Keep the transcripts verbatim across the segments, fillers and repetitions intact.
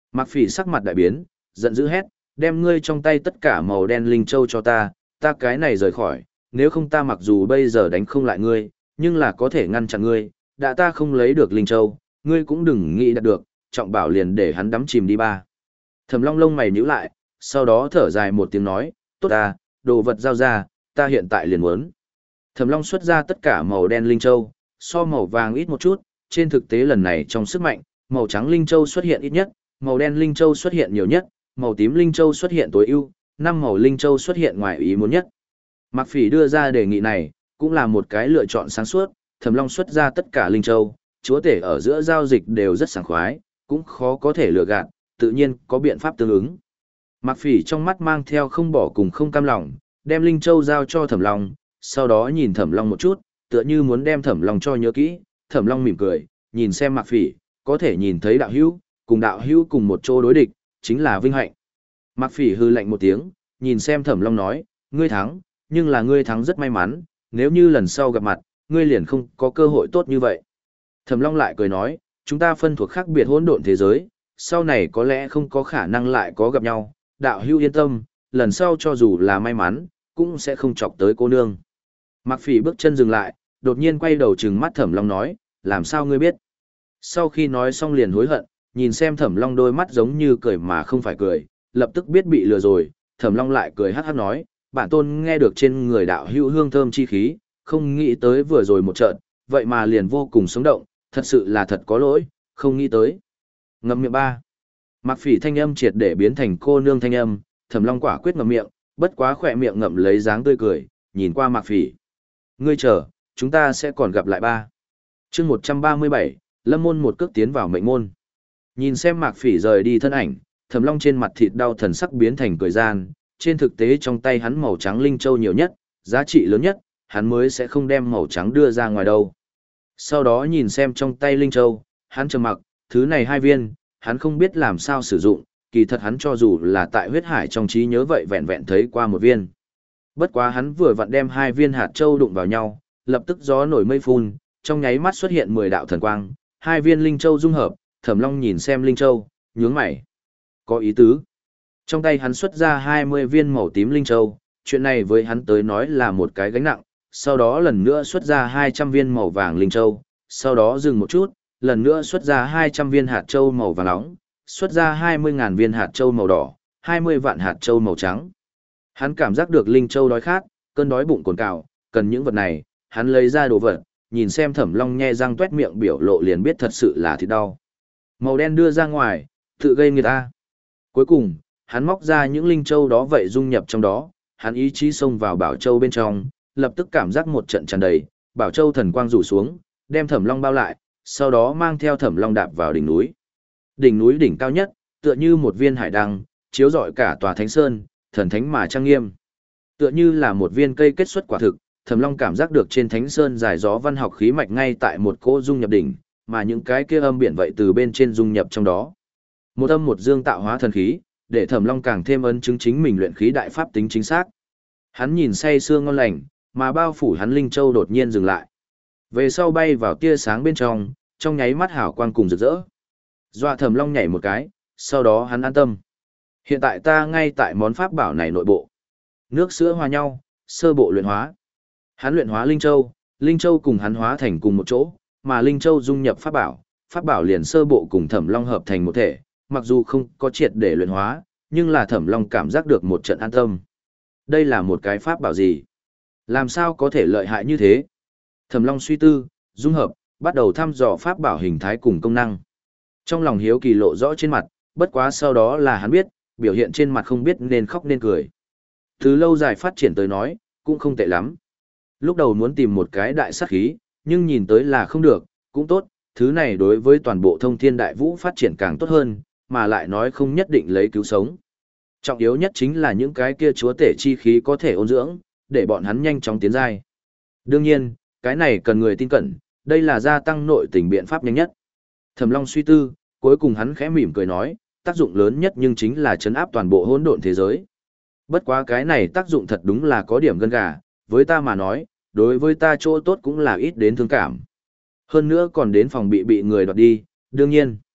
Mạc Phỉ sắc mặt đại biến, giận dữ hét, đem ngươi trong tay tất cả màu đen linh châu cho ta, ta cái này rời khỏi, nếu không ta mặc dù bây giờ đánh không lại ngươi, nhưng là có thể ngăn chặn ngươi, đã ta không lấy được linh châu, ngươi cũng đừng nghĩ đạt được, trọng bảo liền để hắn đắm chìm đi ba. Thẩm Long lông mày nhíu lại, sau đó thở dài một tiếng nói, tốt ta, đồ vật giao ra, ta hiện tại liền muốn. Thẩm Long xuất ra tất cả màu đen linh châu, so màu vàng ít một chút, trên thực tế lần này trong sức mạnh, màu trắng linh châu xuất hiện ít nhất, màu đen linh châu xuất hiện nhiều nhất, màu tím linh châu xuất hiện tối ưu, năm màu linh châu xuất hiện ngoài ý muốn nhất. Mạc Phỉ đưa ra đề nghị này, cũng là một cái lựa chọn sáng suốt, Thẩm Long xuất ra tất cả linh châu, chúa tể ở giữa giao dịch đều rất sảng khoái, cũng khó có thể lừa gạt, tự nhiên có biện pháp tương ứng. Mạc Phỉ trong mắt mang theo không bỏ cùng không cam lòng, đem linh châu giao cho Thẩm Long, sau đó nhìn Thẩm Long một chút, tựa như muốn đem Thẩm Long cho nhớ kỹ, Thẩm Long mỉm cười, nhìn xem Mạc Phỉ, có thể nhìn thấy đạo hữu, cùng đạo hữu cùng một chỗ đối địch, chính là vinh hạnh. Mạc Phỉ hư lạnh một tiếng, nhìn xem Thẩm Long nói, ngươi thắng, nhưng là ngươi thắng rất may mắn, nếu như lần sau gặp mặt, ngươi liền không có cơ hội tốt như vậy. Thẩm Long lại cười nói, chúng ta phân thuộc khác biệt hỗn độn thế giới, sau này có lẽ không có khả năng lại có gặp nhau, đạo hữu yên tâm, lần sau cho dù là may mắn, cũng sẽ không chọc tới cô nương. Mạc Phỉ bước chân dừng lại, đột nhiên quay đầu trừng mắt Thẩm Long nói, làm sao ngươi biết? Sau khi nói xong liền hối hận, nhìn xem Thẩm Long đôi mắt giống như cười mà không phải cười, lập tức biết bị lừa rồi, Thẩm Long lại cười hắc hắc nói, bản tôn nghe được trên người đạo hữu hương thơm chi khí, không nghĩ tới vừa rồi một trận, vậy mà liền vô cùng sống động, thật sự là thật có lỗi, không nghĩ tới. Ngậm miệng ba. Mạc Phỉ thanh âm triệt để biến thành cô nương thanh âm, Thẩm Long quả quyết ngậm miệng, bất quá khỏe miệng ngậm lấy dáng tươi cười, nhìn qua Mạc Phỉ. Ngươi chờ, chúng ta sẽ còn gặp lại ba. Chương một trăm ba mươi bảy, Lâm môn một cước tiến vào mệnh môn. Nhìn xem Mạc Phỉ rời đi thân ảnh, Thẩm Long trên mặt thịt đau thần sắc biến thành cười gian, trên thực tế trong tay hắn màu trắng linh châu nhiều nhất, giá trị lớn nhất, hắn mới sẽ không đem màu trắng đưa ra ngoài đâu. Sau đó nhìn xem trong tay linh châu, hắn trầm mặc, thứ này hai viên, hắn không biết làm sao sử dụng, kỳ thật hắn cho dù là tại huyết hải trong trí nhớ vậy vẹn vẹn thấy qua một viên. Bất quá hắn vừa vặn đem hai viên hạt châu đụng vào nhau, lập tức gió nổi mây phun, trong nháy mắt xuất hiện mười đạo thần quang, hai viên linh châu dung hợp, Thẩm Long nhìn xem linh châu, nhướng mày. Có ý tứ. Trong tay hắn xuất ra hai mươi viên màu tím linh châu, chuyện này với hắn tới nói là một cái gánh nặng, sau đó lần nữa xuất ra hai trăm viên màu vàng linh châu, sau đó dừng một chút, lần nữa xuất ra hai trăm viên hạt châu màu vàng nóng, xuất ra hai mươi nghìn viên hạt châu màu đỏ, hai mươi vạn hạt châu màu trắng. Hắn cảm giác được linh châu đói khát, cơn đói bụng cồn cào, cần những vật này, hắn lấy ra đồ vật, nhìn xem Thẩm Long nhe răng tuét miệng biểu lộ liền biết thật sự là thịt đau. Màu đen đưa ra ngoài, tự gây người ta. Cuối cùng, hắn móc ra những linh châu đó vậy dung nhập trong đó, hắn ý chí xông vào bảo châu bên trong, lập tức cảm giác một trận tràn đầy, bảo châu thần quang rủ xuống, đem Thẩm Long bao lại, sau đó mang theo Thẩm Long đạp vào đỉnh núi. Đỉnh núi đỉnh cao nhất, tựa như một viên hải đăng, chiếu rọi cả tòa thánh sơn, thần thánh mà trang nghiêm. Tựa như là một viên cây kết xuất quả thực, Thẩm Long cảm giác được trên thánh sơn dài gió văn học khí mạch ngay tại một cỗ dung nhập đỉnh, mà những cái kia âm biển vậy từ bên trên dung nhập trong đó. Một âm một dương tạo hóa thần khí, để Thẩm Long càng thêm ấn chứng chính mình luyện khí đại pháp tính chính xác. Hắn nhìn say sưa ngon lành, mà bao phủ hắn linh châu đột nhiên dừng lại. Về sau bay vào tia sáng bên trong, trong nháy mắt hào quang cùng rực rỡ. Dọa Thẩm Long nhảy một cái, sau đó hắn an tâm. Hiện tại ta ngay tại món pháp bảo này nội bộ. Nước sữa hòa nhau, sơ bộ luyện hóa. Hắn luyện hóa linh châu, linh châu cùng hắn hóa thành cùng một chỗ, mà linh châu dung nhập pháp bảo, pháp bảo liền sơ bộ cùng Thẩm Long hợp thành một thể, mặc dù không có triệt để luyện hóa, nhưng là Thẩm Long cảm giác được một trận an tâm. Đây là một cái pháp bảo gì? Làm sao có thể lợi hại như thế? Thẩm Long suy tư, dung hợp, bắt đầu thăm dò pháp bảo hình thái cùng công năng. Trong lòng hiếu kỳ lộ rõ trên mặt, bất quá sau đó là hắn biết, biểu hiện trên mặt không biết nên khóc nên cười. Từ lâu dài phát triển tới nói, cũng không tệ lắm. Lúc đầu muốn tìm một cái đại sát khí, nhưng nhìn tới là không được, cũng tốt, thứ này đối với toàn bộ thông thiên đại vũ phát triển càng tốt hơn, mà lại nói không nhất định lấy cứu sống. Trọng yếu nhất chính là những cái kia chúa tể chi khí có thể ôn dưỡng, để bọn hắn nhanh chóng tiến giai. Đương nhiên, cái này cần người tin cẩn, đây là gia tăng nội tình biện pháp nhanh nhất. Thẩm Long suy tư, cuối cùng hắn khẽ mỉm cười nói, tác dụng lớn nhất nhưng chính là chấn áp toàn bộ hỗn độn thế giới. Bất quá cái này tác dụng thật đúng là có điểm gân gà, với ta mà nói, đối với ta chỗ tốt cũng là ít đến thương cảm. Hơn nữa còn đến phòng bị bị người đoạt đi, đương nhiên.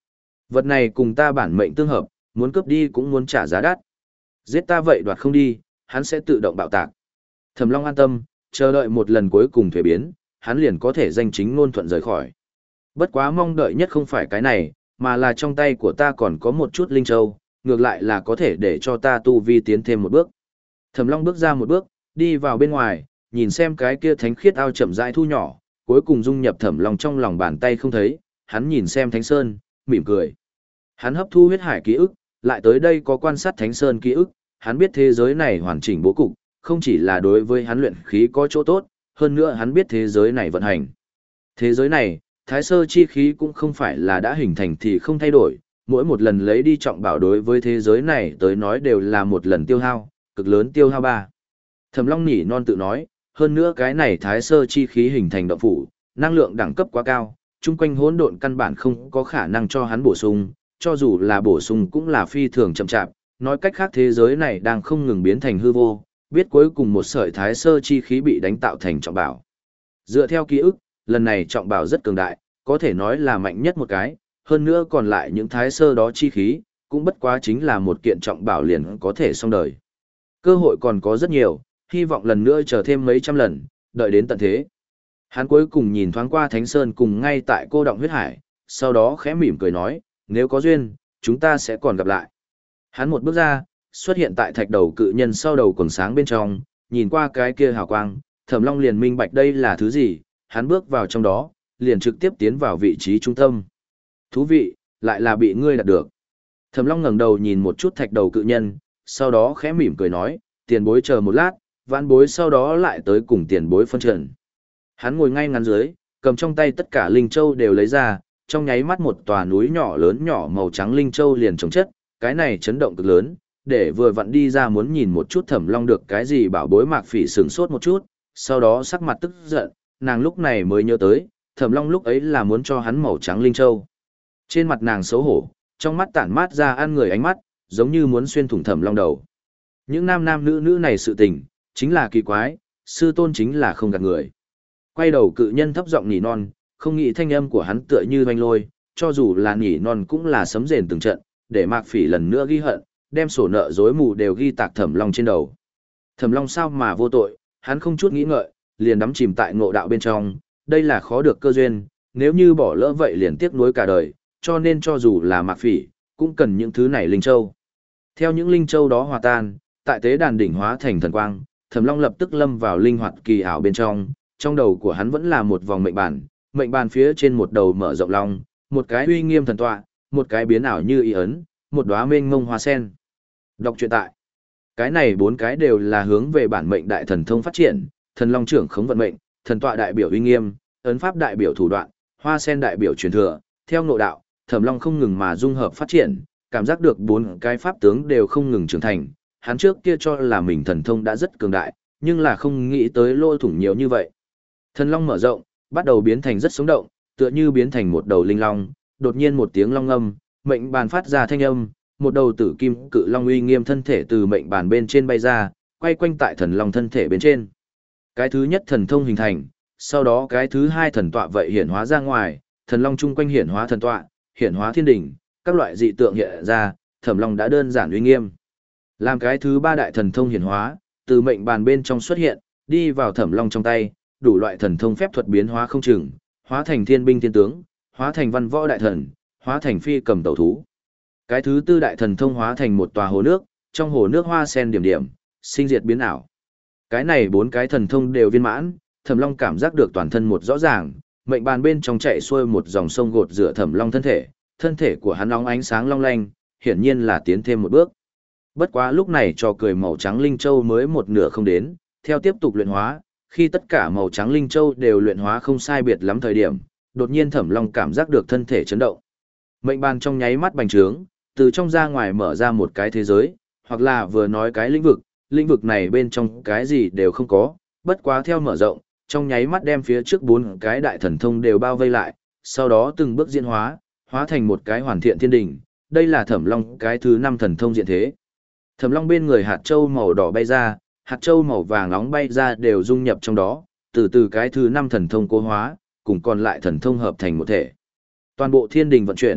Vật này cùng ta bản mệnh tương hợp, muốn cướp đi cũng muốn trả giá đắt. Giết ta vậy đoạt không đi, hắn sẽ tự động bạo tạc. Thẩm Long an tâm, chờ đợi một lần cuối cùng thuế biến, hắn liền có thể danh chính ngôn thuận rời khỏi. Bất quá mong đợi nhất không phải cái này, mà là trong tay của ta còn có một chút linh châu, ngược lại là có thể để cho ta tu vi tiến thêm một bước. Thẩm Long bước ra một bước, đi vào bên ngoài, nhìn xem cái kia thánh khiết ao chậm rãi thu nhỏ, cuối cùng dung nhập Thẩm Long trong lòng bàn tay không thấy, hắn nhìn xem Thánh Sơn, mỉm cười. Hắn hấp thu huyết hải ký ức, lại tới đây có quan sát Thánh Sơn ký ức, hắn biết thế giới này hoàn chỉnh bố cục, không chỉ là đối với hắn luyện khí có chỗ tốt, hơn nữa hắn biết thế giới này vận hành. Thế giới này, thái sơ chi khí cũng không phải là đã hình thành thì không thay đổi, mỗi một lần lấy đi trọng bảo đối với thế giới này tới nói đều là một lần tiêu hao, cực lớn tiêu hao ba. Thẩm Long nhỉ non tự nói, hơn nữa cái này thái sơ chi khí hình thành động phủ, năng lượng đẳng cấp quá cao, chung quanh hỗn độn căn bản không có khả năng cho hắn bổ sung, cho dù là bổ sung cũng là phi thường chậm chạp, nói cách khác thế giới này đang không ngừng biến thành hư vô, biết cuối cùng một sợi thái sơ chi khí bị đánh tạo thành trọng bảo. Dựa theo ký ức, lần này trọng bảo rất cường đại, có thể nói là mạnh nhất một cái, hơn nữa còn lại những thái sơ đó chi khí, cũng bất quá chính là một kiện trọng bảo liền có thể xong đời. Cơ hội còn có rất nhiều, hy vọng lần nữa chờ thêm mấy trăm lần, đợi đến tận thế. Hắn cuối cùng nhìn thoáng qua Thánh Sơn cùng ngay tại cô động huyết hải, sau đó khẽ mỉm cười nói, nếu có duyên, chúng ta sẽ còn gặp lại. Hắn một bước ra, xuất hiện tại thạch đầu cự nhân sau đầu quần sáng bên trong, nhìn qua cái kia hào quang, Thẩm Long liền minh bạch đây là thứ gì, hắn bước vào trong đó, liền trực tiếp tiến vào vị trí trung tâm. Thú vị, lại là bị ngươi đạt được. Thẩm Long ngẩng đầu nhìn một chút thạch đầu cự nhân, sau đó khẽ mỉm cười nói, tiền bối chờ một lát, vãn bối sau đó lại tới cùng tiền bối phân trần. Hắn ngồi ngay ngắn dưới, cầm trong tay tất cả linh châu đều lấy ra, trong nháy mắt một tòa núi nhỏ lớn nhỏ màu trắng linh châu liền trồng chất, cái này chấn động cực lớn, để vừa vặn đi ra muốn nhìn một chút Thẩm Long được cái gì bảo bối Mạc Phỉ sửng sốt một chút, sau đó sắc mặt tức giận, nàng lúc này mới nhớ tới, Thẩm Long lúc ấy là muốn cho hắn màu trắng linh châu. Trên mặt nàng xấu hổ, trong mắt tản mát ra ăn người ánh mắt, giống như muốn xuyên thủng Thẩm Long đầu. Những nam nam nữ nữ này sự tình, chính là kỳ quái, sư tôn chính là không gạt người. Quay đầu cự nhân thấp giọng nỉ non, không nghĩ thanh âm của hắn tựa như oanh lôi, cho dù là nỉ non cũng là sấm rền từng trận, để Mạc Phỉ lần nữa ghi hận, đem sổ nợ dối mù đều ghi tạc Thẩm Long trên đầu. Thẩm Long sao mà vô tội, hắn không chút nghĩ ngợi, liền đắm chìm tại ngộ đạo bên trong, đây là khó được cơ duyên, nếu như bỏ lỡ vậy liền tiếc nuối cả đời, cho nên cho dù là Mạc Phỉ, cũng cần những thứ này linh châu. Theo những linh châu đó hòa tan, tại tế đàn đỉnh hóa thành thần quang, Thẩm Long lập tức lâm vào linh hoạt kỳ ảo bên trong, trong đầu của hắn vẫn là một vòng mệnh bàn, mệnh bàn phía trên một đầu mở rộng long, một cái uy nghiêm thần tọa, một cái biến ảo như y ấn, một đóa mênh mông hoa sen. Đọc truyện tại. Cái này bốn cái đều là hướng về bản mệnh đại thần thông phát triển, thần long trưởng khống vận mệnh, thần tọa đại biểu uy nghiêm, ấn pháp đại biểu thủ đoạn, hoa sen đại biểu truyền thừa, theo ngộ đạo, Thẩm Long không ngừng mà dung hợp phát triển, cảm giác được bốn cái pháp tướng đều không ngừng trưởng thành, hắn trước kia cho là mình thần thông đã rất cường đại, nhưng là không nghĩ tới lỗ thủng nhiều như vậy. Thần long mở rộng, bắt đầu biến thành rất sống động, tựa như biến thành một đầu linh long, đột nhiên một tiếng long âm, mệnh bàn phát ra thanh âm, một đầu tử kim cự long uy nghiêm thân thể từ mệnh bàn bên trên bay ra, quay quanh tại thần long thân thể bên trên. Cái thứ nhất thần thông hình thành, sau đó cái thứ hai thần tọa vậy hiển hóa ra ngoài, thần long chung quanh hiển hóa thần tọa, hiển hóa thiên đỉnh, các loại dị tượng hiện ra, Thẩm Long đã đơn giản uy nghiêm. Làm cái thứ ba đại thần thông hiển hóa, từ mệnh bàn bên trong xuất hiện, đi vào Thẩm Long trong tay, đủ loại thần thông phép thuật biến hóa không chừng, hóa thành thiên binh thiên tướng, hóa thành văn võ đại thần, hóa thành phi cầm tẩu thú. Cái thứ tư đại thần thông hóa thành một tòa hồ nước, trong hồ nước hoa sen điểm điểm, sinh diệt biến ảo. Cái này bốn cái thần thông đều viên mãn, Thẩm Long cảm giác được toàn thân một rõ ràng, mệnh bàn bên trong chạy xuôi một dòng sông gột rửa Thẩm Long thân thể, thân thể của hắn óng ánh sáng long lanh, hiển nhiên là tiến thêm một bước. Bất quá lúc này trò cười màu trắng linh châu mới một nửa không đến, theo tiếp tục luyện hóa, khi tất cả màu trắng linh châu đều luyện hóa không sai biệt lắm thời điểm, đột nhiên Thẩm Long cảm giác được thân thể chấn động. Mệnh bàn trong nháy mắt bành trướng, từ trong ra ngoài mở ra một cái thế giới, hoặc là vừa nói cái lĩnh vực, lĩnh vực này bên trong cái gì đều không có, bất quá theo mở rộng, trong nháy mắt đem phía trước bốn cái đại thần thông đều bao vây lại, sau đó từng bước diễn hóa, hóa thành một cái hoàn thiện thiên đỉnh, đây là Thẩm Long cái thứ năm thần thông diện thế. Thẩm Long bên người hạt châu màu đỏ bay ra, hạt châu màu vàng nóng bay ra đều dung nhập trong đó, từ từ cái thứ năm thần thông cố hóa, cùng còn lại thần thông hợp thành một thể. Toàn bộ thiên đình vận chuyển,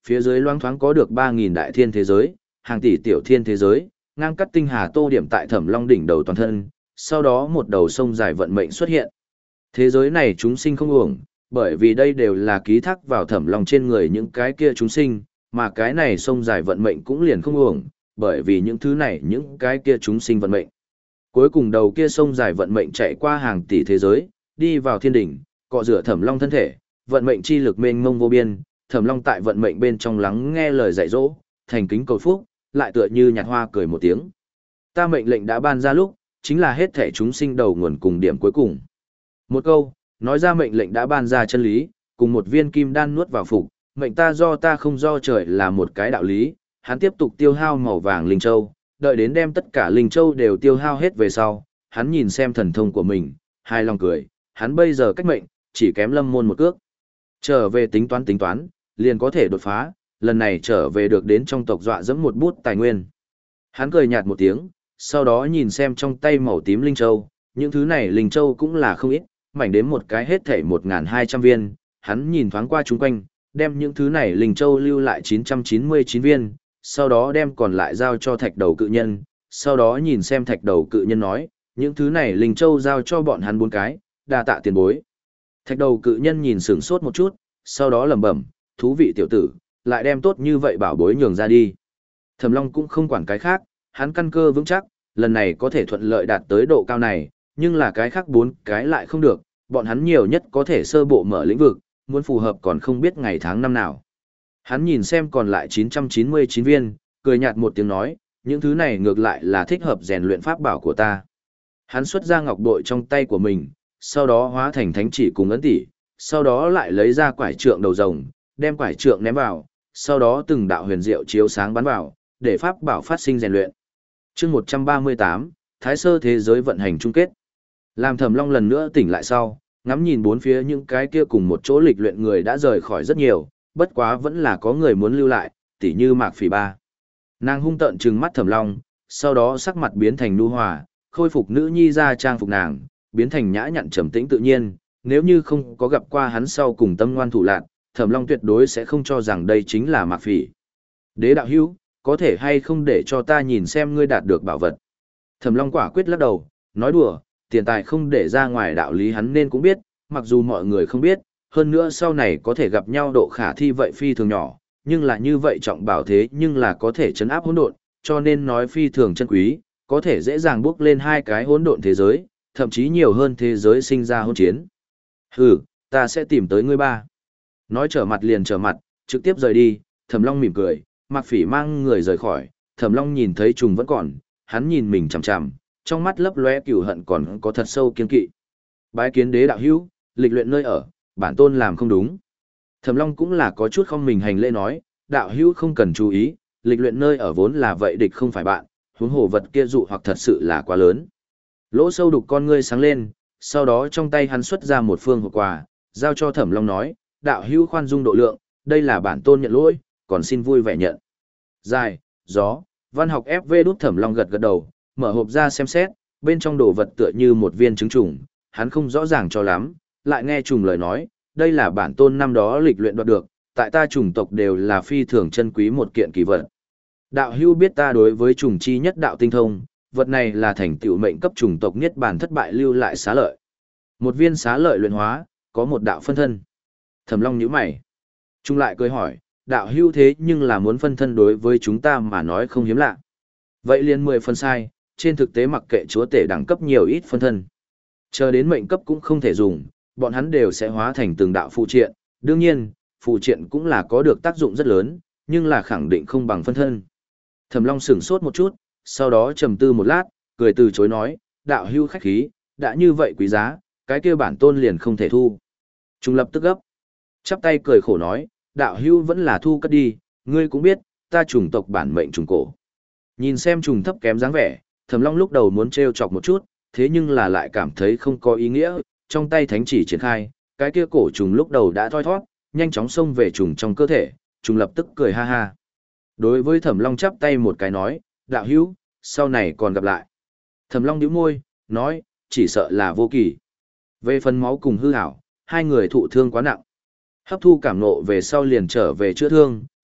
Phía dưới loáng thoáng có được ba nghìn đại thiên thế giới, hàng tỷ tiểu thiên thế giới, ngang cắt tinh hà tô điểm tại Thẩm Long đỉnh đầu toàn thân, sau đó một đầu sông dài vận mệnh xuất hiện. Thế giới này chúng sinh không uổng, bởi vì đây đều là ký thác vào Thẩm Long trên người những cái kia chúng sinh, mà cái này sông dài vận mệnh cũng liền không uổng, bởi vì những thứ này những cái kia chúng sinh vận mệnh. Cuối cùng đầu kia sông dài vận mệnh chạy qua hàng tỷ thế giới, đi vào thiên đỉnh, cọ rửa Thẩm Long thân thể, vận mệnh chi lực mênh mông vô biên, Thẩm Long tại vận mệnh bên trong lắng nghe lời dạy dỗ, thành kính cầu phúc, lại tựa như nhạt hoa cười một tiếng. Ta mệnh lệnh đã ban ra lúc, chính là hết thể chúng sinh đầu nguồn cùng điểm cuối cùng. Một câu, nói ra mệnh lệnh đã ban ra chân lý, cùng một viên kim đan nuốt vào phục, mệnh ta do ta không do trời là một cái đạo lý, hắn tiếp tục tiêu hao màu vàng linh châu, đợi đến đem tất cả linh châu đều tiêu hao hết về sau, hắn nhìn xem thần thông của mình, hai lòng cười, hắn bây giờ cách mệnh, chỉ kém lâm môn một cước. Trở về tính toán tính toán, liền có thể đột phá, lần này trở về được đến trong tộc dọa dẫm một bút tài nguyên. Hắn cười nhạt một tiếng, sau đó nhìn xem trong tay màu tím linh châu, những thứ này linh châu cũng là không ít, mảnh đến một cái hết thảy một nghìn hai trăm viên, hắn nhìn thoáng qua chúng quanh, đem những thứ này linh châu lưu lại chín trăm chín mươi chín viên, sau đó đem còn lại giao cho thạch đầu cự nhân, sau đó nhìn xem thạch đầu cự nhân nói, những thứ này linh châu giao cho bọn hắn bốn cái, đa tạ tiền bối. Thạch đầu cự nhân nhìn sửng sốt một chút, sau đó lẩm bẩm, thú vị tiểu tử, lại đem tốt như vậy bảo bối nhường ra đi. Thẩm Long cũng không quản cái khác, hắn căn cơ vững chắc, lần này có thể thuận lợi đạt tới độ cao này, nhưng là cái khác bốn cái lại không được, bọn hắn nhiều nhất có thể sơ bộ mở lĩnh vực, muốn phù hợp còn không biết ngày tháng năm nào. Hắn nhìn xem còn lại chín trăm chín mươi chín viên, cười nhạt một tiếng nói, những thứ này ngược lại là thích hợp rèn luyện pháp bảo của ta. Hắn xuất ra ngọc bội trong tay của mình, sau đó hóa thành thánh chỉ cùng ấn tỷ, sau đó lại lấy ra quải trượng đầu rồng, đem quải trượng ném vào, sau đó từng đạo huyền diệu chiếu sáng bắn vào, để pháp bảo phát sinh rèn luyện. Chương một trăm ba mươi tám, Thái Sơ thế giới vận hành chung kết. Làm Thẩm Long lần nữa tỉnh lại sau, ngắm nhìn bốn phía những cái kia cùng một chỗ lịch luyện người đã rời khỏi rất nhiều, bất quá vẫn là có người muốn lưu lại, tỉ như Mạc Phỉ Ba. Nàng hung tợn trừng mắt Thẩm Long, sau đó sắc mặt biến thành nhu hòa, khôi phục nữ nhi ra trang phục nàng, biến thành nhã nhặn trầm tĩnh tự nhiên, nếu như không có gặp qua hắn sau cùng tâm ngoan thủ lạn, Thẩm Long tuyệt đối sẽ không cho rằng đây chính là Mạc Phỉ. Đế đạo hữu, có thể hay không để cho ta nhìn xem ngươi đạt được bảo vật. Thẩm Long quả quyết lắc đầu, nói đùa, tiền tài không để ra ngoài đạo lý hắn nên cũng biết, mặc dù mọi người không biết, hơn nữa sau này có thể gặp nhau độ khả thi vậy phi thường nhỏ, nhưng là như vậy trọng bảo thế nhưng là có thể chấn áp hỗn độn, cho nên nói phi thường chân quý, có thể dễ dàng bước lên hai cái hỗn độn thế giới, thậm chí nhiều hơn thế giới sinh ra hỗn chiến. Hừ, ta sẽ tìm tới ngươi ba. Nói trở mặt liền trở mặt, trực tiếp rời đi, Thẩm Long mỉm cười, Mạc Phỉ mang người rời khỏi, Thẩm Long nhìn thấy trùng vẫn còn, hắn nhìn mình chằm chằm, trong mắt lấp lóe cừu hận còn có thật sâu kiên kỵ. Bái kiến đế đạo hữu, lịch luyện nơi ở, bản tôn làm không đúng. Thẩm Long cũng là có chút không mình hành lễ nói, đạo hữu không cần chú ý, lịch luyện nơi ở vốn là vậy địch không phải bạn, huống hồ vật kia dụ hoặc thật sự là quá lớn. Lỗ sâu đục con ngươi sáng lên, sau đó trong tay hắn xuất ra một phương hộp quà, giao cho Thẩm Long nói, đạo hữu khoan dung độ lượng, đây là bản tôn nhận lỗi, còn xin vui vẻ nhận. Dài, gió, văn học ép vê đút Thẩm Long gật gật đầu, mở hộp ra xem xét, bên trong đồ vật tựa như một viên trứng trùng, hắn không rõ ràng cho lắm, lại nghe trùng lời nói, đây là bản tôn năm đó lịch luyện đoạt được, tại ta trùng tộc đều là phi thường chân quý một kiện kỳ vật. Đạo hữu biết ta đối với trùng chi nhất đạo tinh thông, vật này là thành tựu mệnh cấp trùng tộc niết bàn thất bại lưu lại xá lợi. Một viên xá lợi luyện hóa, có một đạo phân thân. Thẩm Long nhíu mày. Trung lại cười hỏi, đạo hữu thế nhưng là muốn phân thân đối với chúng ta mà nói không hiếm lạ. Vậy liền mười phần sai, trên thực tế mặc kệ chúa tể đẳng cấp nhiều ít phân thân. Chờ đến mệnh cấp cũng không thể dùng, bọn hắn đều sẽ hóa thành từng đạo phụ triện. Đương nhiên, phụ triện cũng là có được tác dụng rất lớn, nhưng là khẳng định không bằng phân thân. Thẩm Long sửng sốt một chút, sau đó trầm tư một lát, cười từ chối nói, đạo hữu khách khí, đã như vậy quý giá, cái kia bản tôn liền không thể thu. Trung lập tức gấp, chắp tay cười khổ nói, đạo hữu vẫn là thu cất đi, ngươi cũng biết, ta chủng tộc bản mệnh trùng cổ. Nhìn xem trùng thấp kém dáng vẻ, Thẩm Long lúc đầu muốn trêu chọc một chút, thế nhưng là lại cảm thấy không có ý nghĩa, trong tay thánh chỉ triển khai, cái kia cổ trùng lúc đầu đã thoi thoát, nhanh chóng xông về trùng trong cơ thể, trùng lập tức cười ha ha. Đối với Thẩm Long chắp tay một cái nói, đạo hữu, sau này còn gặp lại. Thẩm Long nhíu môi, nói, chỉ sợ là vô kỳ. Về phần máu cùng hư ảo, hai người thụ thương quá nặng. Hấp thu cảm nộ về sau liền trở về chữa thương,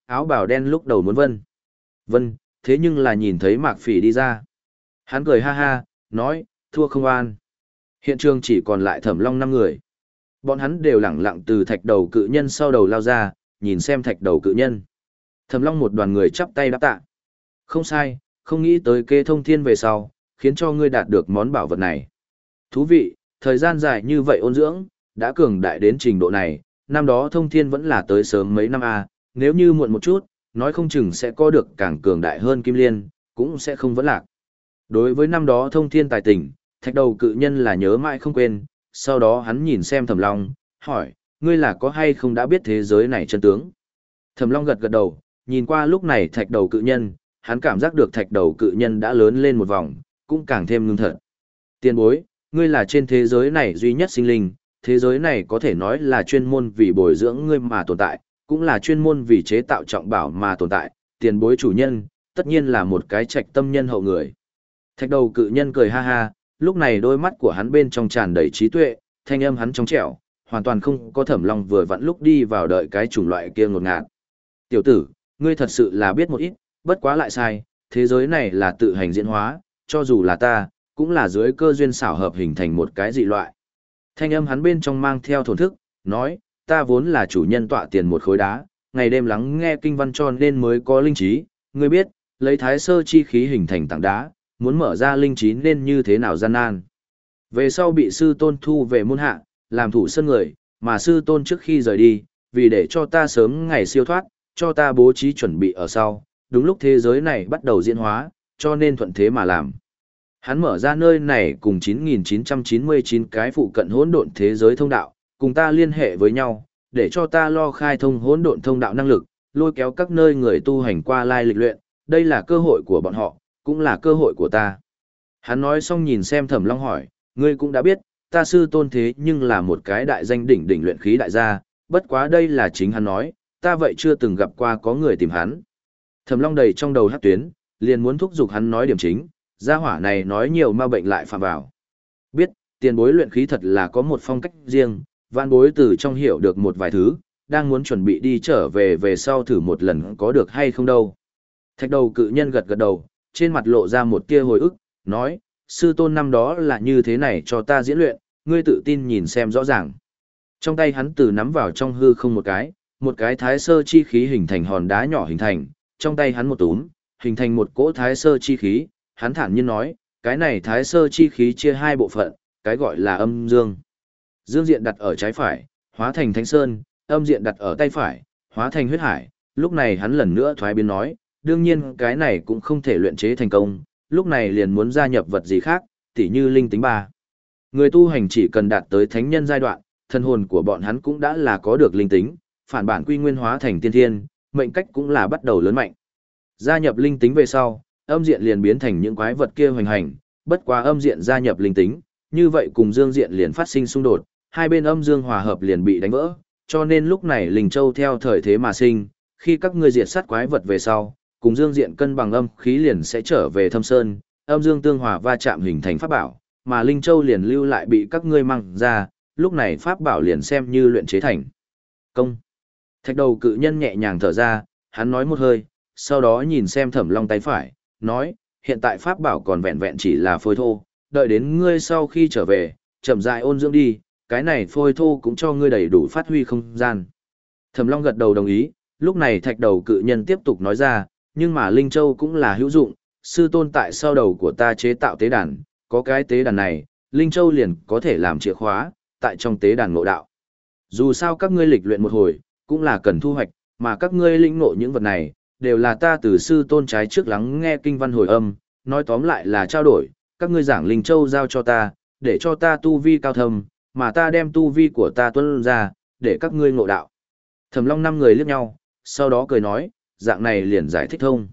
áo bào đen lúc đầu muốn vân. Vân, thế nhưng là nhìn thấy Mạc Phỉ đi ra. Hắn cười ha ha, nói, thua không an. Hiện trường chỉ còn lại Thẩm Long năm người. Bọn hắn đều lẳng lặng từ thạch đầu cự nhân sau đầu lao ra, nhìn xem thạch đầu cự nhân. Thẩm Long một đoàn người chắp tay đáp tạ. Không sai, không nghĩ tới kê thông thiên về sau, khiến cho ngươi đạt được món bảo vật này. Thú vị, thời gian dài như vậy ôn dưỡng, đã cường đại đến trình độ này, năm đó thông thiên vẫn là tới sớm mấy năm a, nếu như muộn một chút, nói không chừng sẽ có được càng cường đại hơn Kim Liên, cũng sẽ không vẫn lạc. Đối với năm đó thông thiên tài tình, thạch đầu cự nhân là nhớ mãi không quên, sau đó hắn nhìn xem Thẩm Long, hỏi, ngươi là có hay không đã biết thế giới này chân tướng? Thẩm Long gật gật đầu, nhìn qua lúc này thạch đầu cự nhân, hắn cảm giác được thạch đầu cự nhân đã lớn lên một vòng, cũng càng thêm ngưng thật. Tiên bối, ngươi là trên thế giới này duy nhất sinh linh, thế giới này có thể nói là chuyên môn vì bồi dưỡng ngươi mà tồn tại, cũng là chuyên môn vì chế tạo trọng bảo mà tồn tại, tiền bối chủ nhân, tất nhiên là một cái trạch tâm nhân hậu người. Thạch đầu cự nhân cười ha ha, lúc này đôi mắt của hắn bên trong tràn đầy trí tuệ, thanh âm hắn trong trẻo, hoàn toàn không có Thẩm Long vừa vặn lúc đi vào đợi cái chủng loại kia ngột ngạt. Tiểu tử, ngươi thật sự là biết một ít, bất quá lại sai, thế giới này là tự hành diễn hóa, cho dù là ta, cũng là dưới cơ duyên xảo hợp hình thành một cái dị loại. Thanh âm hắn bên trong mang theo thổn thức, nói, ta vốn là chủ nhân tọa tiền một khối đá, ngày đêm lắng nghe kinh văn cho nên mới có linh trí, ngươi biết, lấy thái sơ chi khí hình thành tảng đá, muốn mở ra linh trí nên như thế nào gian nan. Về sau bị sư tôn thu về môn hạ, làm thủ sân người, mà sư tôn trước khi rời đi, vì để cho ta sớm ngày siêu thoát, cho ta bố trí chuẩn bị ở sau, đúng lúc thế giới này bắt đầu diễn hóa, cho nên thuận thế mà làm. Hắn mở ra nơi này cùng chín nghìn chín trăm chín mươi chín cái phụ cận hỗn độn thế giới thông đạo, cùng ta liên hệ với nhau, để cho ta lo khai thông hỗn độn thông đạo năng lực, lôi kéo các nơi người tu hành qua lai lịch luyện, đây là cơ hội của bọn họ, cũng là cơ hội của ta. Hắn nói xong nhìn xem Thẩm Long hỏi, ngươi cũng đã biết, ta sư tôn thế nhưng là một cái đại danh đỉnh đỉnh luyện khí đại gia, bất quá đây là chính hắn nói, ta vậy chưa từng gặp qua có người tìm hắn. Thẩm Long đầy trong đầu hắc tuyến, liền muốn thúc giục hắn nói điểm chính, gia hỏa này nói nhiều ma bệnh lại phạm vào. Biết, tiền bối luyện khí thật là có một phong cách riêng, vạn bối từ trong hiểu được một vài thứ, đang muốn chuẩn bị đi trở về về sau thử một lần có được hay không đâu. Thạch đầu cự nhân gật gật đầu, trên mặt lộ ra một tia hồi ức, nói, sư tôn năm đó là như thế này cho ta diễn luyện, ngươi tự tin nhìn xem rõ ràng. Trong tay hắn từ nắm vào trong hư không một cái, một cái thái sơ chi khí hình thành hòn đá nhỏ hình thành, trong tay hắn một túm, hình thành một cỗ thái sơ chi khí, hắn thản nhiên nói, cái này thái sơ chi khí chia hai bộ phận, cái gọi là âm dương. Dương diện đặt ở trái phải, hóa thành thánh sơn, âm diện đặt ở tay phải, hóa thành huyết hải, lúc này hắn lần nữa thoái biến nói, đương nhiên cái này cũng không thể luyện chế thành công, lúc này liền muốn gia nhập vật gì khác, tỉ như linh tính ba. Người tu hành chỉ cần đạt tới thánh nhân giai đoạn, thân hồn của bọn hắn cũng đã là có được linh tính, phản bản quy nguyên hóa thành tiên thiên, mệnh cách cũng là bắt đầu lớn mạnh. Gia nhập linh tính về sau, âm diện liền biến thành những quái vật kia hoành hành, bất quá âm diện gia nhập linh tính, như vậy cùng dương diện liền phát sinh xung đột, hai bên âm dương hòa hợp liền bị đánh vỡ, cho nên lúc này Linh Châu theo thời thế mà sinh, khi các ngươi diệt sát quái vật về sau, cùng dương diện cân bằng âm khí liền sẽ trở về thâm sơn, âm dương tương hòa va chạm hình thành pháp bảo, mà Linh Châu liền lưu lại bị các ngươi mang ra, lúc này pháp bảo liền xem như luyện chế thành công. Thạch đầu cự nhân nhẹ nhàng thở ra, hắn nói một hơi, sau đó nhìn xem Thẩm Long tay phải, nói, hiện tại pháp bảo còn vẹn vẹn chỉ là phôi thô, đợi đến ngươi sau khi trở về, chậm rãi ôn dưỡng đi, cái này phôi thô cũng cho ngươi đầy đủ phát huy không gian. Thẩm Long gật đầu đồng ý, lúc này thạch đầu cự nhân tiếp tục nói ra, nhưng mà Linh Châu cũng là hữu dụng, sư tôn tại sau đầu của ta chế tạo tế đàn, có cái tế đàn này, Linh Châu liền có thể làm chìa khóa, tại trong tế đàn ngộ đạo. Dù sao các ngươi lịch luyện một hồi, cũng là cần thu hoạch, mà các ngươi lĩnh ngộ những vật này, đều là ta từ sư tôn trái trước lắng nghe kinh văn hồi âm, nói tóm lại là trao đổi, các ngươi giảng Linh Châu giao cho ta, để cho ta tu vi cao thâm, mà ta đem tu vi của ta tuân ra, để các ngươi ngộ đạo. Thẩm Long năm người liếc nhau, sau đó cười nói, dạng này liền giải thích thông.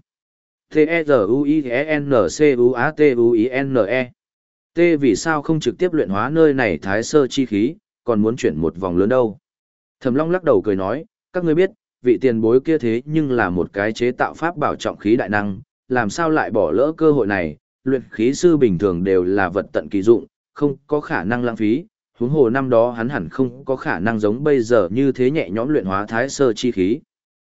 T-E-Z-U-I-E-N-C-U-A-T-U-I-N-E T vì sao không trực tiếp luyện hóa nơi này thái sơ chi khí, còn muốn chuyển một vòng lớn đâu. Thẩm Long lắc đầu cười nói, các ngươi biết, vị tiền bối kia thế nhưng là một cái chế tạo pháp bảo trọng khí đại năng, làm sao lại bỏ lỡ cơ hội này, luyện khí sư bình thường đều là vật tận kỳ dụng, không có khả năng lãng phí, huống hồ năm đó hắn hẳn không có khả năng giống bây giờ như thế nhẹ nhõm luyện hóa thái sơ chi khí.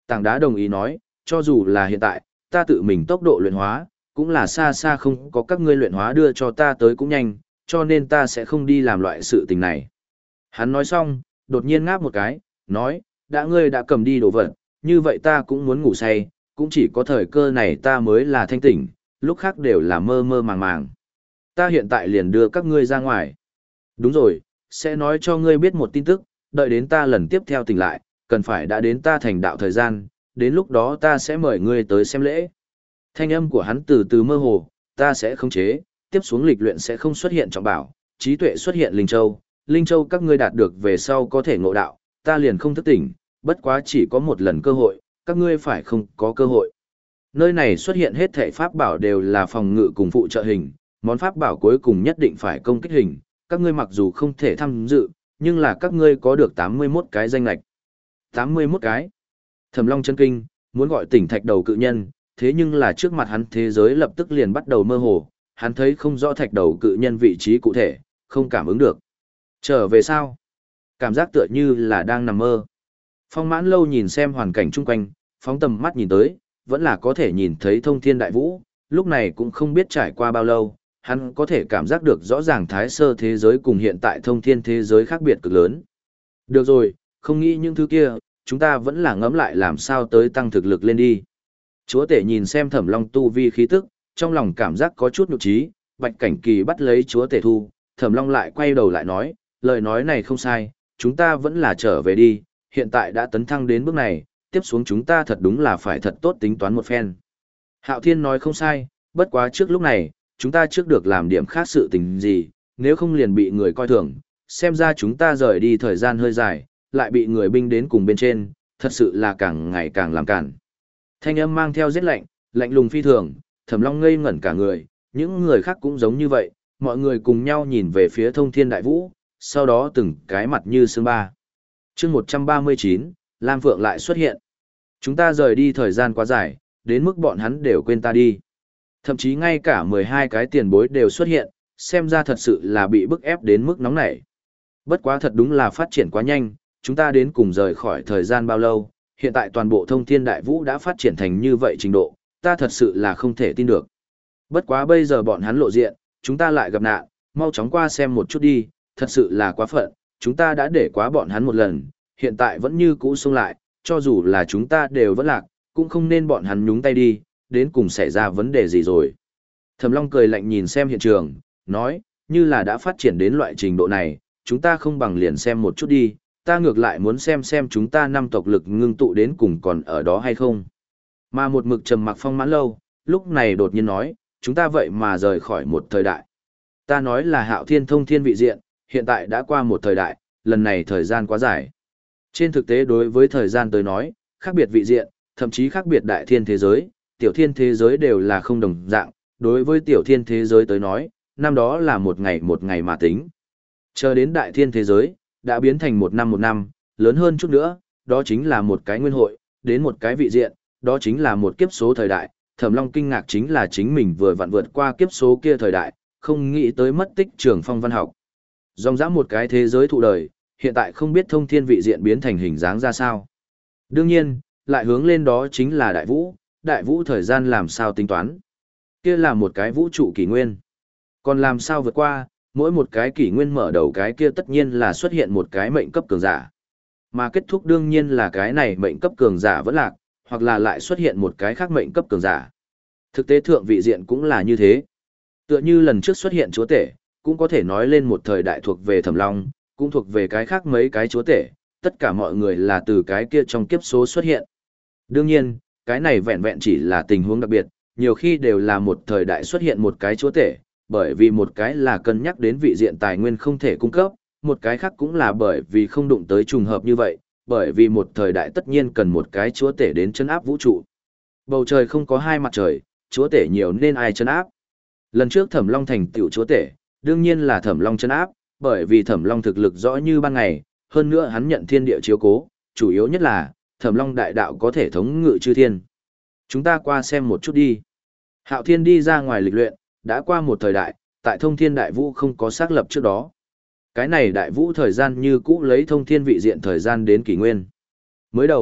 Tảng đá đồng ý nói, cho dù là hiện tại, ta tự mình tốc độ luyện hóa, cũng là xa xa không có các ngươi luyện hóa đưa cho ta tới cũng nhanh, cho nên ta sẽ không đi làm loại sự tình này. Hắn nói xong, đột nhiên ngáp một cái, nói, đã ngươi đã cầm đi đồ vật, như vậy ta cũng muốn ngủ say, cũng chỉ có thời cơ này ta mới là thanh tỉnh, lúc khác đều là mơ mơ màng màng. Ta hiện tại liền đưa các ngươi ra ngoài. Đúng rồi, sẽ nói cho ngươi biết một tin tức, đợi đến ta lần tiếp theo tỉnh lại, cần phải đã đến ta thành đạo thời gian, đến lúc đó ta sẽ mời ngươi tới xem lễ. Thanh âm của hắn từ từ mơ hồ, ta sẽ khống chế, tiếp xuống lịch luyện sẽ không xuất hiện trọng bảo, trí tuệ xuất hiện Linh Châu, Linh Châu các ngươi đạt được về sau có thể ngộ đạo, ta liền không thức tỉnh, bất quá chỉ có một lần cơ hội, các ngươi phải không có cơ hội. Nơi này xuất hiện hết thể pháp bảo đều là phòng ngự cùng phụ trợ hình, món pháp bảo cuối cùng nhất định phải công kích hình, các ngươi mặc dù không thể tham dự, nhưng là các ngươi có được tám mươi mốt cái danh lạch. tám mươi mốt cái. Thẩm Long chân kinh, muốn gọi tỉnh thạch đầu cự nhân, thế nhưng là trước mặt hắn thế giới lập tức liền bắt đầu mơ hồ, hắn thấy không rõ thạch đầu cự nhân vị trí cụ thể, không cảm ứng được. Trở về sao? Cảm giác tựa như là đang nằm mơ. Phong Mãn Lâu nhìn xem hoàn cảnh chung quanh, phóng tầm mắt nhìn tới, vẫn là có thể nhìn thấy thông thiên đại vũ, lúc này cũng không biết trải qua bao lâu, hắn có thể cảm giác được rõ ràng thái sơ thế giới cùng hiện tại thông thiên thế giới khác biệt cực lớn. Được rồi, không nghĩ những thứ kia, chúng ta vẫn là ngẫm lại làm sao tới tăng thực lực lên đi. Chúa tể nhìn xem Thẩm Long tu vi khí tức, trong lòng cảm giác có chút nhục trí, Bạch Cảnh Kỳ bắt lấy chúa tể thu, Thẩm Long lại quay đầu lại nói, lời nói này không sai, chúng ta vẫn là trở về đi, hiện tại đã tấn thăng đến bước này, tiếp xuống chúng ta thật đúng là phải thật tốt tính toán một phen. Hạo Thiên nói không sai, bất quá trước lúc này, chúng ta trước được làm điểm khác sự tình gì, nếu không liền bị người coi thường, xem ra chúng ta rời đi thời gian hơi dài, lại bị người binh đến cùng bên trên, thật sự là càng ngày càng làm cản. Thanh âm mang theo giết lạnh, lạnh lùng phi thường, Thẩm Long ngây ngẩn cả người, những người khác cũng giống như vậy, mọi người cùng nhau nhìn về phía thông thiên đại vũ, sau đó từng cái mặt như sương ba. chương một trăm ba mươi chín, Lam Phượng lại xuất hiện. Chúng ta rời đi thời gian quá dài, đến mức bọn hắn đều quên ta đi. Thậm chí ngay cả mười hai cái tiền bối đều xuất hiện, xem ra thật sự là bị bức ép đến mức nóng nảy. Bất quá thật đúng là phát triển quá nhanh, chúng ta đến cùng rời khỏi thời gian bao lâu, hiện tại toàn bộ thông thiên đại vũ đã phát triển thành như vậy trình độ, ta thật sự là không thể tin được. Bất quá bây giờ bọn hắn lộ diện, chúng ta lại gặp nạn, mau chóng qua xem một chút đi, thật sự là quá phận, chúng ta đã để quá bọn hắn một lần, hiện tại vẫn như cũ xông lại, cho dù là chúng ta đều vẫn lạc, cũng không nên bọn hắn nhúng tay đi, đến cùng xảy ra vấn đề gì rồi. Thẩm Long cười lạnh nhìn xem hiện trường, nói, như là đã phát triển đến loại trình độ này, chúng ta không bằng liền xem một chút đi, ta ngược lại muốn xem xem chúng ta năm tộc lực ngưng tụ đến cùng còn ở đó hay không. Mà một mực trầm mặc Phong Mãn Lâu, lúc này đột nhiên nói, chúng ta vậy mà rời khỏi một thời đại. Ta nói là Hạo Thiên thông thiên vị diện, hiện tại đã qua một thời đại, lần này thời gian quá dài. Trên thực tế đối với thời gian tới nói, khác biệt vị diện, thậm chí khác biệt đại thiên thế giới, tiểu thiên thế giới đều là không đồng dạng, đối với tiểu thiên thế giới tới nói, năm đó là một ngày một ngày mà tính. Chờ đến đại thiên thế giới, đã biến thành một năm một năm, lớn hơn chút nữa, đó chính là một cái nguyên hội, đến một cái vị diện, đó chính là một kiếp số thời đại. Thẩm Long kinh ngạc chính là chính mình vừa vặn vượt qua kiếp số kia thời đại, không nghĩ tới mất tích trường phong văn học. Dòng dã một cái thế giới thụ đời, hiện tại không biết thông thiên vị diện biến thành hình dáng ra sao. Đương nhiên, lại hướng lên đó chính là đại vũ, đại vũ thời gian làm sao tính toán. Kia là một cái vũ trụ kỷ nguyên. Còn làm sao vượt qua, mỗi một cái kỷ nguyên mở đầu cái kia tất nhiên là xuất hiện một cái mệnh cấp cường giả. Mà kết thúc đương nhiên là cái này mệnh cấp cường giả vẫn lạc, hoặc là lại xuất hiện một cái khác mệnh cấp cường giả. Thực tế thượng vị diện cũng là như thế. Tựa như lần trước xuất hiện chúa tể, cũng có thể nói lên một thời đại thuộc về Thẩm Long, cũng thuộc về cái khác mấy cái chúa tể, tất cả mọi người là từ cái kia trong kiếp số xuất hiện. Đương nhiên, cái này vẹn vẹn chỉ là tình huống đặc biệt, nhiều khi đều là một thời đại xuất hiện một cái chúa tể, bởi vì một cái là cân nhắc đến vị diện tài nguyên không thể cung cấp, một cái khác cũng là bởi vì không đụng tới trùng hợp như vậy, bởi vì một thời đại tất nhiên cần một cái chúa tể đến chân áp vũ trụ. Bầu trời không có hai mặt trời, chúa tể nhiều nên ai chân áp. Lần trước Thẩm Long thành tựu chúa tể, đương nhiên là Thẩm Long chân áp, bởi vì Thẩm Long thực lực rõ như ban ngày, hơn nữa hắn nhận thiên địa chiếu cố, chủ yếu nhất là Thẩm Long đại đạo có thể thống ngự chư thiên. Chúng ta qua xem một chút đi. Hạo Thiên đi ra ngoài lịch luyện, đã qua một thời đại, tại thông thiên đại vũ không có xác lập trước đó. Cái này đại vũ thời gian như cũ lấy thông thiên vị diện thời gian đến kỷ nguyên. Mới đầu,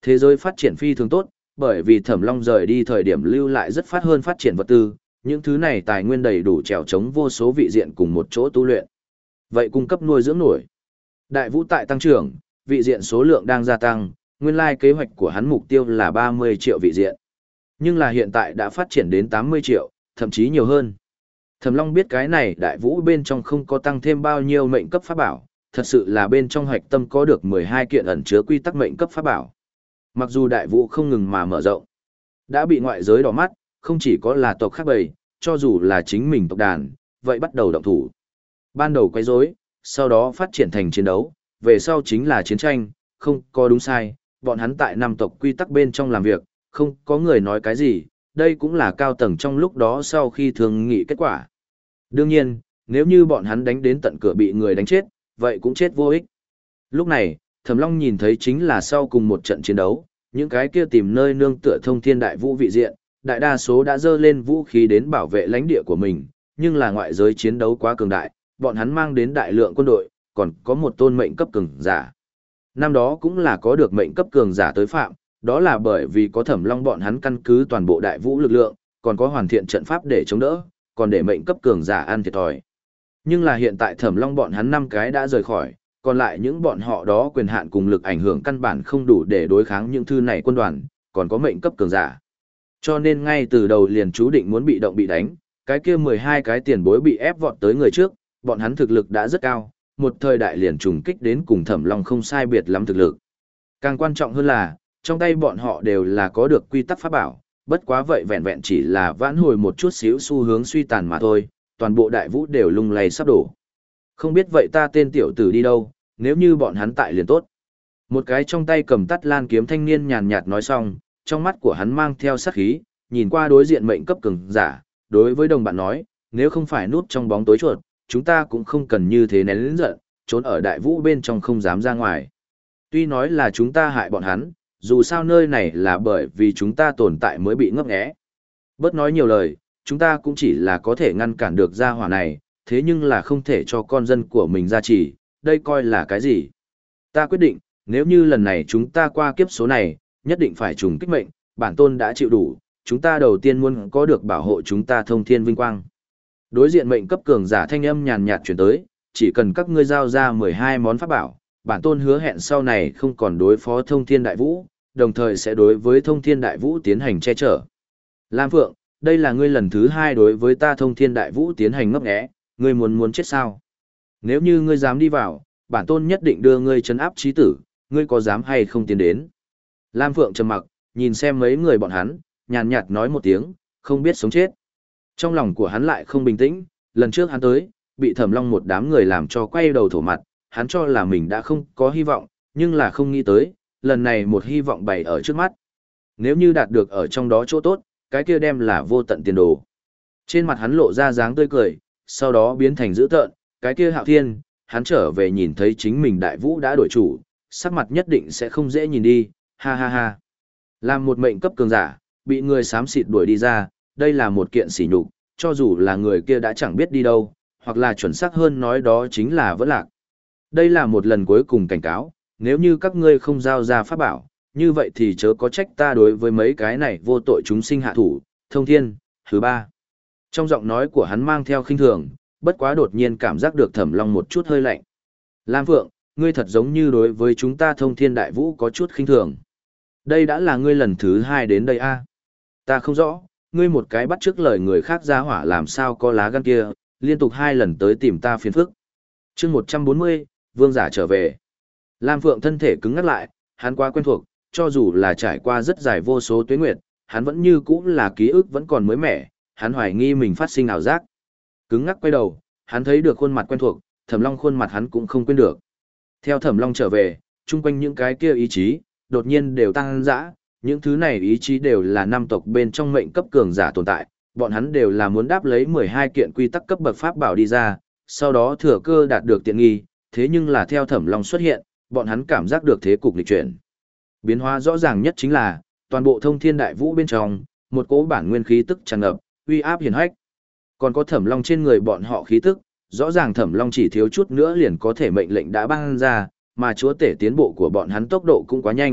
Thế giới phát triển phi thường tốt, bởi vì Thẩm Long rời đi thời điểm lưu lại rất phát hơn phát triển vật tư, những thứ này tài nguyên đầy đủ trèo chống vô số vị diện cùng một chỗ tu luyện. Vậy cung cấp nuôi dưỡng nổi. Đại vũ tại tăng trưởng, vị diện số lượng đang gia tăng, nguyên lai kế hoạch của hắn mục tiêu là ba mươi triệu vị diện. Nhưng là hiện tại đã phát triển đến tám mươi triệu, thậm chí nhiều hơn. Thẩm Long biết cái này đại vũ bên trong không có tăng thêm bao nhiêu mệnh cấp pháp bảo, thật sự là bên trong hoạch tâm có được mười hai kiện ẩn chứa quy tắc mệnh cấp pháp bảo. Mặc dù đại vũ không ngừng mà mở rộng, đã bị ngoại giới đỏ mắt, không chỉ có là tộc khác bầy, cho dù là chính mình tộc đàn, vậy bắt đầu động thủ. Ban đầu quấy rối, sau đó phát triển thành chiến đấu, về sau chính là chiến tranh, không có đúng sai, bọn hắn tại năm tộc quy tắc bên trong làm việc, không có người nói cái gì, đây cũng là cao tầng trong lúc đó sau khi thương nghị kết quả. Đương nhiên, nếu như bọn hắn đánh đến tận cửa bị người đánh chết, vậy cũng chết vô ích. Lúc này, Thẩm Long nhìn thấy chính là sau cùng một trận chiến đấu, những cái kia tìm nơi nương tựa thông thiên đại vũ vị diện, đại đa số đã dơ lên vũ khí đến bảo vệ lãnh địa của mình, nhưng là ngoại giới chiến đấu quá cường đại, bọn hắn mang đến đại lượng quân đội, còn có một tôn mệnh cấp cường giả. Năm đó cũng là có được mệnh cấp cường giả tới phạm, đó là bởi vì có Thẩm Long bọn hắn căn cứ toàn bộ đại vũ lực lượng, còn có hoàn thiện trận pháp để chống đỡ, còn để mệnh cấp cường giả ăn thiệt thòi. Nhưng là hiện tại Thẩm Long bọn hắn năm cái đã rời khỏi, còn lại những bọn họ đó quyền hạn cùng lực ảnh hưởng căn bản không đủ để đối kháng những thư này quân đoàn, còn có mệnh cấp cường giả. Cho nên ngay từ đầu liền chú định muốn bị động bị đánh, cái kia mười hai cái tiền bối bị ép vọt tới người trước, bọn hắn thực lực đã rất cao, một thời đại liền trùng kích đến cùng Thẩm Long không sai biệt lắm thực lực. Càng quan trọng hơn là, trong tay bọn họ đều là có được quy tắc pháp bảo, bất quá vậy vẹn vẹn chỉ là vãn hồi một chút xíu xu hướng suy tàn mà thôi, toàn bộ đại vũ đều lung lay sắp đổ. Không biết vậy ta tên tiểu tử đi đâu, nếu như bọn hắn tại liền tốt. Một cái trong tay cầm tắt lan kiếm thanh niên nhàn nhạt nói xong, trong mắt của hắn mang theo sát khí, nhìn qua đối diện mệnh cấp cường giả, đối với đồng bạn nói, nếu không phải núp trong bóng tối chuột, chúng ta cũng không cần như thế nén lớn giận, trốn ở đại vũ bên trong không dám ra ngoài. Tuy nói là chúng ta hại bọn hắn, dù sao nơi này là bởi vì chúng ta tồn tại mới bị ngấp nghé. Bớt nói nhiều lời, chúng ta cũng chỉ là có thể ngăn cản được gia hỏa này, thế nhưng là không thể cho con dân của mình ra chỉ, đây coi là cái gì? Ta quyết định, nếu như lần này chúng ta qua kiếp số này, nhất định phải trùng kích mệnh, bản tôn đã chịu đủ, chúng ta đầu tiên muốn có được bảo hộ chúng ta thông thiên vinh quang. Đối diện mệnh cấp cường giả thanh âm nhàn nhạt chuyển tới, chỉ cần các ngươi giao ra mười hai món pháp bảo, bản tôn hứa hẹn sau này không còn đối phó thông thiên đại vũ, đồng thời sẽ đối với thông thiên đại vũ tiến hành che chở. Lam Phượng, đây là ngươi lần thứ hai đối với ta thông thiên đại vũ tiến hành ngấp nghé, ngươi muốn muốn chết sao? Nếu như ngươi dám đi vào, bản tôn nhất định đưa ngươi trấn áp chí tử, ngươi có dám hay không tiến đến? Lam Phượng trầm mặc, nhìn xem mấy người bọn hắn, nhàn nhạt nói một tiếng, không biết sống chết. Trong lòng của hắn lại không bình tĩnh, lần trước hắn tới, bị Thẩm Long một đám người làm cho quay đầu thổ mặt, hắn cho là mình đã không có hy vọng, nhưng là không nghĩ tới, lần này một hy vọng bày ở trước mắt. Nếu như đạt được ở trong đó chỗ tốt, cái kia đem là vô tận tiền đồ. Trên mặt hắn lộ ra dáng tươi cười, sau đó biến thành dữ tợn, cái kia Hạo Thiên, hắn trở về nhìn thấy chính mình đại vũ đã đổi chủ, sắc mặt nhất định sẽ không dễ nhìn đi, ha ha ha. Làm một mệnh cấp cường giả, bị người xám xịt đuổi đi ra, đây là một kiện sỉ nhục, cho dù là người kia đã chẳng biết đi đâu, hoặc là chuẩn xác hơn nói đó chính là vẫn lạc. Đây là một lần cuối cùng cảnh cáo, nếu như các ngươi không giao ra pháp bảo, như vậy thì chớ có trách ta đối với mấy cái này vô tội chúng sinh hạ thủ, thông thiên, thứ ba. Trong giọng nói của hắn mang theo khinh thường, bất quá đột nhiên cảm giác được Thẩm Long một chút hơi lạnh. Lam Phượng, ngươi thật giống như đối với chúng ta thông thiên đại vũ có chút khinh thường. Đây đã là ngươi lần thứ hai đến đây a à? Ta không rõ, ngươi một cái bắt trước lời người khác ra hỏa làm sao có lá gan kia, liên tục hai lần tới tìm ta phiền phức. chương một trăm bốn mươi, Vương giả trở về. Lam Phượng thân thể cứng ngắt lại, hắn quá quen thuộc, cho dù là trải qua rất dài vô số tuế nguyệt, hắn vẫn như cũ là ký ức vẫn còn mới mẻ, hắn hoài nghi mình phát sinh ảo giác. Cứng ngắc quay đầu, hắn thấy được khuôn mặt quen thuộc, Thẩm Long khuôn mặt hắn cũng không quên được. Theo Thẩm Long trở về, chung quanh những cái kia ý chí, đột nhiên đều tăng dã, những thứ này ý chí đều là năm tộc bên trong mệnh cấp cường giả tồn tại, bọn hắn đều là muốn đáp lấy mười hai kiện quy tắc cấp bậc pháp bảo đi ra, sau đó thừa cơ đạt được tiện nghi, thế nhưng là theo Thẩm Long xuất hiện, bọn hắn cảm giác được thế cục nghịch chuyển. Biến hóa rõ ràng nhất chính là, toàn bộ thông thiên đại vũ bên trong, một cỗ bản nguyên khí tức tràn ngập, uy áp hiển hách. Còn có Thẩm Long trên người bọn họ khí tức, rõ ràng Thẩm Long chỉ thiếu chút nữa liền có thể mệnh lệnh đã ban ra, mà chúa tể tiến bộ của bọn hắn tốc độ cũng quá nhanh,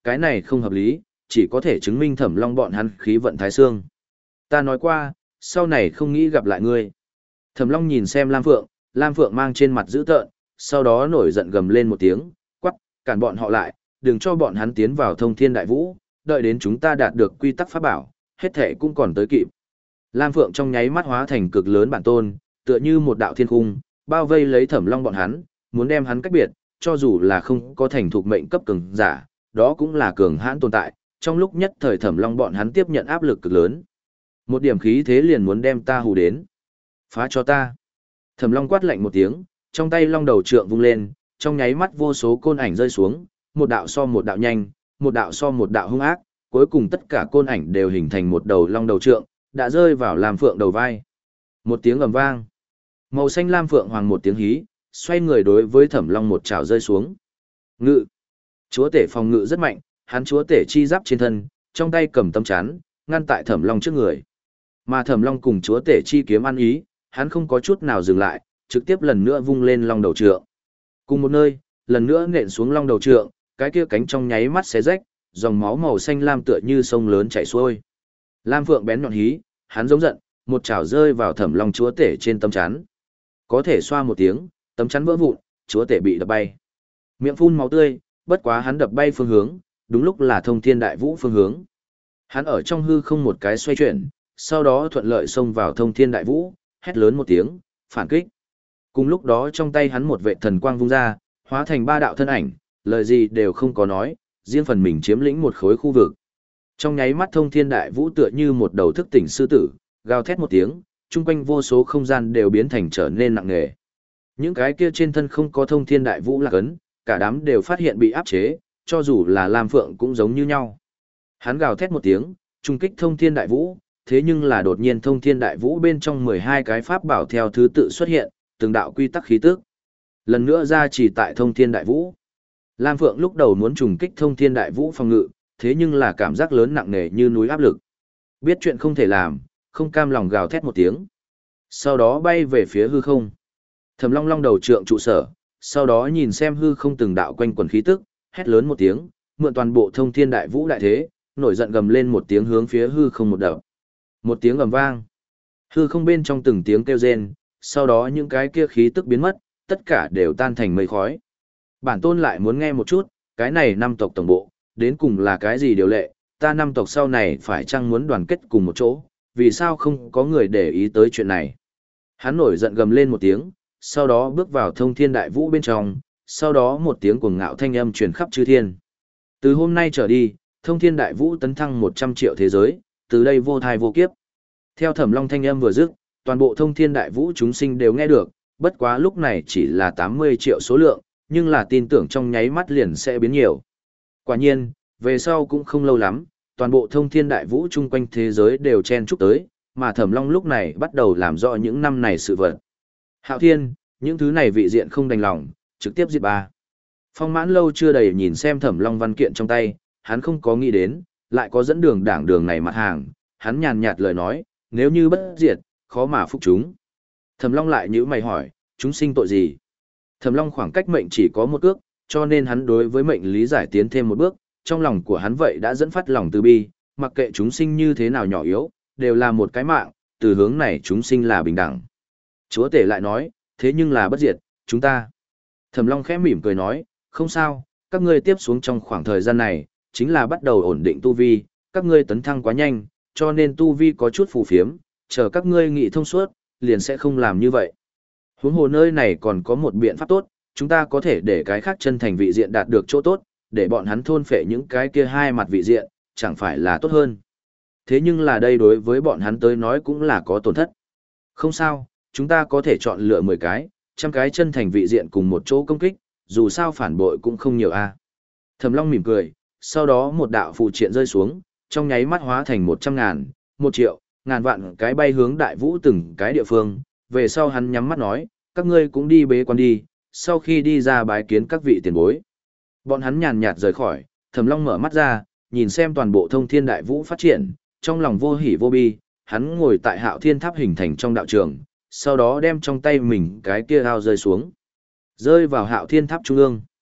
cái này không hợp lý, chỉ có thể chứng minh Thẩm Long bọn hắn khí vận thái xương. Ta nói qua, sau này không nghĩ gặp lại ngươi. Thẩm Long nhìn xem Lam Phượng, Lam Phượng mang trên mặt dữ tợn, sau đó nổi giận gầm lên một tiếng, quắc, cản bọn họ lại, đừng cho bọn hắn tiến vào thông thiên đại vũ, đợi đến chúng ta đạt được quy tắc pháp bảo, hết thể cũng còn tới kịp. Lam Phượng trong nháy mắt hóa thành cực lớn bản tôn, tựa như một đạo thiên cung, bao vây lấy Thẩm Long bọn hắn, muốn đem hắn cách biệt, cho dù là không có thành thuộc mệnh cấp cường giả, đó cũng là cường hãn tồn tại, trong lúc nhất thời Thẩm Long bọn hắn tiếp nhận áp lực cực lớn. Một điểm khí thế liền muốn đem ta hù đến. Phá cho ta. Thẩm Long quát lạnh một tiếng, trong tay long đầu trượng vung lên, trong nháy mắt vô số côn ảnh rơi xuống, một đạo so một đạo nhanh, một đạo so một đạo hung ác, cuối cùng tất cả côn ảnh đều hình thành một đầu long đầu trượng, đã rơi vào Lam Phượng đầu vai. Một tiếng ầm vang. Màu xanh Lam Phượng hoàng một tiếng hí, xoay người đối với Thẩm Long một chảo rơi xuống. Ngự. Chúa tể phòng ngự rất mạnh, hắn chúa tể chi giáp trên thân, trong tay cầm tấm chắn, ngăn tại Thẩm Long trước người. Mà Thẩm Long cùng chúa tể chi kiếm ăn ý, hắn không có chút nào dừng lại, trực tiếp lần nữa vung lên long đầu trượng. Cùng một nơi, lần nữa nện xuống long đầu trượng, cái kia cánh trong nháy mắt xé rách, dòng máu màu xanh lam tựa như sông lớn chảy xuôi. Lam Phượng bén nhọn hí, hắn giống giận, một chảo rơi vào Thẩm Long chúa tể trên tấm chắn. Có thể xoa một tiếng, tấm chắn vỡ vụn, chúa tể bị đập bay. Miệng phun máu tươi, bất quá hắn đập bay phương hướng, đúng lúc là thông thiên đại vũ phương hướng. Hắn ở trong hư không một cái xoay chuyển, sau đó thuận lợi xông vào thông thiên đại vũ, hét lớn một tiếng, phản kích. Cùng lúc đó trong tay hắn một vệ thần quang vung ra, hóa thành ba đạo thân ảnh, lời gì đều không có nói, riêng phần mình chiếm lĩnh một khối khu vực. Trong nháy mắt thông thiên đại vũ tựa như một đầu thức tỉnh sư tử, gào thét một tiếng, chung quanh vô số không gian đều biến thành trở nên nặng nề. Những cái kia trên thân không có thông thiên đại vũ lạc ấn, cả đám đều phát hiện bị áp chế, cho dù là Lam Phượng cũng giống như nhau. Hắn gào thét một tiếng, trung kích thông thiên đại vũ, thế nhưng là đột nhiên thông thiên đại vũ bên trong mười hai cái pháp bảo theo thứ tự xuất hiện, từng đạo quy tắc khí tức. Lần nữa ra chỉ tại thông thiên đại vũ. Lam Phượng lúc đầu muốn trùng kích thông thiên đại vũ phòng ngự, thế nhưng là cảm giác lớn nặng nề như núi áp lực. Biết chuyện không thể làm, không cam lòng gào thét một tiếng. Sau đó bay về phía hư không. Thẩm Long long đầu trượng trụ sở, sau đó nhìn xem hư không từng đạo quanh quần khí tức, hét lớn một tiếng, mượn toàn bộ thông thiên đại vũ đại thế, nổi giận gầm lên một tiếng hướng phía hư không một đập. Một tiếng ầm vang. Hư không bên trong từng tiếng kêu rên, sau đó những cái kia khí tức biến mất, tất cả đều tan thành mây khói. Bản tôn lại muốn nghe một chút, cái này năm tộc tổng bộ, đến cùng là cái gì điều lệ, ta năm tộc sau này phải chăng muốn đoàn kết cùng một chỗ, vì sao không có người để ý tới chuyện này. Hắn nổi giận gầm lên một tiếng, sau đó bước vào thông thiên đại vũ bên trong, sau đó một tiếng cuồng ngạo thanh âm truyền khắp chư thiên. Từ hôm nay trở đi, thông thiên đại vũ tấn thăng một trăm triệu thế giới, từ đây vô thai vô kiếp. Theo Thẩm Long thanh âm vừa dứt, toàn bộ thông thiên đại vũ chúng sinh đều nghe được, bất quá lúc này chỉ là tám mươi triệu số lượng, nhưng là tin tưởng trong nháy mắt liền sẽ biến nhiều. Quả nhiên, về sau cũng không lâu lắm, toàn bộ thông thiên đại vũ chung quanh thế giới đều chen chúc tới, mà Thẩm Long lúc này bắt đầu làm rõ những năm này sự vật. Hạo Thiên, những thứ này vị diện không đành lòng, trực tiếp giết ba. Phong Mãn Lâu chưa đầy nhìn xem Thẩm Long văn kiện trong tay, hắn không có nghĩ đến, lại có dẫn đường đảng đường này mặt hàng, hắn nhàn nhạt lời nói, nếu như bất diệt, khó mà phục chúng. Thẩm Long lại nhíu mày hỏi, chúng sinh tội gì? Thẩm Long khoảng cách mệnh chỉ có một cước, cho nên hắn đối với mệnh lý giải tiến thêm một bước, trong lòng của hắn vậy đã dẫn phát lòng từ bi, mặc kệ chúng sinh như thế nào nhỏ yếu, đều là một cái mạng, từ hướng này chúng sinh là bình đẳng. Chúa tể lại nói, thế nhưng là bất diệt, chúng ta. Thẩm Long khẽ mỉm cười nói, không sao, các ngươi tiếp xuống trong khoảng thời gian này, chính là bắt đầu ổn định tu vi, các ngươi tấn thăng quá nhanh, cho nên tu vi có chút phù phiếm, chờ các ngươi nghị thông suốt, liền sẽ không làm như vậy. Huống hồ nơi này còn có một biện pháp tốt, chúng ta có thể để cái khác chân thành vị diện đạt được chỗ tốt, để bọn hắn thôn phệ những cái kia hai mặt vị diện, chẳng phải là tốt hơn. Thế nhưng là đây đối với bọn hắn tới nói cũng là có tổn thất. Không sao, chúng ta có thể chọn lựa mười cái, trăm cái chân thành vị diện cùng một chỗ công kích, dù sao phản bội cũng không nhiều a. Thẩm Long mỉm cười, sau đó một đạo phù triện rơi xuống, trong nháy mắt hóa thành một trăm ngàn, một triệu, ngàn vạn cái bay hướng đại vũ từng cái địa phương, về sau hắn nhắm mắt nói, các ngươi cũng đi bế quan đi, sau khi đi ra bái kiến các vị tiền bối. Bọn hắn nhàn nhạt rời khỏi, Thẩm Long mở mắt ra, nhìn xem toàn bộ thông thiên đại vũ phát triển, trong lòng vô hỉ vô bi, hắn ngồi tại Hạo Thiên Tháp hình thành trong đạo trường, sau đó đem trong tay mình cái kia ao rơi xuống, rơi vào Hạo Thiên Tháp trung ương.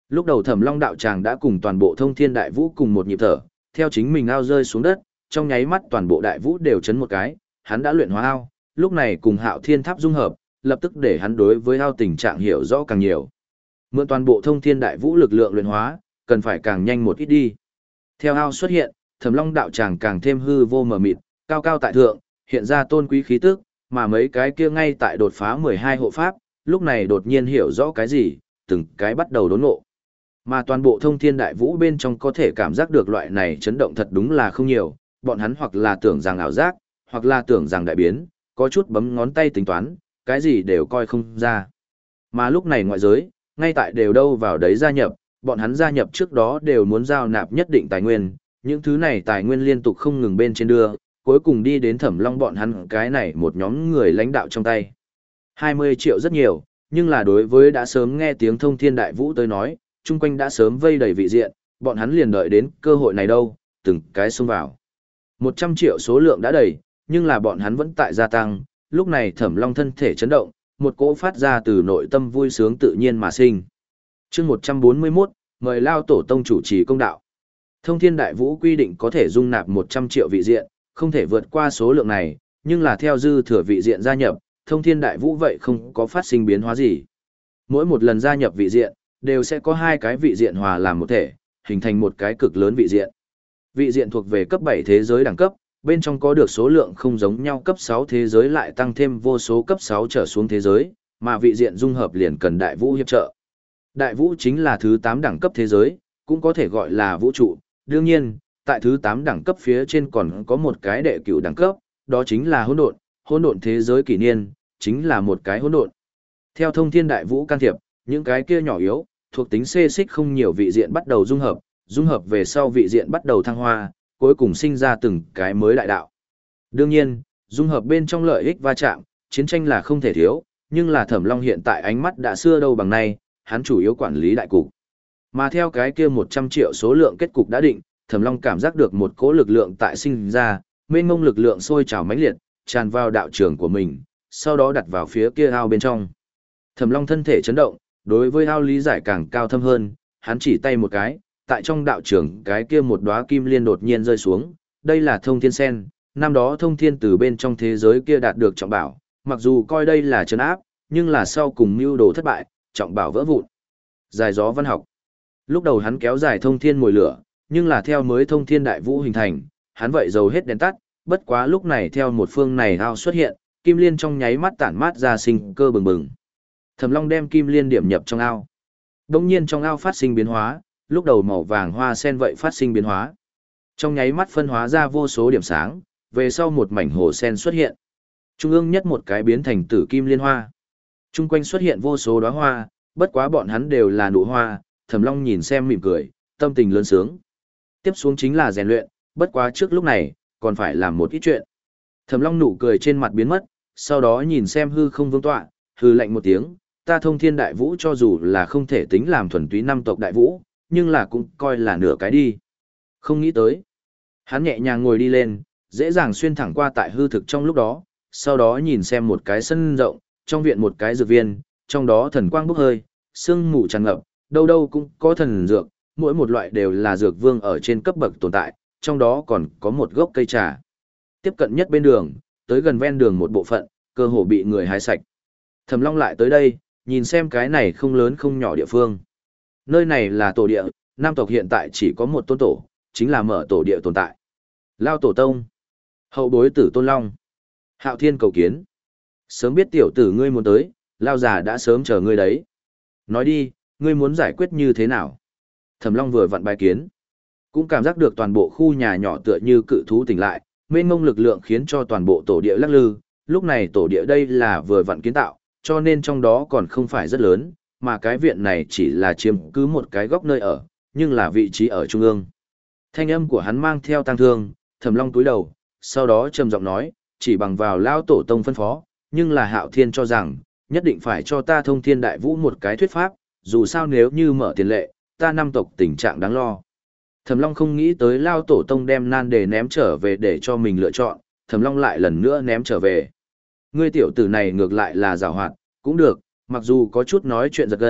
Lúc đầu Thẩm Long đạo tràng đã cùng toàn bộ Thông Thiên Đại Vũ cùng một nhịp thở, theo chính mình ao rơi xuống đất, trong nháy mắt toàn bộ Đại Vũ đều chấn một cái, hắn đã luyện hóa ao, lúc này cùng Hạo Thiên Tháp dung hợp, lập tức để hắn đối với ao tình trạng hiểu rõ càng nhiều. Mượn toàn bộ Thông Thiên Đại Vũ lực lượng luyện hóa, cần phải càng nhanh một ít đi. Theo ao xuất hiện, Thẩm Long đạo tràng càng thêm hư vô mờ mịt, cao cao tại thượng, hiện ra tôn quý khí tức, mà mấy cái kia ngay tại đột phá mười hai hộ pháp, lúc này đột nhiên hiểu rõ cái gì, từng cái bắt đầu đốn ngộ. Mà toàn bộ Thông Thiên Đại Vũ bên trong có thể cảm giác được loại này chấn động thật đúng là không nhiều, bọn hắn hoặc là tưởng rằng ảo giác, hoặc là tưởng rằng đại biến, có chút bấm ngón tay tính toán, cái gì đều coi không ra. Mà lúc này ngoại giới, ngay tại đều đâu vào đấy gia nhập, bọn hắn gia nhập trước đó đều muốn giao nạp nhất định tài nguyên, những thứ này tài nguyên liên tục không ngừng bên trên đưa, cuối cùng đi đến Thẩm Long bọn hắn cái này một nhóm người lãnh đạo trong tay. hai mươi triệu rất nhiều, nhưng là đối với đã sớm nghe tiếng Thông Thiên Đại Vũ tới nói, chung quanh đã sớm vây đầy vị diện, bọn hắn liền đợi đến cơ hội này đâu, từng cái xông vào. một trăm triệu số lượng đã đầy, nhưng là bọn hắn vẫn tại gia tăng, lúc này Thẩm Long thân thể chấn động, một cỗ phát ra từ nội tâm vui sướng tự nhiên mà sinh. Chương một trăm bốn mươi mốt, mời Lao Tổ Tông chủ trì công đạo. Thông Thiên Đại Vũ quy định có thể dung nạp một trăm triệu vị diện, không thể vượt qua số lượng này, nhưng là theo dư thừa vị diện gia nhập, Thông Thiên Đại Vũ vậy không có phát sinh biến hóa gì. Mỗi một lần gia nhập vị diện, đều sẽ có hai cái vị diện hòa làm một thể, hình thành một cái cực lớn vị diện. Vị diện thuộc về cấp bảy thế giới đẳng cấp, bên trong có được số lượng không giống nhau cấp sáu thế giới lại tăng thêm vô số cấp sáu trở xuống thế giới, mà vị diện dung hợp liền cần Đại Vũ hiệp trợ. Đại Vũ chính là thứ tám đẳng cấp thế giới, cũng có thể gọi là vũ trụ. Đương nhiên, tại thứ tám đẳng cấp phía trên còn có một cái đệ cửu đẳng cấp, đó chính là hỗn độn, hỗn độn thế giới kỷ niên, chính là một cái hỗn độn. Theo Thông Thiên Đại Vũ can thiệp, những cái kia nhỏ yếu, thuộc tính xê xích không nhiều vị diện bắt đầu dung hợp, dung hợp về sau vị diện bắt đầu thăng hoa, cuối cùng sinh ra từng cái mới đại đạo. Đương nhiên, dung hợp bên trong lợi ích va chạm, chiến tranh là không thể thiếu, nhưng là Thẩm Long hiện tại ánh mắt đã xưa đâu bằng nay, hắn chủ yếu quản lý đại cục. Mà theo cái kia một trăm triệu số lượng kết cục đã định, Thẩm Long cảm giác được một cỗ lực lượng tại sinh ra, mênh mông lực lượng sôi trào mãnh liệt, tràn vào đạo trường của mình, sau đó đặt vào phía kia ao bên trong. Thẩm Long thân thể chấn động, đối với ao lý giải càng cao thâm hơn, hắn chỉ tay một cái, tại trong đạo trường cái kia một đóa kim liên đột nhiên rơi xuống, đây là Thông Thiên Sen, năm đó Thông Thiên từ bên trong thế giới kia đạt được trọng bảo, mặc dù coi đây là trấn áp, nhưng là sau cùng mưu đồ thất bại, trọng bảo vỡ vụn. Dài gió văn học. Lúc đầu hắn kéo dài Thông Thiên mồi lửa, nhưng là theo mới Thông Thiên Đại Vũ hình thành, hắn vậy dầu hết đèn tắt, bất quá lúc này theo một phương này ao xuất hiện, kim liên trong nháy mắt tản mát ra sinh cơ bừng bừng. Thẩm Long đem kim liên điểm nhập trong ao. Đống nhiên trong ao phát sinh biến hóa, lúc đầu màu vàng hoa sen vậy phát sinh biến hóa. Trong nháy mắt phân hóa ra vô số điểm sáng, về sau một mảnh hồ sen xuất hiện. Trung ương nhất một cái biến thành tử kim liên hoa. Trung quanh xuất hiện vô số đóa hoa, bất quá bọn hắn đều là nụ hoa, Thẩm Long nhìn xem mỉm cười, tâm tình lớn sướng. Tiếp xuống chính là rèn luyện, bất quá trước lúc này, còn phải làm một ít chuyện. Thẩm Long nụ cười trên mặt biến mất, sau đó nhìn xem hư không vương tọa, hư lạnh một tiếng, ta Thông Thiên Đại Vũ cho dù là không thể tính làm thuần túy năm tộc đại vũ, nhưng là cũng coi là nửa cái đi. Không nghĩ tới. Hắn nhẹ nhàng ngồi đi lên, dễ dàng xuyên thẳng qua tại hư thực trong lúc đó, sau đó nhìn xem một cái sân rộng, trong viện một cái dược viên, trong đó thần quang bốc hơi, sương mù tràn ngập, đâu đâu cũng có thần dược, mỗi một loại đều là dược vương ở trên cấp bậc tồn tại, trong đó còn có một gốc cây trà. Tiếp cận nhất bên đường, tới gần ven đường một bộ phận, cơ hồ bị người hái sạch. Thẩm Long lại tới đây, nhìn xem cái này không lớn không nhỏ địa phương. Nơi này là tổ địa, Nam tộc hiện tại chỉ có một tôn tổ, chính là mở tổ địa tồn tại. Lao tổ tông, hậu bối tử Tôn Long, Hạo Thiên cầu kiến. Sớm biết tiểu tử ngươi muốn tới, Lao già đã sớm chờ ngươi đấy. Nói đi, ngươi muốn giải quyết như thế nào? Thẩm Long vừa vặn bài kiến, cũng cảm giác được toàn bộ khu nhà nhỏ tựa như cự thú tỉnh lại, mênh mông lực lượng khiến cho toàn bộ tổ địa lắc lư. Lúc này tổ địa đây là vừa vặn kiến tạo, cho nên trong đó còn không phải rất lớn, mà cái viện này chỉ là chiếm cứ một cái góc nơi ở, nhưng là vị trí ở trung ương. Thanh âm của hắn mang theo tang thương, Thẩm Long cúi đầu, sau đó trầm giọng nói, chỉ bằng vào Lao tổ tông phân phó, nhưng là Hạo Thiên cho rằng, nhất định phải cho ta Thông Thiên Đại Vũ một cái thuyết pháp, dù sao nếu như mở tiền lệ, ta năm tộc tình trạng đáng lo. Thẩm Long không nghĩ tới Lao tổ tông đem nan đề ném trở về để cho mình lựa chọn, Thẩm Long lại lần nữa ném trở về. Ngươi tiểu tử này ngược lại là giàu hoạt, cũng được, mặc dù có chút nói chuyện giật gân,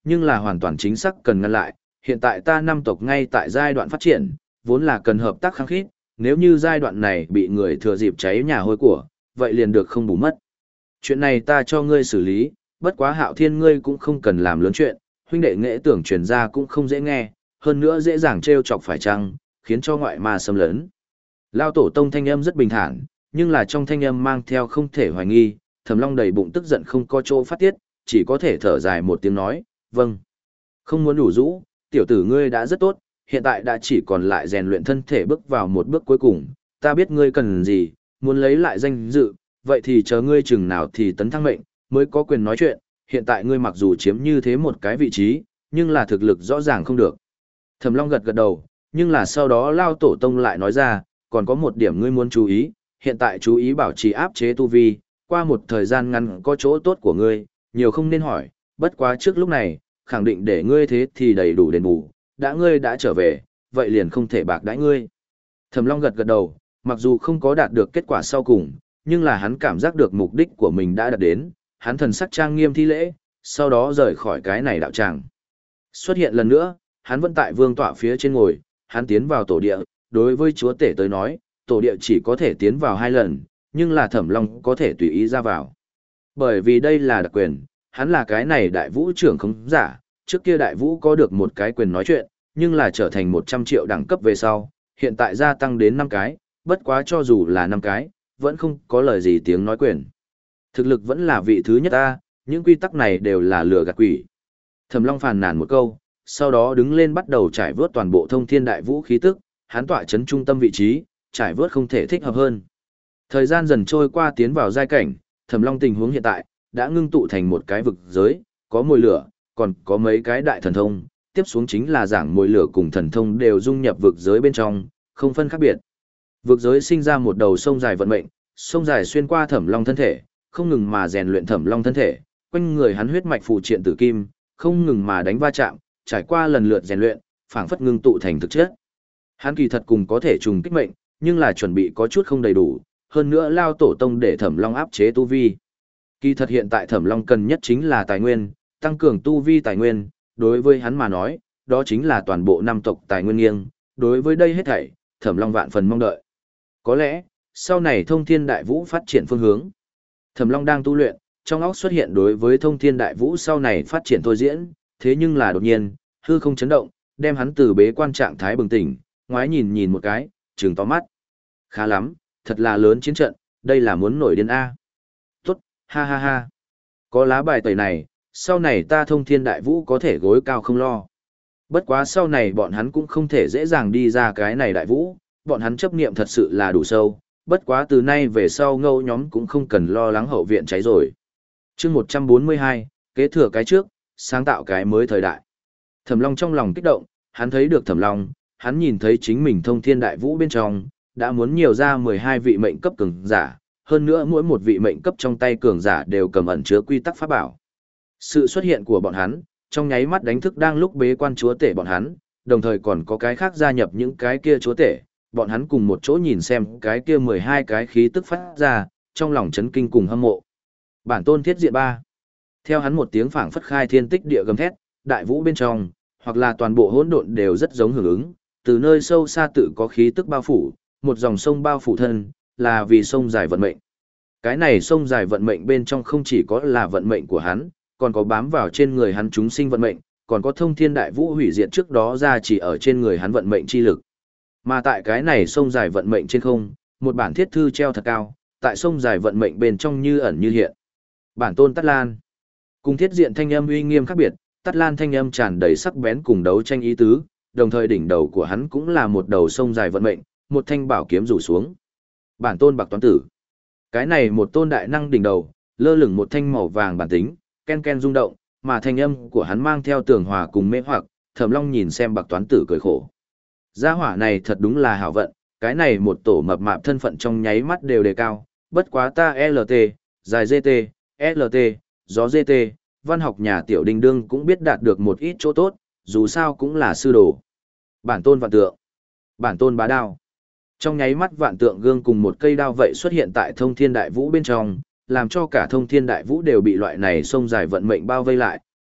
nhưng là hoàn toàn chính xác cần ngăn lại. Hiện tại ta năm tộc ngay tại giai đoạn phát triển, vốn là cần hợp tác khăng khít, nếu như giai đoạn này bị người thừa dịp cháy nhà hôi của, vậy liền được không bù mất. Chuyện này ta cho ngươi xử lý, bất quá Hạo Thiên ngươi cũng không cần làm lớn chuyện, huynh đệ nghệ tưởng truyền ra cũng không dễ nghe, hơn nữa dễ dàng trêu chọc phải chăng, khiến cho ngoại ma xâm lấn. Lao tổ tông thanh âm rất bình thản, nhưng là trong thanh âm mang theo không thể hoài nghi, Thẩm Long đầy bụng tức giận không có chỗ phát tiết, chỉ có thể thở dài một tiếng nói, vâng. Không muốn đủ rũ, tiểu tử ngươi đã rất tốt, hiện tại đã chỉ còn lại rèn luyện thân thể bước vào một bước cuối cùng, ta biết ngươi cần gì, muốn lấy lại danh dự, vậy thì chờ ngươi chừng nào thì tấn thăng mệnh, mới có quyền nói chuyện, hiện tại ngươi mặc dù chiếm như thế một cái vị trí, nhưng là thực lực rõ ràng không được. Thẩm Long gật gật đầu, nhưng là sau đó Lao tổ tông lại nói ra, còn có một điểm ngươi muốn chú ý, hiện tại chú ý bảo trì áp chế tu vi, qua một thời gian ngắn có chỗ tốt của ngươi, nhiều không nên hỏi, bất quá trước lúc này, khẳng định để ngươi thế thì đầy đủ đền bù, đã ngươi đã trở về, vậy liền không thể bạc đãi ngươi. Thẩm Long gật gật đầu, mặc dù không có đạt được kết quả sau cùng, nhưng là hắn cảm giác được mục đích của mình đã đạt đến, hắn thần sắc trang nghiêm thi lễ, sau đó rời khỏi cái này đạo tràng. Xuất hiện lần nữa, hắn vẫn tại vương tọa phía trên ngồi, hắn tiến vào tổ địa, đối với chúa tể tới nói, tổ địa chỉ có thể tiến vào hai lần, nhưng là Thẩm Long có thể tùy ý ra vào. Bởi vì đây là đặc quyền, hắn là cái này đại vũ trưởng không giả, trước kia đại vũ có được một cái quyền nói chuyện, nhưng là trở thành một trăm triệu đẳng cấp về sau, hiện tại gia tăng đến năm cái, bất quá cho dù là năm cái, vẫn không có lời gì tiếng nói quyền. Thực lực vẫn là vị thứ nhất ta, những quy tắc này đều là lừa gạt quỷ. Thẩm Long phàn nàn một câu, sau đó đứng lên bắt đầu trải vớt toàn bộ thông thiên đại vũ khí tức, hắn tọa chấn trung tâm vị trí, trải vớt không thể thích hợp hơn. Thời gian dần trôi qua tiến vào giai cảnh, Thẩm Long tình huống hiện tại đã ngưng tụ thành một cái vực giới, có mồi lửa, còn có mấy cái đại thần thông, tiếp xuống chính là giảng mồi lửa cùng thần thông đều dung nhập vực giới bên trong, không phân khác biệt. Vực giới sinh ra một đầu sông dài vận mệnh, sông dài xuyên qua Thẩm Long thân thể, không ngừng mà rèn luyện Thẩm Long thân thể, quanh người hắn huyết mạch phù triện tử kim, không ngừng mà đánh va chạm, trải qua lần lượt rèn luyện, phảng phất ngưng tụ thành thực chất. Hắn kỳ thật cùng có thể trùng kích mệnh, nhưng là chuẩn bị có chút không đầy đủ, hơn nữa Lao tổ tông để Thẩm Long áp chế tu vi. Kỳ thật hiện tại Thẩm Long cần nhất chính là tài nguyên, tăng cường tu vi tài nguyên, đối với hắn mà nói, đó chính là toàn bộ năm tộc tài nguyên nghiêng, đối với đây hết thảy, Thẩm Long vạn phần mong đợi. Có lẽ, sau này thông thiên đại vũ phát triển phương hướng. Thẩm Long đang tu luyện, trong óc xuất hiện đối với thông thiên đại vũ sau này phát triển thôi diễn, thế nhưng là đột nhiên, hư không chấn động, đem hắn từ bế quan trạng thái bừng tỉnh, ngoái nhìn nhìn một cái, trừng to mắt. Khá lắm, thật là lớn chiến trận, đây là muốn nổi điên A. Tốt, ha ha ha. Có lá bài tẩy này, sau này ta thông thiên đại vũ có thể gối cao không lo. Bất quá sau này bọn hắn cũng không thể dễ dàng đi ra cái này đại vũ, bọn hắn chấp niệm thật sự là đủ sâu, bất quá từ nay về sau ngâu nhóm cũng không cần lo lắng hậu viện cháy rồi. chương một trăm bốn mươi hai, kế thừa cái trước, sáng tạo cái mới thời đại. Thẩm Long trong lòng kích động, hắn thấy được Thẩm Long, hắn nhìn thấy chính mình thông thiên đại vũ bên trong, đã muốn nhiều ra mười hai vị mệnh cấp cường giả, hơn nữa mỗi một vị mệnh cấp trong tay cường giả đều cầm ẩn chứa quy tắc pháp bảo. Sự xuất hiện của bọn hắn, trong nháy mắt đánh thức đang lúc bế quan chúa tể bọn hắn, đồng thời còn có cái khác gia nhập những cái kia chúa tể, bọn hắn cùng một chỗ nhìn xem cái kia mười hai cái khí tức phát ra, trong lòng chấn kinh cùng hâm mộ. Bản tôn thiết diện ba. Theo hắn một tiếng phảng phất khai thiên tích địa gầm thét, đại vũ bên trong, hoặc là toàn bộ hỗn độn đều rất giống hưởng ứng, từ nơi sâu xa tự có khí tức bao phủ, một dòng sông bao phủ thân, là vì sông dài vận mệnh. Cái này sông dài vận mệnh bên trong không chỉ có là vận mệnh của hắn, còn có bám vào trên người hắn chúng sinh vận mệnh, còn có thông thiên đại vũ hủy diệt trước đó ra chỉ ở trên người hắn vận mệnh chi lực. Mà tại cái này sông dài vận mệnh trên không, một bản thiết thư treo thật cao, tại sông dài vận mệnh bên trong như ẩn như hiện. Bản tôn Tát Lan. Cùng thiết diện thanh âm uy nghiêm khác biệt, Tát Lan thanh âm tràn đầy sắc bén cùng đấu tranh ý tứ, đồng thời đỉnh đầu của hắn cũng là một đầu sông dài vận mệnh, một thanh bảo kiếm rủ xuống. Bản tôn Bạc Toán Tử. Cái này một tôn đại năng đỉnh đầu, lơ lửng một thanh màu vàng bản tính, ken ken rung động, mà thanh âm của hắn mang theo tường hòa cùng mê hoặc, Thẩm Long nhìn xem Bạc Toán Tử cười khổ. Gia hỏa này thật đúng là hảo vận, cái này một tổ mập mạp thân phận trong nháy mắt đều đề cao, bất quá ta lờ tê, dài giê tê, lờ tê, gió giê tê, văn học nhà tiểu đình đương cũng biết đạt được một ít chỗ tốt, dù sao cũng là sư đồ. Bản tôn vạn tượng, bản tôn bá đao. Trong nháy mắt vạn tượng gương cùng một cây đao vậy xuất hiện tại thông thiên đại vũ bên trong, làm cho cả thông thiên đại vũ đều bị loại này sông dài vận mệnh bao vây lại,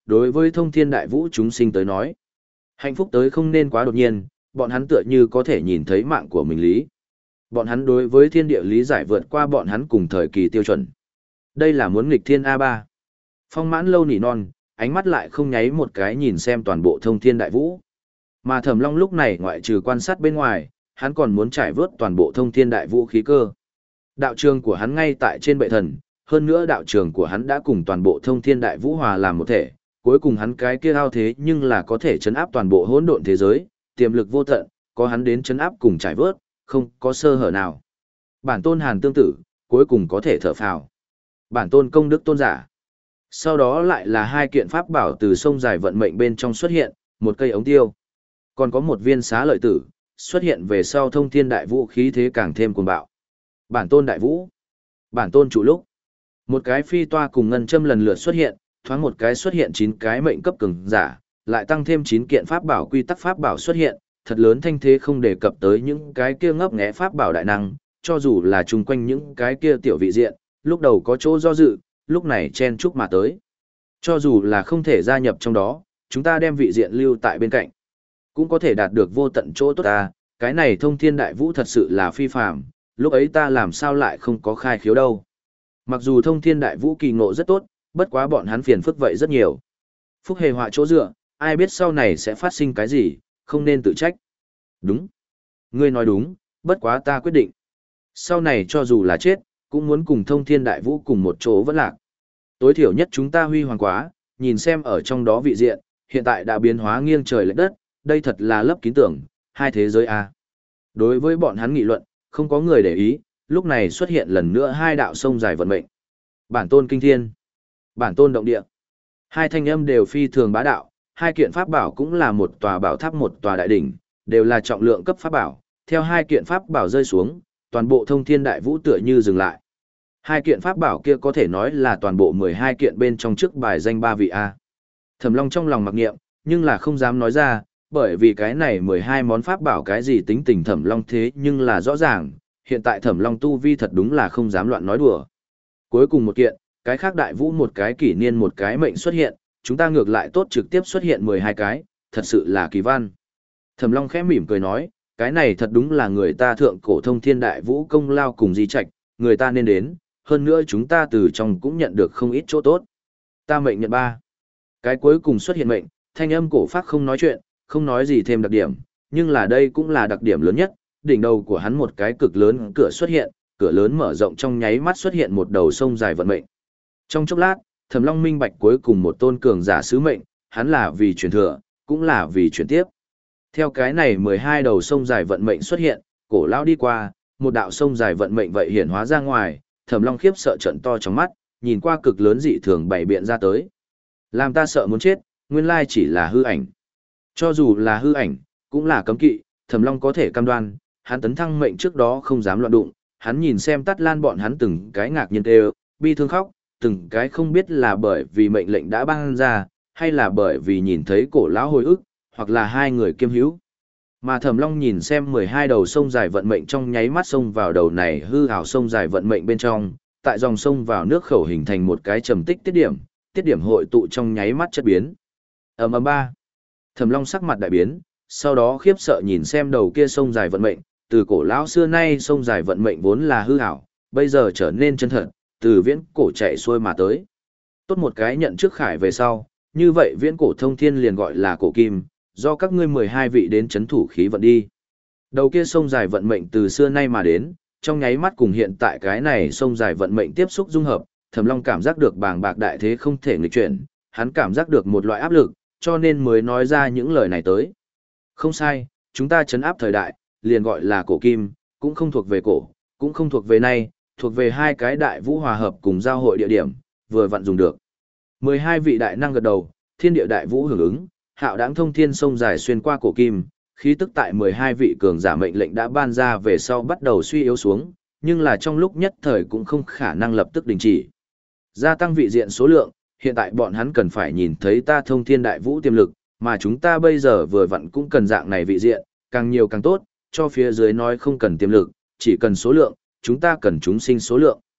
đối với thông thiên đại vũ chúng sinh tới nói. Hạnh phúc tới không nên quá đột nhiên, bọn hắn tựa như có thể nhìn thấy mạng của mình lý. Bọn hắn đối với thiên địa lý giải vượt qua bọn hắn cùng thời kỳ tiêu chuẩn. Đây là muốn nghịch thiên a ba. Phong Mãn Lâu nỉ non, ánh mắt lại không nháy một cái nhìn xem toàn bộ thông thiên đại vũ. Mà Thẩm Long lúc này ngoại trừ quan sát bên ngoài, hắn còn muốn trải vớt toàn bộ thông thiên đại vũ khí cơ. Đạo trường của hắn ngay tại trên bệ thần, hơn nữa đạo trường của hắn đã cùng toàn bộ thông thiên đại vũ hòa làm một thể, cuối cùng hắn cái kia ao thế nhưng là có thể chấn áp toàn bộ hỗn độn thế giới, tiềm lực vô tận, có hắn đến chấn áp cùng trải vớt, không có sơ hở nào. Bản tôn Hàn tương tự, cuối cùng có thể thở phào. Bản tôn công đức tôn giả. Sau đó lại là hai kiện pháp bảo từ sông dài vận mệnh bên trong xuất hiện, một cây ống tiêu. Còn có một viên xá lợi tử, xuất hiện về sau thông thiên đại vũ khí thế càng thêm cuồng bạo. Bản tôn đại vũ. Bản tôn chủ lúc. Một cái phi toa cùng ngân châm lần lượt xuất hiện, thoáng một cái xuất hiện chín cái mệnh cấp cường giả, lại tăng thêm chín kiện pháp bảo quy tắc pháp bảo xuất hiện, thật lớn thanh thế không đề cập tới những cái kia ngấp nghé pháp bảo đại năng, cho dù là chung quanh những cái kia tiểu vị diện, lúc đầu có chỗ do dự, lúc này chen chúc mà tới. Cho dù là không thể gia nhập trong đó, chúng ta đem vị diện lưu tại bên cạnh, cũng có thể đạt được vô tận chỗ tốt ta, cái này thông thiên đại vũ thật sự là phi phàm, lúc ấy ta làm sao lại không có khai khiếu đâu. Mặc dù thông thiên đại vũ kỳ ngộ rất tốt, bất quá bọn hắn phiền phức vậy rất nhiều. Phúc hề họa chỗ dựa, ai biết sau này sẽ phát sinh cái gì, không nên tự trách. Đúng. Ngươi nói đúng, bất quá ta quyết định. Sau này cho dù là chết, cũng muốn cùng thông thiên đại vũ cùng một chỗ vẫn lạc. Tối thiểu nhất chúng ta huy hoàng quá, nhìn xem ở trong đó vị diện, hiện tại đã biến hóa nghiêng trời lệch đất, đây thật là lấp kín tưởng, hai thế giới a. Đối với bọn hắn nghị luận, không có người để ý, lúc này xuất hiện lần nữa hai đạo sông dài vận mệnh. Bản tôn kinh thiên, bản tôn động địa. Hai thanh âm đều phi thường bá đạo, hai kiện pháp bảo cũng là một tòa bảo tháp một tòa đại đỉnh, đều là trọng lượng cấp pháp bảo. Theo hai kiện pháp bảo rơi xuống, toàn bộ thông thiên đại vũ tựa như dừng lại. Hai kiện pháp bảo kia có thể nói là toàn bộ mười hai kiện bên trong trước bài danh ba vị A. Thẩm Long trong lòng mặc niệm, nhưng là không dám nói ra, bởi vì cái này mười hai món pháp bảo cái gì tính tình Thẩm Long thế nhưng là rõ ràng, hiện tại Thẩm Long tu vi thật đúng là không dám loạn nói đùa. Cuối cùng một kiện, cái khác đại vũ một cái kỷ niên một cái mệnh xuất hiện, chúng ta ngược lại tốt trực tiếp xuất hiện mười hai cái, thật sự là kỳ văn. Thẩm Long khẽ mỉm cười nói, cái này thật đúng là người ta thượng cổ thông thiên đại vũ công lao cùng di trạch, người ta nên đến, hơn nữa chúng ta từ trong cũng nhận được không ít chỗ tốt. Ta mệnh nhận ba. Cái cuối cùng xuất hiện mệnh, thanh âm cổ phát không nói chuyện, không nói gì thêm đặc điểm, nhưng là đây cũng là đặc điểm lớn nhất, đỉnh đầu của hắn một cái cực lớn cửa xuất hiện, cửa lớn mở rộng trong nháy mắt xuất hiện một đầu sông dài vận mệnh. Trong chốc lát, Thẩm Long minh bạch cuối cùng một tôn cường giả sứ mệnh, hắn là vì truyền thừa, cũng là vì truyền tiếp. Theo cái này mười hai đầu sông dài vận mệnh xuất hiện, cổ lão đi qua, một đạo sông dài vận mệnh vậy hiển hóa ra ngoài, Thẩm Long khiếp sợ trợn to trong mắt, nhìn qua cực lớn dị thường bảy biện ra tới. Làm ta sợ muốn chết, nguyên lai chỉ là hư ảnh. Cho dù là hư ảnh, cũng là cấm kỵ, Thẩm Long có thể cam đoan, hắn tấn thăng mệnh trước đó không dám loạn đụng, hắn nhìn xem Tát Lan bọn hắn từng cái ngạc nhiên kêu, bi thương khóc, từng cái không biết là bởi vì mệnh lệnh đã ban ra, hay là bởi vì nhìn thấy cổ lão hồi ức, hoặc là hai người kiêm hữu. Mà Thẩm Long nhìn xem mười hai đầu sông dài vận mệnh trong nháy mắt sông vào đầu này hư ảo sông dài vận mệnh bên trong, tại dòng sông vào nước khẩu hình thành một cái trầm tích tiết điểm, tiết điểm hội tụ trong nháy mắt chất biến. Ầm ầm ba. Thẩm Long sắc mặt đại biến, sau đó khiếp sợ nhìn xem đầu kia sông dài vận mệnh, từ cổ lão xưa nay sông dài vận mệnh vốn là hư ảo, bây giờ trở nên chân thật, từ viễn cổ chạy xuôi mà tới. Tốt một cái nhận trước khải về sau, như vậy viễn cổ thông thiên liền gọi là cổ kim, do các ngươi mười hai vị đến chấn thủ khí vận đi. Đầu kia sông dài vận mệnh từ xưa nay mà đến, trong nháy mắt cùng hiện tại cái này sông dài vận mệnh tiếp xúc dung hợp, Thẩm Long cảm giác được bàng bạc đại thế không thể nghịch chuyển, hắn cảm giác được một loại áp lực, cho nên mới nói ra những lời này tới. Không sai, chúng ta chấn áp thời đại, liền gọi là cổ kim, cũng không thuộc về cổ, cũng không thuộc về nay, thuộc về hai cái đại vũ hòa hợp cùng giao hội địa điểm, vừa vặn dùng được. mười hai vị đại năng gật đầu, thiên địa đại vũ hưởng ứng, hạo đáng thông thiên sông dài xuyên qua cổ kim, khí tức tại mười hai vị cường giả mệnh lệnh đã ban ra về sau bắt đầu suy yếu xuống, nhưng là trong lúc nhất thời cũng không khả năng lập tức đình chỉ. Gia tăng vị diện số lượng, hiện tại bọn hắn cần phải nhìn thấy ta thông thiên đại vũ tiềm lực, mà chúng ta bây giờ vừa vặn cũng cần dạng này vị diện, càng nhiều càng tốt, cho phía dưới nói không cần tiềm lực, chỉ cần số lượng, chúng ta cần chúng sinh số lượng.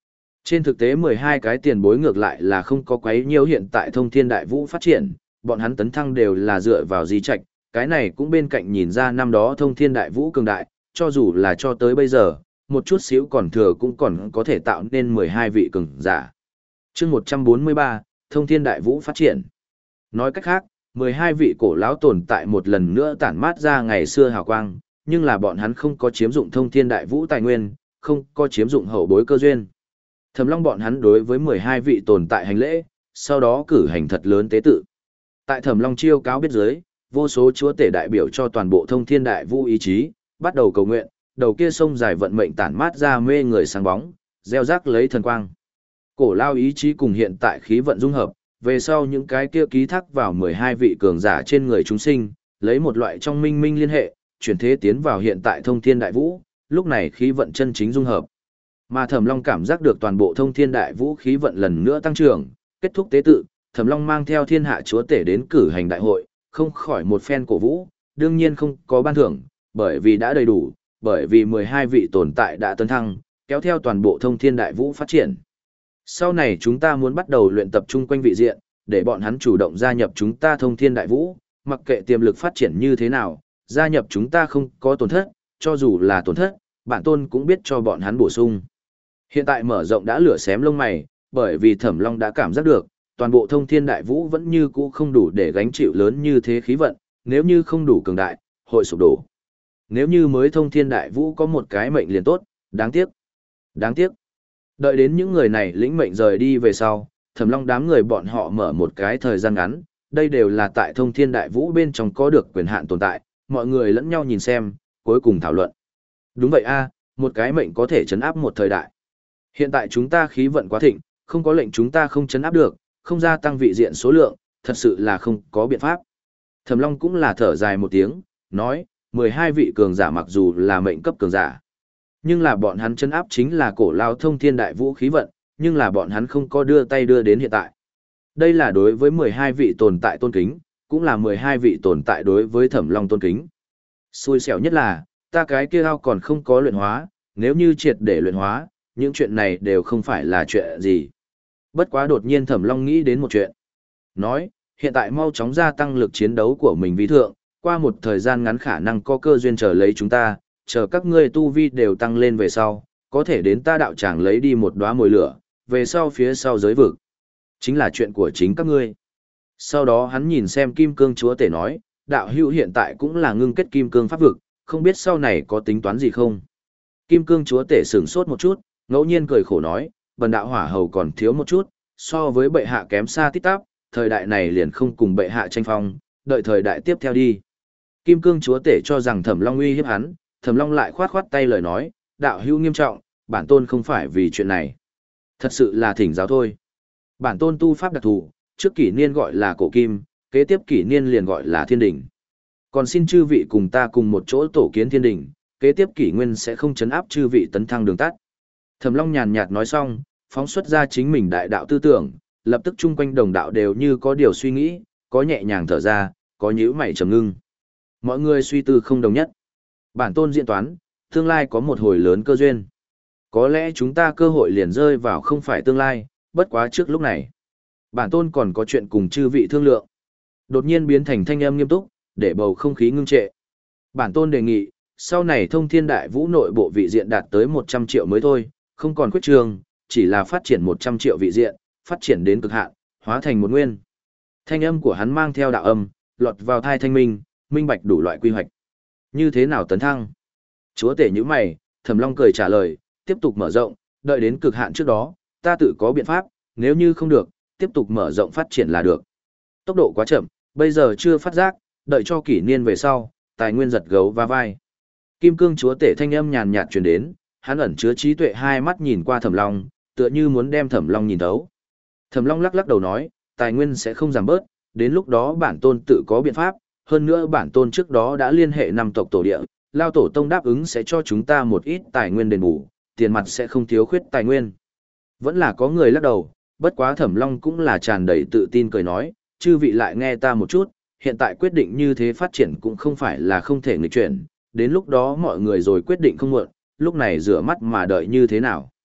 Trên thực tế mười hai cái tiền bối ngược lại là không có quấy nhiễu hiện tại Thông Thiên Đại Vũ phát triển, bọn hắn tấn thăng đều là dựa vào di trạch, cái này cũng bên cạnh nhìn ra năm đó Thông Thiên Đại Vũ cường đại, cho dù là cho tới bây giờ, một chút xíu còn thừa cũng còn có thể tạo nên mười hai vị cường giả. Chương một trăm bốn mươi ba, Thông Thiên Đại Vũ phát triển. Nói cách khác, mười hai vị cổ lão tồn tại một lần nữa tản mát ra ngày xưa hào quang, nhưng là bọn hắn không có chiếm dụng Thông Thiên Đại Vũ tài nguyên, không có chiếm dụng hậu bối cơ duyên. Thẩm Long bọn hắn đối với mười hai vị tồn tại hành lễ, sau đó cử hành thật lớn tế tự. Tại Thẩm Long chiêu cáo biết dưới, vô số chúa tể đại biểu cho toàn bộ Thông Thiên Đại Vũ ý chí, bắt đầu cầu nguyện, đầu kia sông dài vận mệnh tản mát ra mê người sáng bóng, gieo rắc lấy thần quang. Cổ lao ý chí cùng hiện tại khí vận dung hợp, về sau những cái kia ký thác vào mười hai vị cường giả trên người chúng sinh, lấy một loại trong minh minh liên hệ, chuyển thế tiến vào hiện tại Thông Thiên Đại Vũ, lúc này khí vận chân chính dung hợp. Mà Thẩm Long cảm giác được toàn bộ Thông Thiên Đại Vũ khí vận lần nữa tăng trưởng, kết thúc tế tự, Thẩm Long mang theo thiên hạ chúa tể đến cử hành đại hội, không khỏi một phen cổ vũ, đương nhiên không có ban thưởng, bởi vì đã đầy đủ, bởi vì mười hai vị tồn tại đã tấn thăng, kéo theo toàn bộ Thông Thiên Đại Vũ phát triển. Sau này chúng ta muốn bắt đầu luyện tập trung quanh vị diện, để bọn hắn chủ động gia nhập chúng ta Thông Thiên Đại Vũ, mặc kệ tiềm lực phát triển như thế nào, gia nhập chúng ta không có tổn thất, cho dù là tổn thất, bản tôn cũng biết cho bọn hắn bổ sung. Hiện tại mở rộng đã lửa xém lông mày, bởi vì Thẩm Long đã cảm giác được, toàn bộ Thông Thiên Đại Vũ vẫn như cũ không đủ để gánh chịu lớn như thế khí vận, nếu như không đủ cường đại, hội sụp đổ. Nếu như mới Thông Thiên Đại Vũ có một cái mệnh liền tốt, đáng tiếc. Đáng tiếc. Đợi đến những người này lĩnh mệnh rời đi về sau, Thẩm Long đám người bọn họ mở một cái thời gian ngắn, đây đều là tại Thông Thiên Đại Vũ bên trong có được quyền hạn tồn tại, mọi người lẫn nhau nhìn xem, cuối cùng thảo luận. Đúng vậy a, một cái mệnh có thể chấn áp một thời đại. Hiện tại chúng ta khí vận quá thịnh, không có lệnh chúng ta không chấn áp được, không gia tăng vị diện số lượng, thật sự là không có biện pháp. Thẩm Long cũng là thở dài một tiếng, nói, mười hai vị cường giả mặc dù là mệnh cấp cường giả, nhưng là bọn hắn chấn áp chính là cổ lao Thông Thiên Đại Vũ khí vận, nhưng là bọn hắn không có đưa tay đưa đến hiện tại. Đây là đối với mười hai vị tồn tại tôn kính, cũng là mười hai vị tồn tại đối với Thẩm Long tôn kính. Xui xẻo nhất là, ta cái kia ao còn không có luyện hóa, nếu như triệt để luyện hóa, những chuyện này đều không phải là chuyện gì. Bất quá đột nhiên Thẩm Long nghĩ đến một chuyện. Nói, hiện tại mau chóng gia tăng lực chiến đấu của mình vi thượng, qua một thời gian ngắn khả năng có cơ duyên chờ lấy chúng ta, chờ các ngươi tu vi đều tăng lên về sau, có thể đến ta đạo tràng lấy đi một đóa mồi lửa, về sau phía sau giới vực. Chính là chuyện của chính các ngươi. Sau đó hắn nhìn xem Kim Cương Chúa Tể nói, đạo hữu hiện tại cũng là ngưng kết Kim Cương Pháp vực, không biết sau này có tính toán gì không. Kim Cương Chúa Tể sửng sốt một chút, ngẫu nhiên cười khổ nói, bần đạo hỏa hầu còn thiếu một chút, so với bệ hạ kém xa tít tắp, thời đại này liền không cùng bệ hạ tranh phong, đợi thời đại tiếp theo đi. Kim Cương Chúa Tể cho rằng Thẩm Long uy hiếp hắn, Thẩm Long lại khoát khoát tay lời nói, đạo hữu nghiêm trọng, bản tôn không phải vì chuyện này. Thật sự là thỉnh giáo thôi. Bản tôn tu pháp đặc thù, trước kỷ niên gọi là cổ kim, kế tiếp kỷ niên liền gọi là thiên đỉnh. Còn xin chư vị cùng ta cùng một chỗ tổ kiến thiên đỉnh, kế tiếp kỷ nguyên sẽ không chấn áp chư vị tấn thăng đường tắt. Thẩm Long nhàn nhạt nói xong, phóng xuất ra chính mình đại đạo tư tưởng, lập tức chung quanh đồng đạo đều như có điều suy nghĩ, có nhẹ nhàng thở ra, có nhíu mày trầm ngưng. Mọi người suy tư không đồng nhất. Bản tôn diễn toán, tương lai có một hồi lớn cơ duyên. Có lẽ chúng ta cơ hội liền rơi vào không phải tương lai, bất quá trước lúc này. Bản tôn còn có chuyện cùng chư vị thương lượng. Đột nhiên biến thành thanh âm nghiêm túc, để bầu không khí ngưng trệ. Bản tôn đề nghị, sau này Thông Thiên Đại Vũ nội bộ vị diện đạt tới một trăm triệu mới thôi, không còn khuyết trường, chỉ là phát triển một trăm triệu vị diện, phát triển đến cực hạn, hóa thành một nguyên. Thanh âm của hắn mang theo đạo âm, lọt vào thai thanh minh, minh bạch đủ loại quy hoạch. Như thế nào tấn thăng? Chúa tể như mày, Thẩm Long cười trả lời, tiếp tục mở rộng, đợi đến cực hạn trước đó, ta tự có biện pháp, nếu như không được, tiếp tục mở rộng phát triển là được. Tốc độ quá chậm, bây giờ chưa phát giác, đợi cho kỷ niên về sau, tài nguyên giật gấu va vai. Kim Cương Chúa tể thanh âm nhàn nhạt truyền đến, hắn ẩn chứa trí tuệ hai mắt nhìn qua Thẩm Long, tựa như muốn đem Thẩm Long nhìn thấu. Thẩm Long lắc lắc đầu nói, tài nguyên sẽ không giảm bớt, đến lúc đó bản tôn tự có biện pháp, hơn nữa bản tôn trước đó đã liên hệ năm tộc tổ địa, Lao tổ tông đáp ứng sẽ cho chúng ta một ít tài nguyên đền bù, tiền mặt sẽ không thiếu khuyết tài nguyên. Vẫn là có người lắc đầu, bất quá Thẩm Long cũng là tràn đầy tự tin cười nói, chư vị lại nghe ta một chút, hiện tại quyết định như thế phát triển cũng không phải là không thể nghịch chuyển, đến lúc đó mọi người rồi quyết định không muộn, lúc này rửa mắt mà đợi như thế nào.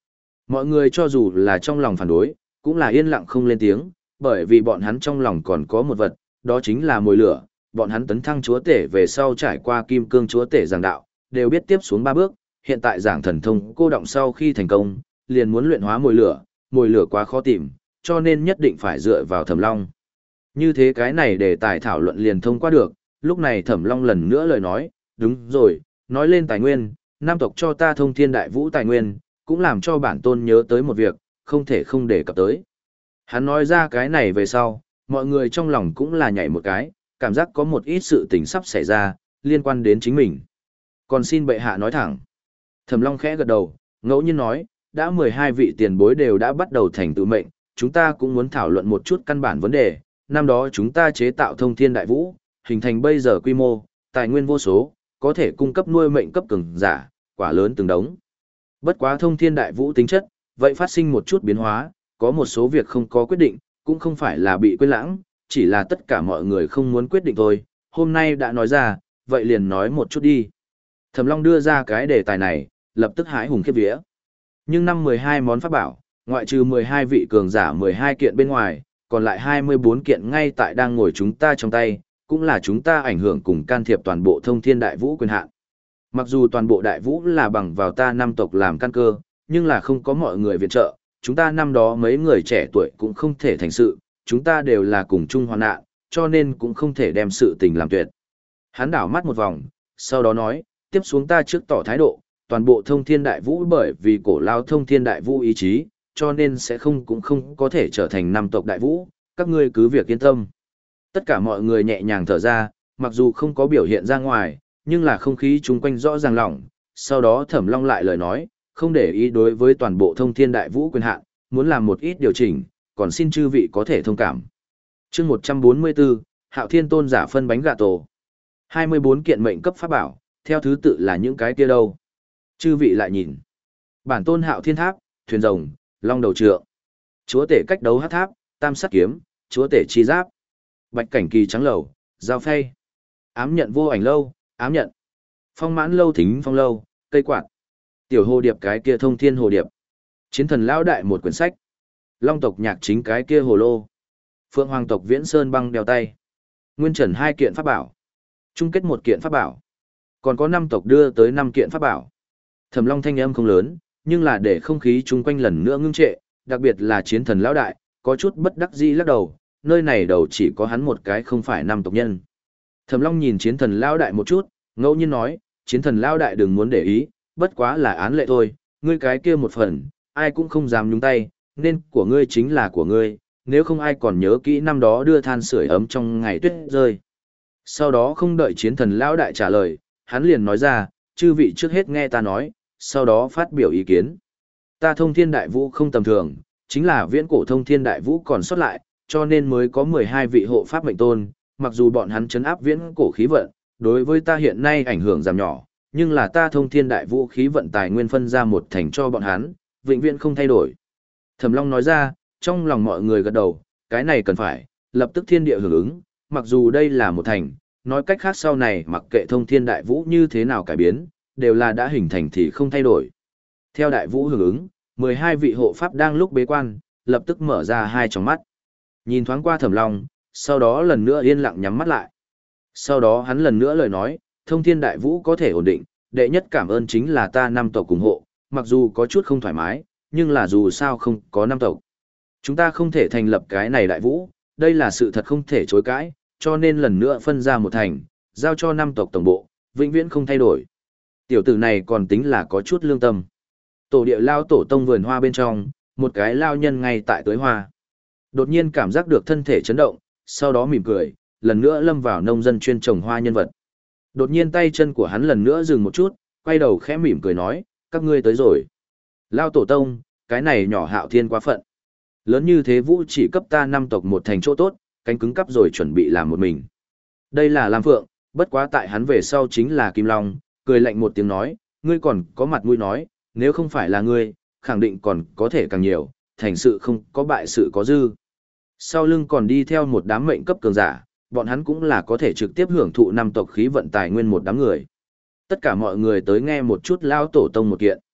Mọi người cho dù là trong lòng phản đối, cũng là yên lặng không lên tiếng, bởi vì bọn hắn trong lòng còn có một vật, đó chính là mồi lửa. Bọn hắn tấn thăng chúa tể về sau trải qua kim cương chúa tể giảng đạo, đều biết tiếp xuống ba bước, hiện tại giảng thần thông cô động sau khi thành công, liền muốn luyện hóa mồi lửa, mồi lửa quá khó tìm, cho nên nhất định phải dựa vào Thẩm Long. Như thế cái này để tài thảo luận liền thông qua được, lúc này Thẩm Long lần nữa lời nói, đúng rồi, nói lên tài nguyên, nam tộc cho ta thông thiên đại vũ tài nguyên, cũng làm cho bản tôn nhớ tới một việc, không thể không đề cập tới. Hắn nói ra cái này về sau, mọi người trong lòng cũng là nhảy một cái, cảm giác có một ít sự tình sắp xảy ra, liên quan đến chính mình. Còn xin bệ hạ nói thẳng. Thẩm Long khẽ gật đầu, ngẫu nhiên nói, đã mười hai vị tiền bối đều đã bắt đầu thành tự mệnh, chúng ta cũng muốn thảo luận một chút căn bản vấn đề. Năm đó chúng ta chế tạo thông thiên đại vũ, hình thành bây giờ quy mô, tài nguyên vô số, có thể cung cấp nuôi mệnh cấp cường giả, quả lớn từng đống. Bất quá thông thiên đại vũ tính chất, vậy phát sinh một chút biến hóa, có một số việc không có quyết định, cũng không phải là bị quên lãng, chỉ là tất cả mọi người không muốn quyết định thôi. Hôm nay đã nói ra, vậy liền nói một chút đi. Thẩm Long đưa ra cái đề tài này, lập tức hãi hùng khiếp vía. Nhưng năm mười hai món pháp bảo, ngoại trừ mười hai vị cường giả mười hai kiện bên ngoài, còn lại hai mươi bốn kiện ngay tại đang ngồi chúng ta trong tay, cũng là chúng ta ảnh hưởng cùng can thiệp toàn bộ thông thiên đại vũ quyền hạn. Mặc dù toàn bộ đại vũ là bằng vào ta năm tộc làm căn cơ, nhưng là không có mọi người viện trợ, chúng ta năm đó mấy người trẻ tuổi cũng không thể thành sự, chúng ta đều là cùng chung hoạn nạn, cho nên cũng không thể đem sự tình làm tuyệt. Hắn đảo mắt một vòng, sau đó nói, tiếp xuống ta trước tỏ thái độ, toàn bộ thông thiên đại vũ bởi vì cổ lao thông thiên đại vũ ý chí, cho nên sẽ không cũng không có thể trở thành năm tộc đại vũ, các ngươi cứ việc yên tâm. Tất cả mọi người nhẹ nhàng thở ra, mặc dù không có biểu hiện ra ngoài, nhưng là không khí chung quanh rõ ràng lỏng. Sau đó Thẩm Long lại lời nói, không để ý đối với toàn bộ thông thiên đại vũ quyền hạn, muốn làm một ít điều chỉnh, còn xin chư vị có thể thông cảm. Chương một trăm bốn mươi bốn, Hạo Thiên Tôn giả phân bánh gà tổ. hai mươi bốn kiện mệnh cấp pháp bảo, theo thứ tự là những cái kia đâu? Chư vị lại nhìn. Bản tôn Hạo Thiên Tháp, thuyền rồng, long đầu trượng. Chúa tể cách đấu hắc tháp, tam sắt kiếm, chúa tể chi giáp. Bạch cảnh kỳ trắng lầu, giao phay. Ám nhận vô ảnh lâu, ám nhận. Phong mãn lâu thính phong lâu, cây quạt. Tiểu hồ điệp cái kia thông thiên hồ điệp. Chiến thần lão đại một quyển sách. Long tộc nhạc chính cái kia hồ lô. Phượng hoàng tộc viễn sơn băng đeo tay. Nguyên trần hai kiện pháp bảo. Chung kết một kiện pháp bảo. Còn có năm tộc đưa tới năm kiện pháp bảo. Thẩm Long thanh âm không lớn, nhưng là để không khí chung quanh lần nữa ngưng trệ, đặc biệt là chiến thần lão đại, có chút bất đắc dĩ lắc đầu, nơi này đầu chỉ có hắn một cái không phải năm tộc nhân. Thẩm Long nhìn chiến thần lão đại một chút, ngẫu nhiên nói, chiến thần lão đại đừng muốn để ý, bất quá là án lệ thôi, ngươi cái kia một phần, ai cũng không dám nhúng tay, nên của ngươi chính là của ngươi, nếu không ai còn nhớ kỹ năm đó đưa than sưởi ấm trong ngày tuyết rơi. Sau đó không đợi chiến thần lão đại trả lời, hắn liền nói ra, chư vị trước hết nghe ta nói, sau đó phát biểu ý kiến. Ta thông thiên đại vũ không tầm thường, chính là viễn cổ thông thiên đại vũ còn sót lại, cho nên mới có mười hai vị hộ pháp mệnh tôn, mặc dù bọn hắn chấn áp viễn cổ khí vận, đối với ta hiện nay ảnh hưởng giảm nhỏ, nhưng là ta thông thiên đại vũ khí vận tài nguyên phân ra một thành cho bọn hắn, vĩnh viễn không thay đổi. Thẩm Long nói ra, trong lòng mọi người gật đầu, cái này cần phải, lập tức thiên địa hưởng ứng, mặc dù đây là một thành, nói cách khác sau này mặc kệ thông thiên đại vũ như thế nào cải biến, đều là đã hình thành thì không thay đổi. Theo đại vũ hưởng ứng, mười hai vị hộ pháp đang lúc bế quan, lập tức mở ra hai tròng mắt. Nhìn thoáng qua Thẩm Long, sau đó lần nữa yên lặng nhắm mắt lại. Sau đó hắn lần nữa lời nói, thông thiên đại vũ có thể ổn định, đệ nhất cảm ơn chính là ta năm tộc ủng hộ, mặc dù có chút không thoải mái, nhưng là dù sao không có năm tộc. Chúng ta không thể thành lập cái này đại vũ, đây là sự thật không thể chối cãi, cho nên lần nữa phân ra một thành, giao cho năm tộc tổng bộ, vĩnh viễn không thay đổi. Tiểu tử này còn tính là có chút lương tâm. Tổ địa lao tổ tông vườn hoa bên trong, một cái lao nhân ngay tại tưới hoa. Đột nhiên cảm giác được thân thể chấn động, sau đó mỉm cười, lần nữa lâm vào nông dân chuyên trồng hoa nhân vật. Đột nhiên tay chân của hắn lần nữa dừng một chút, quay đầu khẽ mỉm cười nói, các ngươi tới rồi. Lao tổ tông, cái này nhỏ Hạo Thiên quá phận. Lớn như thế vũ chỉ cấp ta năm tộc một thành chỗ tốt, cánh cứng cắp rồi chuẩn bị làm một mình. Đây là Lam Phượng, bất quá tại hắn về sau chính là Kim Long, cười lạnh một tiếng nói, ngươi còn có mặt mũi nói, nếu không phải là ngươi, khẳng định còn có thể càng nhiều, thành sự không có bại sự có dư. Sau lưng còn đi theo một đám mệnh cấp cường giả, bọn hắn cũng là có thể trực tiếp hưởng thụ năm tộc khí vận tài nguyên một đám người. Tất cả mọi người tới nghe một chút lao tổ tông một kiện.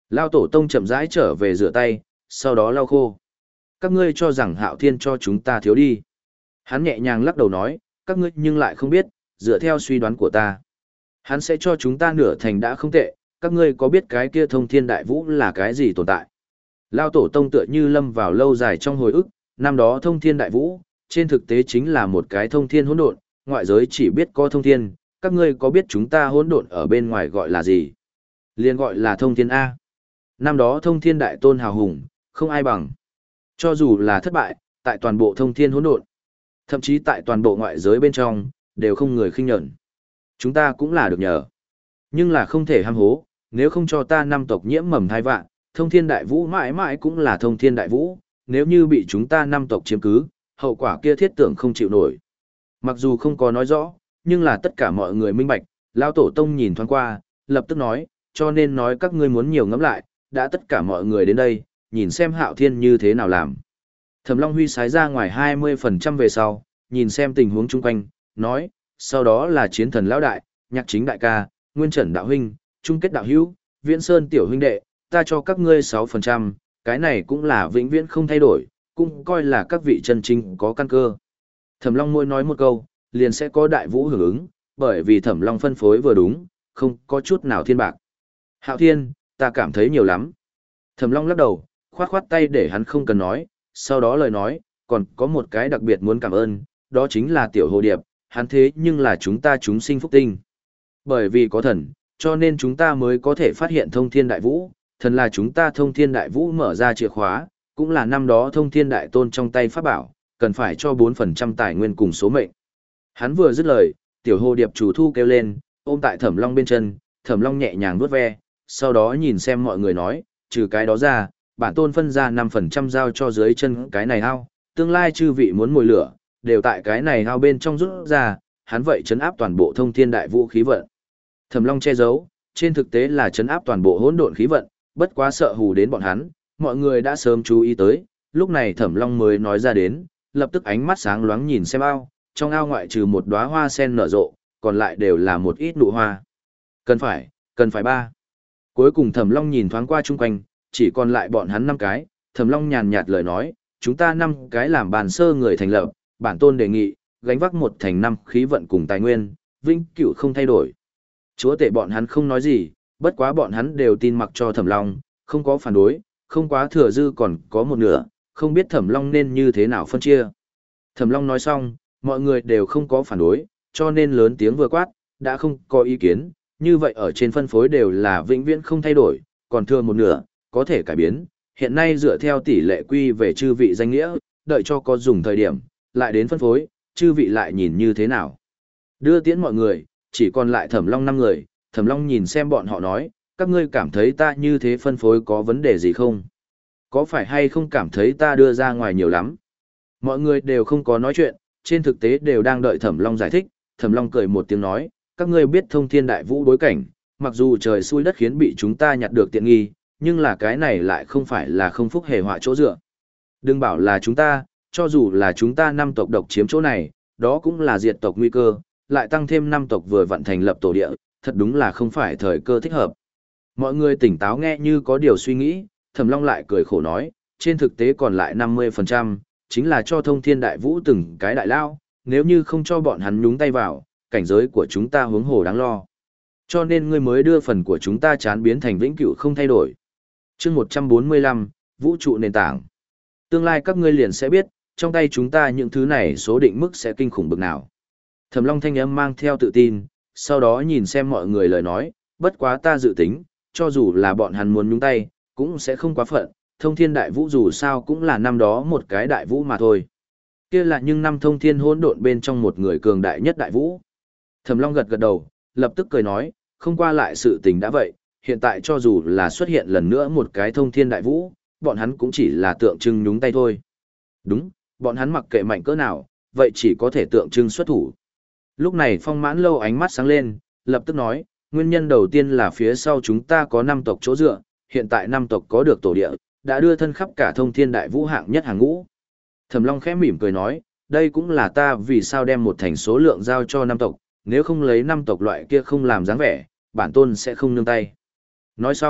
Lao tổ tông chậm rãi trở về rửa tay, sau đó lau khô. Các ngươi cho rằng Hạo Thiên cho chúng ta thiếu đi. Hắn nhẹ nhàng lắc đầu nói, các ngươi nhưng lại không biết, dựa theo suy đoán của ta. Hắn sẽ cho chúng ta nửa thành đã không tệ, các ngươi có biết cái kia thông thiên đại vũ là cái gì tồn tại? Lao tổ tông tựa như lâm vào lâu dài trong hồi ức, năm đó thông thiên đại vũ, trên thực tế chính là một cái thông thiên hỗn độn, ngoại giới chỉ biết có thông thiên, các ngươi có biết chúng ta hỗn độn ở bên ngoài gọi là gì? Liên gọi là thông thiên A. Năm đó thông thiên đại tôn hào hùng, không ai bằng. Cho dù là thất bại, tại toàn bộ thông thiên hỗn độn, thậm chí tại toàn bộ ngoại giới bên trong, đều không người khinh nhẫn. Chúng ta cũng là được nhờ. Nhưng là không thể ham hố, nếu không cho ta năm tộc nhiễm mầm thai vạn, thông thiên đại vũ mãi mãi cũng là thông thiên đại vũ, nếu như bị chúng ta năm tộc chiếm cứ, hậu quả kia thiết tưởng không chịu nổi. Mặc dù không có nói rõ, nhưng là tất cả mọi người minh bạch, Lao tổ tông nhìn thoáng qua, lập tức nói, cho nên nói các ngươi muốn nhiều ngẫm lại, đã tất cả mọi người đến đây, nhìn xem Hạo Thiên như thế nào làm. Thẩm Long Huy sái ra ngoài hai mươi phần trăm về sau, nhìn xem tình huống chung quanh, nói, sau đó là chiến thần lão đại, nhạc chính đại ca, nguyên trần đạo huynh, trung kết đạo hữu, viễn sơn tiểu huynh đệ, ta cho các ngươi sáu phần trăm, cái này cũng là vĩnh viễn không thay đổi, cũng coi là các vị chân chính có căn cơ. Thẩm Long mỗi nói một câu, liền sẽ có đại vũ hưởng ứng, bởi vì Thẩm Long phân phối vừa đúng, không có chút nào thiên bạc. Hạo Thiên, ta cảm thấy nhiều lắm. Thẩm Long lắc đầu, khoát khoát tay để hắn không cần nói, sau đó lời nói, còn có một cái đặc biệt muốn cảm ơn, đó chính là tiểu hồ điệp, hắn thế nhưng là chúng ta chúng sinh phúc tinh. Bởi vì có thần, cho nên chúng ta mới có thể phát hiện thông thiên đại vũ, thần là chúng ta thông thiên đại vũ mở ra chìa khóa, cũng là năm đó thông thiên đại tôn trong tay pháp bảo, cần phải cho bốn phần trăm tài nguyên cùng số mệnh. Hắn vừa dứt lời, tiểu hồ điệp chủ thu kêu lên, ôm tại Thẩm Long bên chân, Thẩm Long nhẹ nhàng vuốt ve, sau đó nhìn xem mọi người nói, trừ cái đó ra, bản tôn phân ra năm phần trăm giao cho dưới chân cái này ao, tương lai chư vị muốn mồi lửa, đều tại cái này ao bên trong rút ra, hắn vậy chấn áp toàn bộ thông thiên đại vũ khí vận. Thẩm Long che giấu, trên thực tế là chấn áp toàn bộ hỗn độn khí vận, bất quá sợ hù đến bọn hắn, mọi người đã sớm chú ý tới, lúc này Thẩm Long mới nói ra đến, lập tức ánh mắt sáng loáng nhìn xem ao, trong ao ngoại trừ một đóa hoa sen nở rộ, còn lại đều là một ít nụ hoa. Cần phải, cần phải ba. Cuối cùng Thẩm Long nhìn thoáng qua chung quanh, chỉ còn lại bọn hắn năm cái, Thẩm Long nhàn nhạt lời nói, chúng ta năm cái làm bàn sơ người thành lập, bản tôn đề nghị, gánh vác một thành năm khí vận cùng tài nguyên, vinh cửu không thay đổi. Chúa tể bọn hắn không nói gì, bất quá bọn hắn đều tin mặc cho Thẩm Long, không có phản đối, không quá thừa dư còn có một nửa, không biết Thẩm Long nên như thế nào phân chia. Thẩm Long nói xong, mọi người đều không có phản đối, cho nên lớn tiếng vừa quát, đã không có ý kiến, như vậy ở trên phân phối đều là vĩnh viễn không thay đổi, còn thừa một nửa, có thể cải biến, hiện nay dựa theo tỷ lệ quy về chư vị danh nghĩa, đợi cho có dùng thời điểm, lại đến phân phối, chư vị lại nhìn như thế nào. Đưa tiễn mọi người, chỉ còn lại Thẩm Long năm người, Thẩm Long nhìn xem bọn họ nói, các ngươi cảm thấy ta như thế phân phối có vấn đề gì không? Có phải hay không cảm thấy ta đưa ra ngoài nhiều lắm? Mọi người đều không có nói chuyện, trên thực tế đều đang đợi Thẩm Long giải thích, Thẩm Long cười một tiếng nói, các ngươi biết thông thiên đại vũ đối cảnh, mặc dù trời xui đất khiến bị chúng ta nhặt được tiện nghi, nhưng là cái này lại không phải là không phúc hề họa chỗ dựa. Đừng bảo là chúng ta, cho dù là chúng ta năm tộc độc chiếm chỗ này, đó cũng là diệt tộc nguy cơ, lại tăng thêm năm tộc vừa vận thành lập tổ địa, thật đúng là không phải thời cơ thích hợp. Mọi người tỉnh táo nghe như có điều suy nghĩ, Thẩm Long lại cười khổ nói, trên thực tế còn lại năm mươi phần trăm, chính là cho thông thiên đại vũ từng cái đại lao, nếu như không cho bọn hắn nhúng tay vào, cảnh giới của chúng ta huống hồ đáng lo. Cho nên ngươi mới đưa phần của chúng ta chán biến thành vĩnh cửu không thay đổi. Chương một trăm bốn mươi lăm, Vũ trụ nền tảng. Tương lai các ngươi liền sẽ biết, trong tay chúng ta những thứ này số định mức sẽ kinh khủng bực nào. Thẩm Long thanh âm mang theo tự tin, sau đó nhìn xem mọi người lời nói, bất quá ta dự tính, cho dù là bọn hắn muốn nhúng tay, cũng sẽ không quá phận, thông thiên đại vũ dù sao cũng là năm đó một cái đại vũ mà thôi. Kia là nhưng năm thông thiên hỗn độn bên trong một người cường đại nhất đại vũ. Thẩm Long gật gật đầu, lập tức cười nói, không qua lại sự tình đã vậy, hiện tại cho dù là xuất hiện lần nữa một cái thông thiên đại vũ, bọn hắn cũng chỉ là tượng trưng nhúng tay thôi. Đúng, bọn hắn mặc kệ mạnh cỡ nào, vậy chỉ có thể tượng trưng xuất thủ. Lúc này Phong Mãn Lâu ánh mắt sáng lên, lập tức nói, nguyên nhân đầu tiên là phía sau chúng ta có năm tộc chỗ dựa, hiện tại năm tộc có được tổ địa, đã đưa thân khắp cả thông thiên đại vũ hạng nhất hàng ngũ. Thẩm Long khẽ mỉm cười nói, đây cũng là ta vì sao đem một thành số lượng giao cho năm tộc, nếu không lấy năm tộc loại kia không làm dáng vẻ, bản tôn sẽ không nương tay. Nói xong,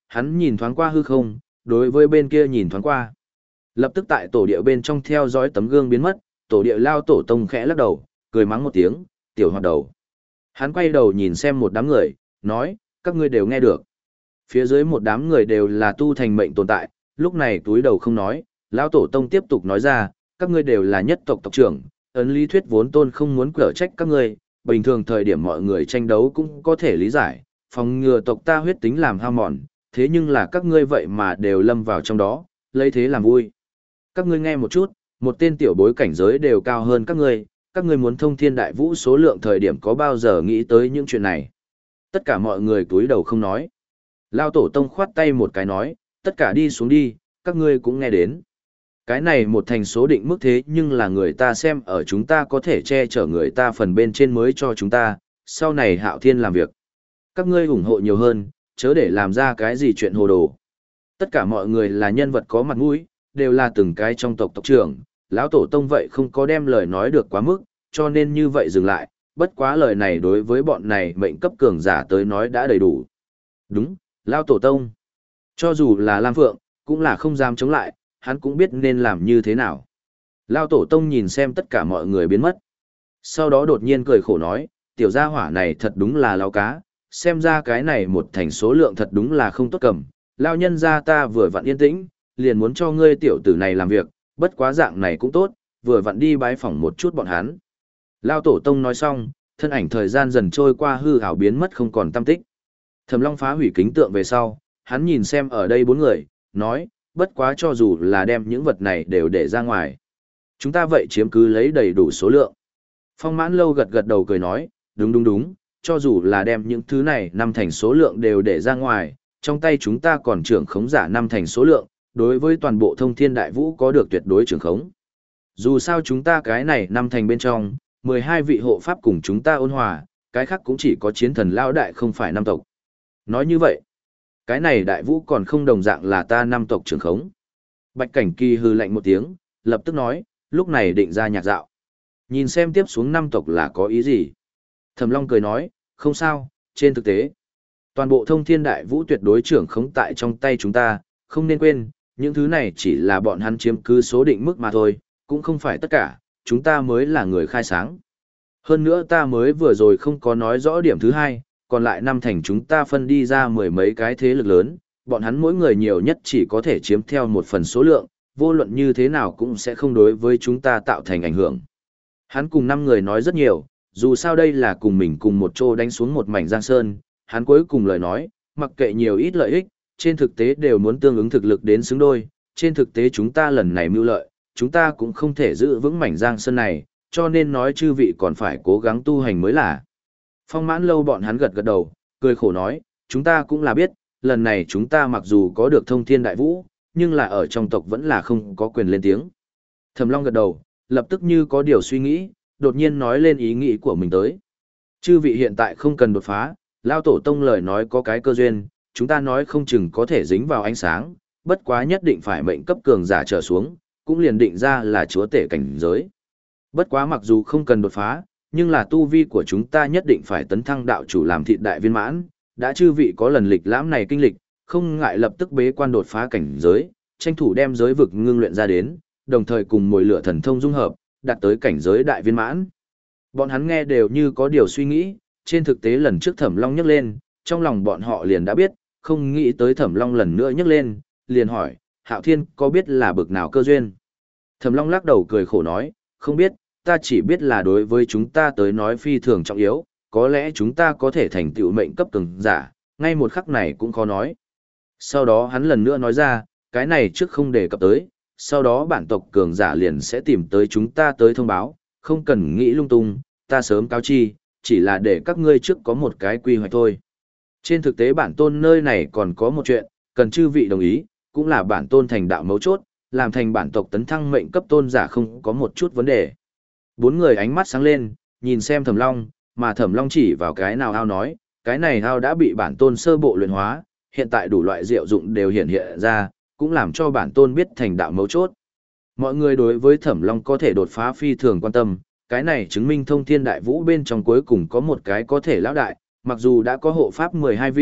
hắn nhìn thoáng qua hư không, đối với bên kia nhìn thoáng qua. Lập tức tại tổ địa bên trong theo dõi tấm gương biến mất, tổ địa lao tổ tông khẽ lắc đầu, cười mắng một tiếng, tiểu hoạt đầu. Hắn quay đầu nhìn xem một đám người, nói, các ngươi đều nghe được. Phía dưới một đám người đều là tu thành mệnh tồn tại, lúc này túi đầu không nói, lão tổ tông tiếp tục nói ra, các ngươi đều là nhất tộc tộc trưởng, ấn lý thuyết vốn tôn không muốn cở trách các ngươi, bình thường thời điểm mọi người tranh đấu cũng có thể lý giải, phòng ngừa tộc ta huyết tính làm hao mòn, thế nhưng là các ngươi vậy mà đều lâm vào trong đó, lấy thế làm vui. Các ngươi nghe một chút, một tên tiểu bối cảnh giới đều cao hơn các ngươi, các ngươi muốn thông thiên đại vũ số lượng thời điểm có bao giờ nghĩ tới những chuyện này. Tất cả mọi người túi đầu không nói. Lao tổ tông khoát tay một cái nói, tất cả đi xuống đi, các ngươi cũng nghe đến. Cái này một thành số định mức thế nhưng là người ta xem ở chúng ta có thể che chở người ta phần bên trên mới cho chúng ta, sau này hạo thiên làm việc. Các ngươi ủng hộ nhiều hơn, chớ để làm ra cái gì chuyện hồ đồ. Tất cả mọi người là nhân vật có mặt mũi, đều là từng cái trong tộc tộc trưởng, lão tổ tông vậy không có đem lời nói được quá mức, cho nên như vậy dừng lại, bất quá lời này đối với bọn này mệnh cấp cường giả tới nói đã đầy đủ. Đúng, lão tổ tông. Cho dù là Lam Phượng, cũng là không dám chống lại, hắn cũng biết nên làm như thế nào. Lão tổ tông nhìn xem tất cả mọi người biến mất. Sau đó đột nhiên cười khổ nói, tiểu gia hỏa này thật đúng là lão cá, xem ra cái này một thành số lượng thật đúng là không tốt cầm. Lão nhân gia ta vừa vặn yên tĩnh, liền muốn cho ngươi tiểu tử này làm việc, bất quá dạng này cũng tốt, vừa vặn đi bái phỏng một chút bọn hắn. Lão tổ tông nói xong, thân ảnh thời gian dần trôi qua hư ảo biến mất không còn tăm tích. Thẩm Long phá hủy kính tượng về sau, hắn nhìn xem ở đây bốn người, nói, bất quá cho dù là đem những vật này đều để ra ngoài. Chúng ta vậy chiếm cứ lấy đầy đủ số lượng. Phong Mãn Lâu gật gật đầu cười nói, đúng đúng đúng, cho dù là đem những thứ này năm thành số lượng đều để ra ngoài, trong tay chúng ta còn trưởng khống giả năm thành số lượng, đối với toàn bộ thông thiên đại vũ có được tuyệt đối trưởng khống. Dù sao chúng ta cái này năm thành bên trong, mười hai vị hộ pháp cùng chúng ta ôn hòa, cái khác cũng chỉ có chiến thần lao đại không phải năm tộc. Nói như vậy, cái này đại vũ còn không đồng dạng là ta năm tộc trưởng khống. Bạch Cảnh Kỳ hừ lạnh một tiếng, lập tức nói, lúc này định ra nhạc dạo. Nhìn xem tiếp xuống năm tộc là có ý gì. Thẩm Long cười nói, không sao, trên thực tế, toàn bộ thông thiên đại vũ tuyệt đối trưởng khống tại trong tay chúng ta, không nên quên, những thứ này chỉ là bọn hắn chiếm cứ số định mức mà thôi, cũng không phải tất cả, chúng ta mới là người khai sáng. Hơn nữa ta mới vừa rồi không có nói rõ điểm thứ hai, còn lại năm thành chúng ta phân đi ra mười mấy cái thế lực lớn, bọn hắn mỗi người nhiều nhất chỉ có thể chiếm theo một phần số lượng, vô luận như thế nào cũng sẽ không đối với chúng ta tạo thành ảnh hưởng. Hắn cùng năm người nói rất nhiều, dù sao đây là cùng mình cùng một chỗ đánh xuống một mảnh giang sơn, hắn cuối cùng lời nói, mặc kệ nhiều ít lợi ích, trên thực tế đều muốn tương ứng thực lực đến xứng đôi, trên thực tế chúng ta lần này mưu lợi, chúng ta cũng không thể giữ vững mảnh giang sơn này, cho nên nói chư vị còn phải cố gắng tu hành mới là. Phong Mãn Lâu bọn hắn gật gật đầu, cười khổ nói, chúng ta cũng là biết, lần này chúng ta mặc dù có được thông thiên đại vũ, nhưng là ở trong tộc vẫn là không có quyền lên tiếng. Thẩm Long gật đầu, lập tức như có điều suy nghĩ, đột nhiên nói lên ý nghĩ của mình tới. Chư vị hiện tại không cần đột phá, Lao Tổ Tông lời nói có cái cơ duyên, chúng ta nói không chừng có thể dính vào ánh sáng, bất quá nhất định phải mệnh cấp cường giả trở xuống, cũng liền định ra là chúa tể cảnh giới. Bất quá mặc dù không cần đột phá, nhưng là tu vi của chúng ta nhất định phải tấn thăng đạo chủ làm thịt đại viên mãn, đã chư vị có lần lịch lãm này kinh lịch, không ngại lập tức bế quan đột phá cảnh giới, tranh thủ đem giới vực ngưng luyện ra đến, đồng thời cùng mồi lửa thần thông dung hợp, đạt tới cảnh giới đại viên mãn. Bọn hắn nghe đều như có điều suy nghĩ, trên thực tế lần trước Thẩm Long nhắc lên, trong lòng bọn họ liền đã biết, không nghĩ tới Thẩm Long lần nữa nhắc lên, liền hỏi, Hạo Thiên có biết là bực nào cơ duyên? Thẩm Long lắc đầu cười khổ nói, không biết, ta chỉ biết là đối với chúng ta tới nói phi thường trọng yếu, có lẽ chúng ta có thể thành tựu mệnh cấp cường giả, ngay một khắc này cũng khó nói. Sau đó hắn lần nữa nói ra, cái này trước không đề cập tới, sau đó bản tộc cường giả liền sẽ tìm tới chúng ta tới thông báo, không cần nghĩ lung tung, ta sớm cáo chi, chỉ là để các ngươi trước có một cái quy hoạch thôi. Trên thực tế bản tôn nơi này còn có một chuyện, cần chư vị đồng ý, cũng là bản tôn thành đạo mấu chốt, làm thành bản tộc tấn thăng mệnh cấp tôn giả không có một chút vấn đề. Bốn người ánh mắt sáng lên, nhìn xem Thẩm Long, mà Thẩm Long chỉ vào cái nào ao nói, cái này ao đã bị bản tôn sơ bộ luyện hóa, hiện tại đủ loại diệu dụng đều hiện hiện ra, cũng làm cho bản tôn biết thành đạo mấu chốt. Mọi người đối với Thẩm Long có thể đột phá phi thường quan tâm, cái này chứng minh thông thiên đại vũ bên trong cuối cùng có một cái có thể lão đại, mặc dù đã có hộ pháp mười hai vị,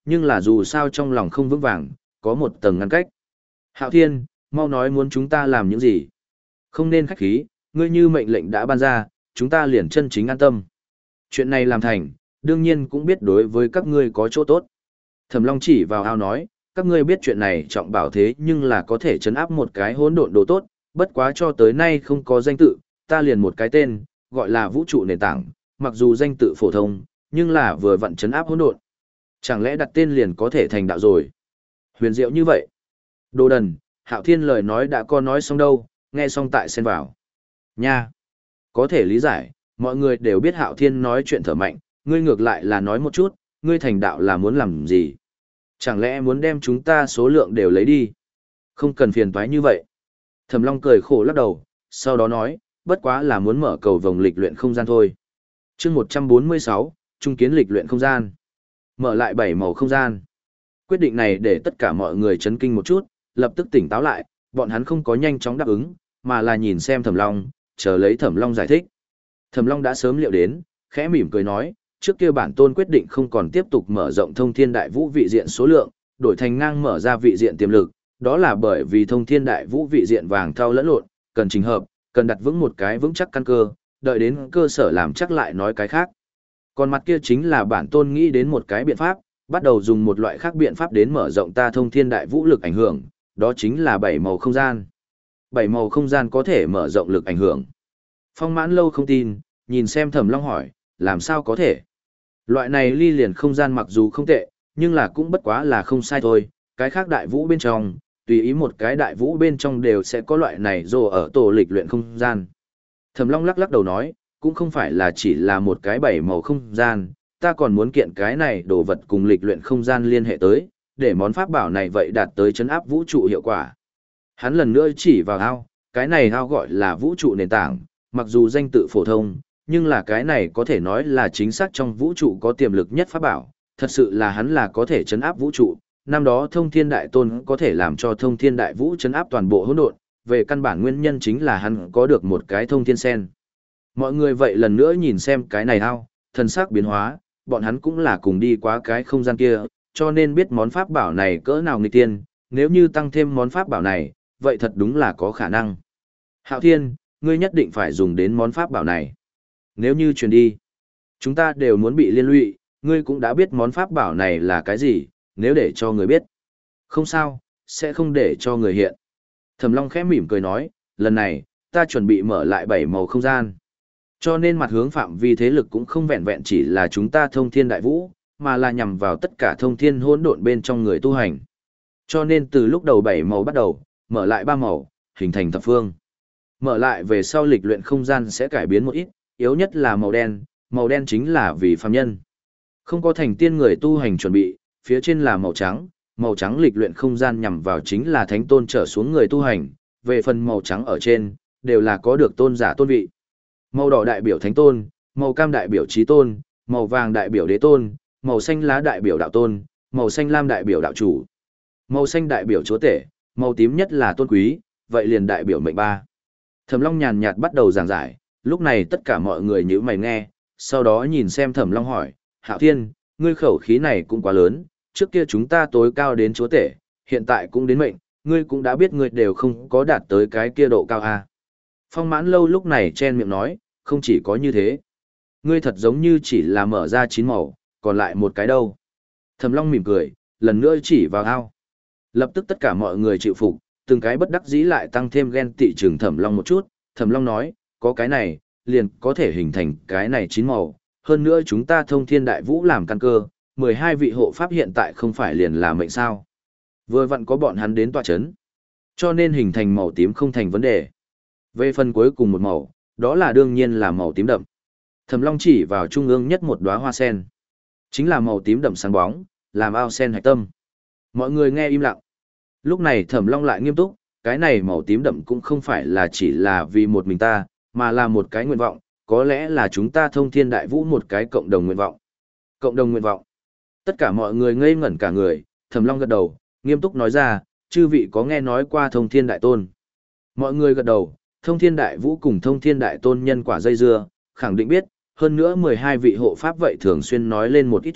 nhưng là dù sao trong lòng không vững vàng, có một tầng ngăn cách. Hạo Thiên, mau nói muốn chúng ta làm những gì? Không nên khách khí, ngươi như mệnh lệnh đã ban ra, chúng ta liền chân chính an tâm. Chuyện này làm thành, đương nhiên cũng biết đối với các ngươi có chỗ tốt. Thẩm Long chỉ vào ao nói, các ngươi biết chuyện này trọng bảo thế nhưng là có thể chấn áp một cái hỗn độn đồ tốt, bất quá cho tới nay không có danh tự, ta liền một cái tên, gọi là vũ trụ nền tảng, mặc dù danh tự phổ thông, nhưng là vừa vặn chấn áp hỗn độn. Chẳng lẽ đặt tên liền có thể thành đạo rồi? Huyền diệu như vậy. Đồ đần, Hạo Thiên lời nói đã có nói xong đâu, nghe xong tại xen vào. Nha. Có thể lý giải, mọi người đều biết Hạo Thiên nói chuyện thở mạnh, ngươi ngược lại là nói một chút, ngươi thành đạo là muốn làm gì? Chẳng lẽ muốn đem chúng ta số lượng đều lấy đi? Không cần phiền toái như vậy. Thẩm Long cười khổ lắc đầu, sau đó nói, bất quá là muốn mở cầu vòng lịch luyện không gian thôi. Chương một trăm bốn mươi sáu, Trung kiến lịch luyện không gian. Mở lại bảy màu không gian. Quyết định này để tất cả mọi người chấn kinh một chút, lập tức tỉnh táo lại, bọn hắn không có nhanh chóng đáp ứng, mà là nhìn xem Thẩm Long, chờ lấy Thẩm Long giải thích. Thẩm Long đã sớm liệu đến, khẽ mỉm cười nói, trước kia bản tôn quyết định không còn tiếp tục mở rộng thông thiên đại vũ vị diện số lượng, đổi thành ngang mở ra vị diện tiềm lực, đó là bởi vì thông thiên đại vũ vị diện vàng thau lẫn lộn, cần trình hợp, cần đặt vững một cái vững chắc căn cơ, đợi đến cơ sở làm chắc lại nói cái khác. Còn mặt kia chính là bản tôn nghĩ đến một cái biện pháp, bắt đầu dùng một loại khác biện pháp đến mở rộng ta thông thiên đại vũ lực ảnh hưởng, đó chính là bảy màu không gian. Bảy màu không gian có thể mở rộng lực ảnh hưởng. Phong Mãn Lâu không tin, nhìn xem Thẩm Long hỏi, làm sao có thể? Loại này ly liền không gian mặc dù không tệ, nhưng là cũng bất quá là không sai thôi, cái khác đại vũ bên trong, tùy ý một cái đại vũ bên trong đều sẽ có loại này rồ ở tổ lịch luyện không gian. Thẩm Long lắc lắc đầu nói, cũng không phải là chỉ là một cái bảy màu không gian, ta còn muốn kiện cái này đồ vật cùng lịch luyện không gian liên hệ tới, để món pháp bảo này vậy đạt tới chấn áp vũ trụ hiệu quả. Hắn lần nữa chỉ vào ao, cái này ao gọi là vũ trụ nền tảng, mặc dù danh tự phổ thông, nhưng là cái này có thể nói là chính xác trong vũ trụ có tiềm lực nhất pháp bảo, thật sự là hắn là có thể chấn áp vũ trụ. Năm đó thông thiên đại tôn có thể làm cho thông thiên đại vũ chấn áp toàn bộ hỗn độn, về căn bản nguyên nhân chính là hắn có được một cái thông thiên sen. Mọi người vậy lần nữa nhìn xem cái này ao, thần sắc biến hóa, bọn hắn cũng là cùng đi qua cái không gian kia, cho nên biết món pháp bảo này cỡ nào nghịch tiên, nếu như tăng thêm món pháp bảo này, vậy thật đúng là có khả năng. Hạo Thiên, ngươi nhất định phải dùng đến món pháp bảo này. Nếu như truyền đi, chúng ta đều muốn bị liên lụy, ngươi cũng đã biết món pháp bảo này là cái gì, nếu để cho người biết. Không sao, sẽ không để cho người hiện. Thẩm Long khẽ mỉm cười nói, lần này, ta chuẩn bị mở lại bảy màu không gian. Cho nên mặt hướng phạm vi thế lực cũng không vẹn vẹn chỉ là chúng ta thông thiên đại vũ, mà là nhằm vào tất cả thông thiên hỗn độn bên trong người tu hành. Cho nên từ lúc đầu bảy màu bắt đầu, mở lại ba màu, hình thành thập phương. Mở lại về sau lịch luyện không gian sẽ cải biến một ít, yếu nhất là màu đen, màu đen chính là vì phàm nhân. Không có thành tiên người tu hành chuẩn bị, phía trên là màu trắng, màu trắng lịch luyện không gian nhằm vào chính là thánh tôn trở xuống người tu hành, về phần màu trắng ở trên, đều là có được tôn giả tôn vị. Màu đỏ đại biểu thánh tôn, màu cam đại biểu chí tôn, màu vàng đại biểu đế tôn, màu xanh lá đại biểu đạo tôn, màu xanh lam đại biểu đạo chủ, màu xanh đại biểu chúa tể, màu tím nhất là tôn quý, vậy liền đại biểu mệnh ba. Thẩm Long nhàn nhạt bắt đầu giảng giải, lúc này tất cả mọi người nhíu mày nghe, sau đó nhìn xem Thẩm Long hỏi, Hạo Thiên, ngươi khẩu khí này cũng quá lớn, trước kia chúng ta tối cao đến chúa tể, hiện tại cũng đến mệnh, ngươi cũng đã biết ngươi đều không có đạt tới cái kia độ cao a. Phong Mãn Lâu lúc này chen miệng nói, không chỉ có như thế. Ngươi thật giống như chỉ là mở ra chín màu, còn lại một cái đâu. Thẩm Long mỉm cười, lần nữa chỉ vào ao. Lập tức tất cả mọi người chịu phục, từng cái bất đắc dĩ lại tăng thêm ghen tị trừng Thẩm Long một chút. Thẩm Long nói, có cái này, liền có thể hình thành cái này chín màu. Hơn nữa chúng ta thông thiên đại vũ làm căn cơ, mười hai vị hộ pháp hiện tại không phải liền là mệnh sao. Vừa vặn có bọn hắn đến tọa chấn. Cho nên hình thành màu tím không thành vấn đề. Về phần cuối cùng một màu, đó là đương nhiên là màu tím đậm. Thẩm Long chỉ vào trung ương nhất một đóa hoa sen. Chính là màu tím đậm sáng bóng, làm ao sen hạch tâm. Mọi người nghe im lặng. Lúc này Thẩm Long lại nghiêm túc, cái này màu tím đậm cũng không phải là chỉ là vì một mình ta, mà là một cái nguyện vọng, có lẽ là chúng ta thông thiên đại vũ một cái cộng đồng nguyện vọng. Cộng đồng nguyện vọng. Tất cả mọi người ngây ngẩn cả người, Thẩm Long gật đầu, nghiêm túc nói ra, chư vị có nghe nói qua thông thiên đại tôn. Mọi người gật đầu, thông thiên đại vũ cùng thông thiên đại tôn nhân quả dây dưa, khẳng định biết, hơn nữa mười hai vị hộ pháp vậy thường xuyên nói lên một ít chuyện,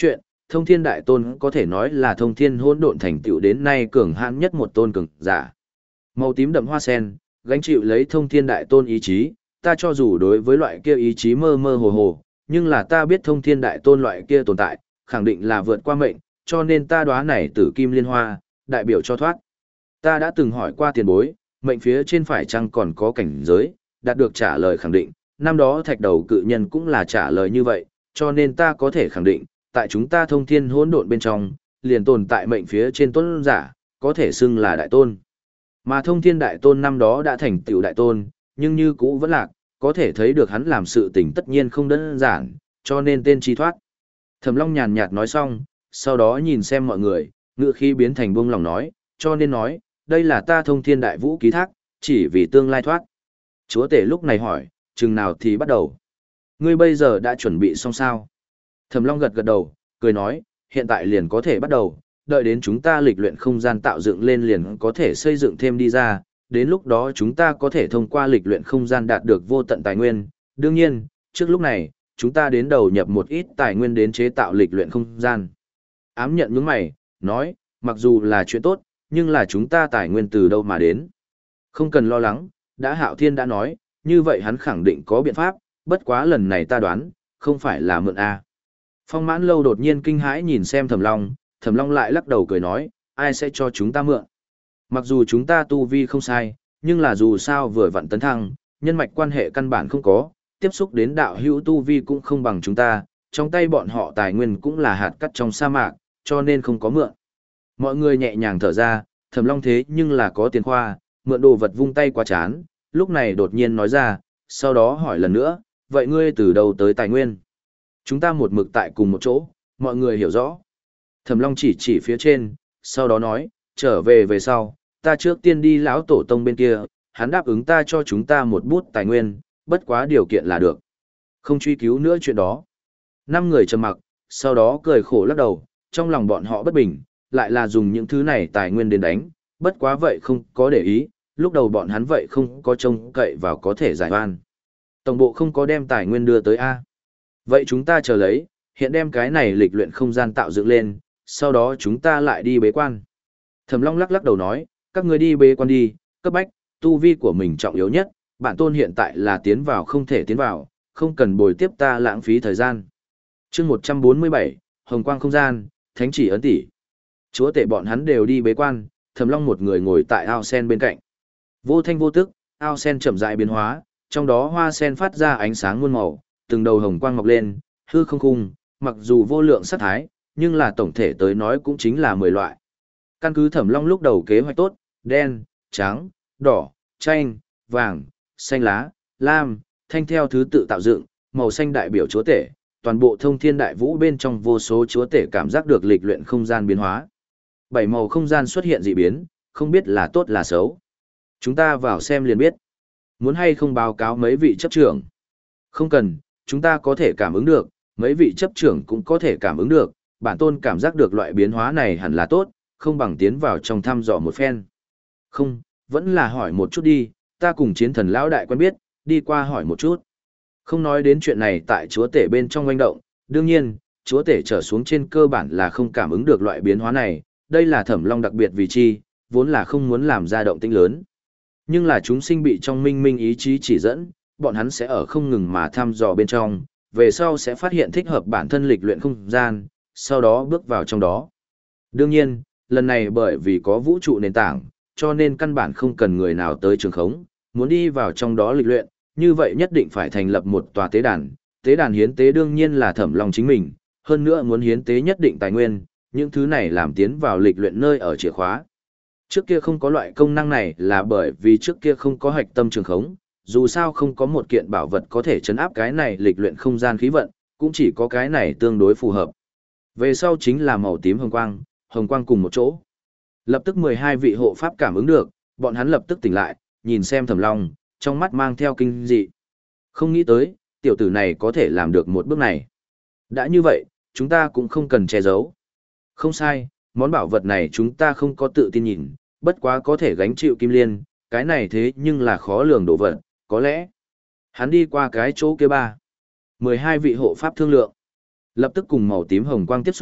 thông thiên đại tôn có thể nói là thông thiên hỗn độn thành tựu đến nay cường hãn nhất một tôn cường giả. Màu tím đậm hoa sen, gánh chịu lấy thông thiên đại tôn ý chí, ta cho dù đối với loại kia ý chí mơ mơ hồ hồ, nhưng là ta biết thông thiên đại tôn loại kia tồn tại, khẳng định là vượt qua mệnh, cho nên ta đoán này tử kim liên hoa, đại biểu cho thoát. Ta đã từng hỏi qua tiền bối, mệnh phía trên phải chăng còn có cảnh giới, đạt được trả lời khẳng định, năm đó thạch đầu cự nhân cũng là trả lời như vậy, cho nên ta có thể khẳng định, tại chúng ta thông thiên hỗn độn bên trong, liền tồn tại mệnh phía trên tôn giả, có thể xưng là đại tôn. Mà thông thiên đại tôn năm đó đã thành tựu đại tôn, nhưng như cũ vẫn lạc, có thể thấy được hắn làm sự tình tất nhiên không đơn giản, cho nên tên chi thoát. Thẩm Long nhàn nhạt nói xong, sau đó nhìn xem mọi người, ngữ khí biến thành buông lòng nói, cho nên nói, đây là ta thông thiên đại vũ ký thác, chỉ vì tương lai thoát. Chúa tể lúc này hỏi, chừng nào thì bắt đầu? Ngươi bây giờ đã chuẩn bị xong sao? Thẩm Long gật gật đầu, cười nói, hiện tại liền có thể bắt đầu, đợi đến chúng ta lịch luyện không gian tạo dựng lên liền có thể xây dựng thêm đi ra, đến lúc đó chúng ta có thể thông qua lịch luyện không gian đạt được vô tận tài nguyên. Đương nhiên, trước lúc này, chúng ta đến đầu nhập một ít tài nguyên đến chế tạo lịch luyện không gian. Ám nhận những mày, nói, mặc dù là chuyện tốt, nhưng là chúng ta tài nguyên từ đâu mà đến. Không cần lo lắng, đã Hạo Thiên đã nói, như vậy hắn khẳng định có biện pháp, bất quá lần này ta đoán, không phải là mượn A. Phong Mãn Lâu đột nhiên kinh hãi nhìn xem Thẩm Long, Thẩm Long lại lắc đầu cười nói, ai sẽ cho chúng ta mượn. Mặc dù chúng ta tu vi không sai, nhưng là dù sao vừa vặn tấn thăng, nhân mạch quan hệ căn bản không có, tiếp xúc đến đạo hữu tu vi cũng không bằng chúng ta, trong tay bọn họ tài nguyên cũng là hạt cát trong sa mạc, cho nên không có mượn. Mọi người nhẹ nhàng thở ra, Thẩm Long thế nhưng là có tiền khoa, mượn đồ vật vung tay quá chán, lúc này đột nhiên nói ra, sau đó hỏi lần nữa, vậy ngươi từ đâu tới tài nguyên? Chúng ta một mực tại cùng một chỗ, mọi người hiểu rõ. Thẩm Long chỉ chỉ phía trên, sau đó nói, trở về về sau, ta trước tiên đi lão tổ tông bên kia, hắn đáp ứng ta cho chúng ta một bút tài nguyên, bất quá điều kiện là được. Không truy cứu nữa chuyện đó. Năm người trầm mặc, sau đó cười khổ lắc đầu, trong lòng bọn họ bất bình, lại là dùng những thứ này tài nguyên đến đánh, bất quá vậy không có để ý, lúc đầu bọn hắn vậy không có trông cậy vào có thể giải oan. Tổng bộ không có đem tài nguyên đưa tới A. Vậy chúng ta chờ lấy, hiện đem cái này lịch luyện không gian tạo dựng lên, sau đó chúng ta lại đi bế quan. Thẩm Long lắc lắc đầu nói, các người đi bế quan đi, cấp bách, tu vi của mình trọng yếu nhất, bản tôn hiện tại là tiến vào không thể tiến vào, không cần bồi tiếp ta lãng phí thời gian. Chương một trăm bốn mươi bảy, Hồng Quang không gian, Thánh chỉ ấn tỷ. Chúa tể bọn hắn đều đi bế quan, Thẩm Long một người ngồi tại ao sen bên cạnh. Vô thanh vô tức, ao sen chậm rãi biến hóa, trong đó hoa sen phát ra ánh sáng muôn màu, từng đầu hồng quang mọc lên, hư không khung, mặc dù vô lượng sát thái, nhưng là tổng thể tới nói cũng chính là mười loại. Căn cứ Thẩm Long lúc đầu kế hoạch tốt, đen, trắng, đỏ, chanh, vàng, xanh lá, lam, thanh theo thứ tự tạo dựng, màu xanh đại biểu chúa tể, toàn bộ thông thiên đại vũ bên trong vô số chúa tể cảm giác được lịch luyện không gian biến hóa. Bảy màu không gian xuất hiện dị biến, không biết là tốt là xấu. Chúng ta vào xem liền biết. Muốn hay không báo cáo mấy vị chấp trưởng? Không cần, chúng ta có thể cảm ứng được, mấy vị chấp trưởng cũng có thể cảm ứng được, bản tôn cảm giác được loại biến hóa này hẳn là tốt, không bằng tiến vào trong thăm dò một phen. Không, vẫn là hỏi một chút đi, ta cùng chiến thần lão đại quen biết, đi qua hỏi một chút. Không nói đến chuyện này tại chúa tể bên trong oanh động, đương nhiên, chúa tể trở xuống trên cơ bản là không cảm ứng được loại biến hóa này, đây là Thẩm Long đặc biệt vì chi, vốn là không muốn làm ra động tĩnh lớn. Nhưng là chúng sinh bị trong minh minh ý chí chỉ dẫn, bọn hắn sẽ ở không ngừng mà thăm dò bên trong, về sau sẽ phát hiện thích hợp bản thân lịch luyện không gian, sau đó bước vào trong đó. Đương nhiên, lần này bởi vì có vũ trụ nền tảng, cho nên căn bản không cần người nào tới trường khống, muốn đi vào trong đó lịch luyện, như vậy nhất định phải thành lập một tòa tế đàn. Tế đàn hiến tế đương nhiên là Thẩm Long chính mình, hơn nữa muốn hiến tế nhất định tài nguyên, những thứ này làm tiến vào lịch luyện nơi ở chìa khóa. Trước kia không có loại công năng này là bởi vì trước kia không có hạch tâm trường khống, dù sao không có một kiện bảo vật có thể chấn áp cái này lịch luyện không gian khí vận, cũng chỉ có cái này tương đối phù hợp. Về sau chính là màu tím hồng quang, hồng quang cùng một chỗ. Lập tức mười hai vị hộ pháp cảm ứng được, bọn hắn lập tức tỉnh lại, nhìn xem Thẩm Long, trong mắt mang theo kinh dị. Không nghĩ tới, tiểu tử này có thể làm được một bước này. Đã như vậy, chúng ta cũng không cần che giấu. Không sai, món bảo vật này chúng ta không có tự tin nhìn, bất quá có thể gánh chịu kim liên, cái này thế nhưng là khó lường độ vật, có lẽ. Hắn đi qua cái chỗ kia ba. mười hai vị hộ pháp thương lượng. Lập tức cùng màu tím hồng quang tiếp xúc,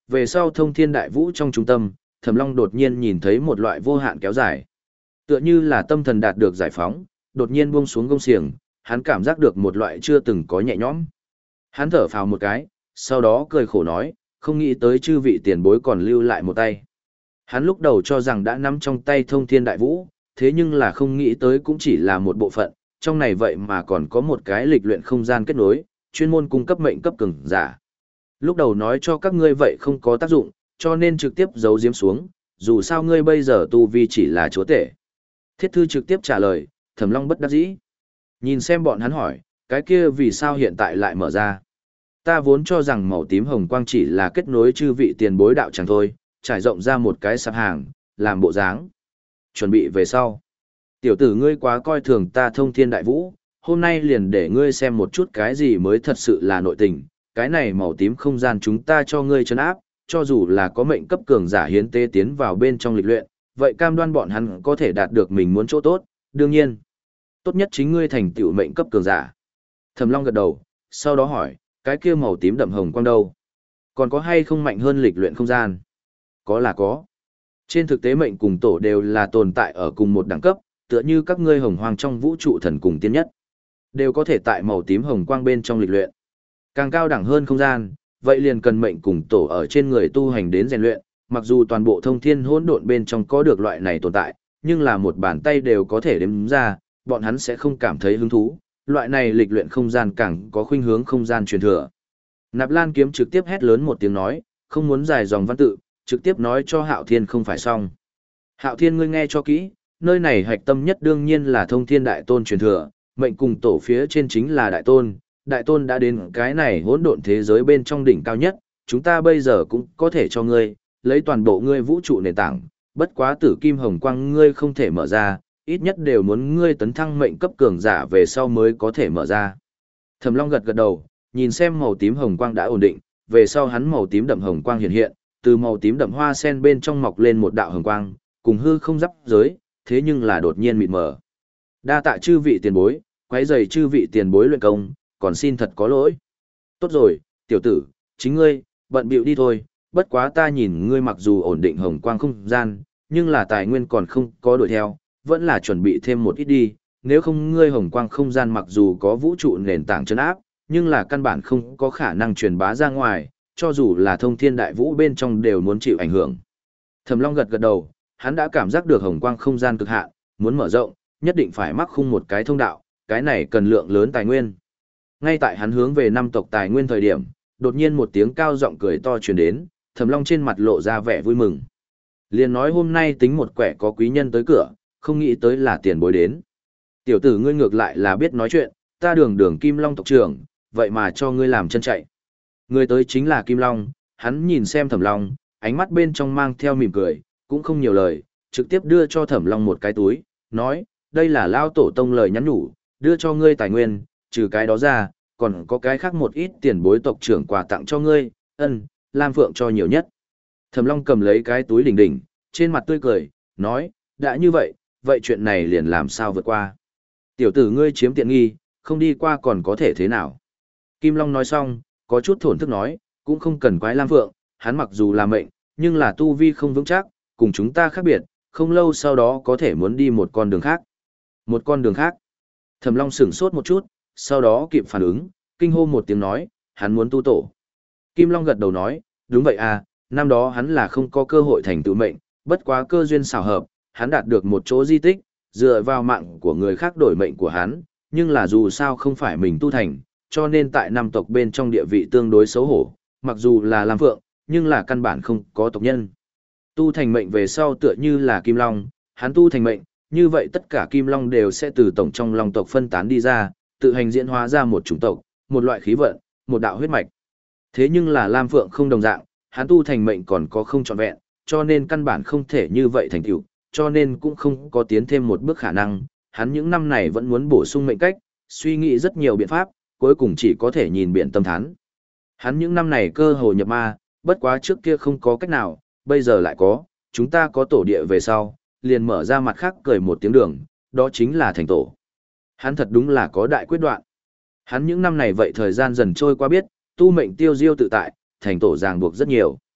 Về sau thông thiên đại vũ trong trung tâm, Thẩm Long đột nhiên nhìn thấy một loại vô hạn kéo dài. Tựa như là tâm thần đạt được giải phóng, đột nhiên buông xuống gông xiềng, hắn cảm giác được một loại chưa từng có nhẹ nhõm. Hắn thở phào một cái, sau đó cười khổ nói, không nghĩ tới chư vị tiền bối còn lưu lại một tay. Hắn lúc đầu cho rằng đã nắm trong tay thông thiên đại vũ, thế nhưng là không nghĩ tới cũng chỉ là một bộ phận, trong này vậy mà còn có một cái lịch luyện không gian kết nối, chuyên môn cung cấp mệnh cấp cường giả. Lúc đầu nói cho các ngươi vậy không có tác dụng, cho nên trực tiếp giấu giếm xuống, dù sao ngươi bây giờ tu vi chỉ là chúa tể. Thiết thư trực tiếp trả lời, Thẩm Long bất đắc dĩ. Nhìn xem bọn hắn hỏi, cái kia vì sao hiện tại lại mở ra? Ta vốn cho rằng màu tím hồng quang chỉ là kết nối chư vị tiền bối đạo chẳng thôi, trải rộng ra một cái sạp hàng, làm bộ dáng. Chuẩn bị về sau. Tiểu tử ngươi quá coi thường ta thông thiên đại vũ, hôm nay liền để ngươi xem một chút cái gì mới thật sự là nội tình. Cái này màu tím không gian chúng ta cho ngươi trấn áp, cho dù là có mệnh cấp cường giả hiến tế tiến vào bên trong lịch luyện, vậy cam đoan bọn hắn có thể đạt được mình muốn chỗ tốt, đương nhiên. Tốt nhất chính ngươi thành tựu mệnh cấp cường giả. Thẩm Long gật đầu, sau đó hỏi, cái kia màu tím đậm hồng quang đâu? Còn có hay không mạnh hơn lịch luyện không gian? Có là có. Trên thực tế mệnh cùng tổ đều là tồn tại ở cùng một đẳng cấp, tựa như các ngươi hồng hoàng trong vũ trụ thần cùng tiên nhất. Đều có thể tại màu tím hồng quang bên trong lịch luyện. Càng cao đẳng hơn không gian, vậy liền cần mệnh cùng tổ ở trên người tu hành đến rèn luyện, mặc dù toàn bộ thông thiên hỗn độn bên trong có được loại này tồn tại, nhưng là một bàn tay đều có thể đếm ra, bọn hắn sẽ không cảm thấy hứng thú, loại này lịch luyện không gian càng có khuynh hướng không gian truyền thừa. Nạp Lan Kiếm trực tiếp hét lớn một tiếng nói, không muốn dài dòng văn tự, trực tiếp nói cho Hạo Thiên không phải xong. Hạo Thiên ngươi nghe cho kỹ, nơi này hạch tâm nhất đương nhiên là thông thiên đại tôn truyền thừa, mệnh cùng tổ phía trên chính là đại tôn, đại tôn đã đến cái này hỗn độn thế giới bên trong đỉnh cao nhất, chúng ta bây giờ cũng có thể cho ngươi, lấy toàn bộ ngươi vũ trụ nền tảng, bất quá tử kim hồng quang ngươi không thể mở ra, ít nhất đều muốn ngươi tấn thăng mệnh cấp cường giả về sau mới có thể mở ra. Thẩm Long gật gật đầu, nhìn xem màu tím hồng quang đã ổn định, về sau hắn màu tím đậm hồng quang hiện hiện, từ màu tím đậm hoa sen bên trong mọc lên một đạo hồng quang, cùng hư không giáp giới, thế nhưng là đột nhiên mịt mờ. Đa tạ chư vị tiền bối, quấy rầy chư vị tiền bối luyện công, còn xin thật có lỗi. Tốt rồi, tiểu tử, chính ngươi, bận bịu đi thôi, bất quá ta nhìn ngươi mặc dù ổn định hồng quang không gian, nhưng là tài nguyên còn không có đuổi theo, vẫn là chuẩn bị thêm một ít đi, nếu không ngươi hồng quang không gian mặc dù có vũ trụ nền tảng chân áp, nhưng là căn bản không có khả năng truyền bá ra ngoài, cho dù là thông thiên đại vũ bên trong đều muốn chịu ảnh hưởng. Thẩm Long gật gật đầu, hắn đã cảm giác được hồng quang không gian cực hạn, muốn mở rộng, nhất định phải mắc khung một cái thông đạo, cái này cần lượng lớn tài nguyên. Ngay tại hắn hướng về năm tộc tài nguyên thời điểm, đột nhiên một tiếng cao giọng cười to truyền đến, Thẩm Long trên mặt lộ ra vẻ vui mừng. Liền nói hôm nay tính một quẻ có quý nhân tới cửa, không nghĩ tới là tiền bối đến. Tiểu tử ngươi ngược lại là biết nói chuyện, ta đường đường Kim Long tộc trưởng, vậy mà cho ngươi làm chân chạy. Người tới chính là Kim Long, hắn nhìn xem Thẩm Long, ánh mắt bên trong mang theo mỉm cười, cũng không nhiều lời, trực tiếp đưa cho Thẩm Long một cái túi, nói, đây là lao tổ tông lời nhắn nhủ, đưa cho ngươi tài nguyên, trừ cái đó ra, còn có cái khác một ít tiền bối tộc trưởng quà tặng cho ngươi, ân, Lam Phượng cho nhiều nhất. Thẩm Long cầm lấy cái túi đỉnh đỉnh, trên mặt tươi cười, nói, đã như vậy, vậy chuyện này liền làm sao vượt qua. Tiểu tử ngươi chiếm tiện nghi, không đi qua còn có thể thế nào. Kim Long nói xong, có chút thổn thức nói, cũng không cần quái Lam Phượng, hắn mặc dù là mệnh, nhưng là tu vi không vững chắc, cùng chúng ta khác biệt, không lâu sau đó có thể muốn đi một con đường khác. Một con đường khác. Thẩm Long sửng sốt một chút, sau đó kịp phản ứng, kinh hô một tiếng nói, hắn muốn tu tổ. Kim Long gật đầu nói, đúng vậy à, năm đó hắn là không có cơ hội thành tựu mệnh, bất quá cơ duyên xảo hợp, hắn đạt được một chỗ di tích, dựa vào mạng của người khác đổi mệnh của hắn, nhưng là dù sao không phải mình tu thành, cho nên tại năm tộc bên trong địa vị tương đối xấu hổ, mặc dù là Lam Phượng, nhưng là căn bản không có tộc nhân. Tu thành mệnh về sau tựa như là Kim Long, hắn tu thành mệnh, như vậy tất cả Kim Long đều sẽ từ tổng trong Long tộc phân tán đi ra, tự hành diễn hóa ra một chủng tộc, một loại khí vận, một đạo huyết mạch. Thế nhưng là Lam Phượng không đồng dạng, hắn tu thành mệnh còn có không trọn vẹn, cho nên căn bản không thể như vậy thành tựu, cho nên cũng không có tiến thêm một bước khả năng, hắn những năm này vẫn muốn bổ sung mệnh cách, suy nghĩ rất nhiều biện pháp, cuối cùng chỉ có thể nhìn biển tâm thán. Hắn những năm này cơ hồ nhập ma, bất quá trước kia không có cách nào, bây giờ lại có, chúng ta có tổ địa về sau, liền mở ra mặt khác cười một tiếng đường, đó chính là thành tổ. Hắn thật đúng là có đại quyết đoạn. Hắn những năm này vậy thời gian dần trôi qua biết, tu mệnh tiêu diêu tự tại, thành tổ ràng buộc rất nhiều.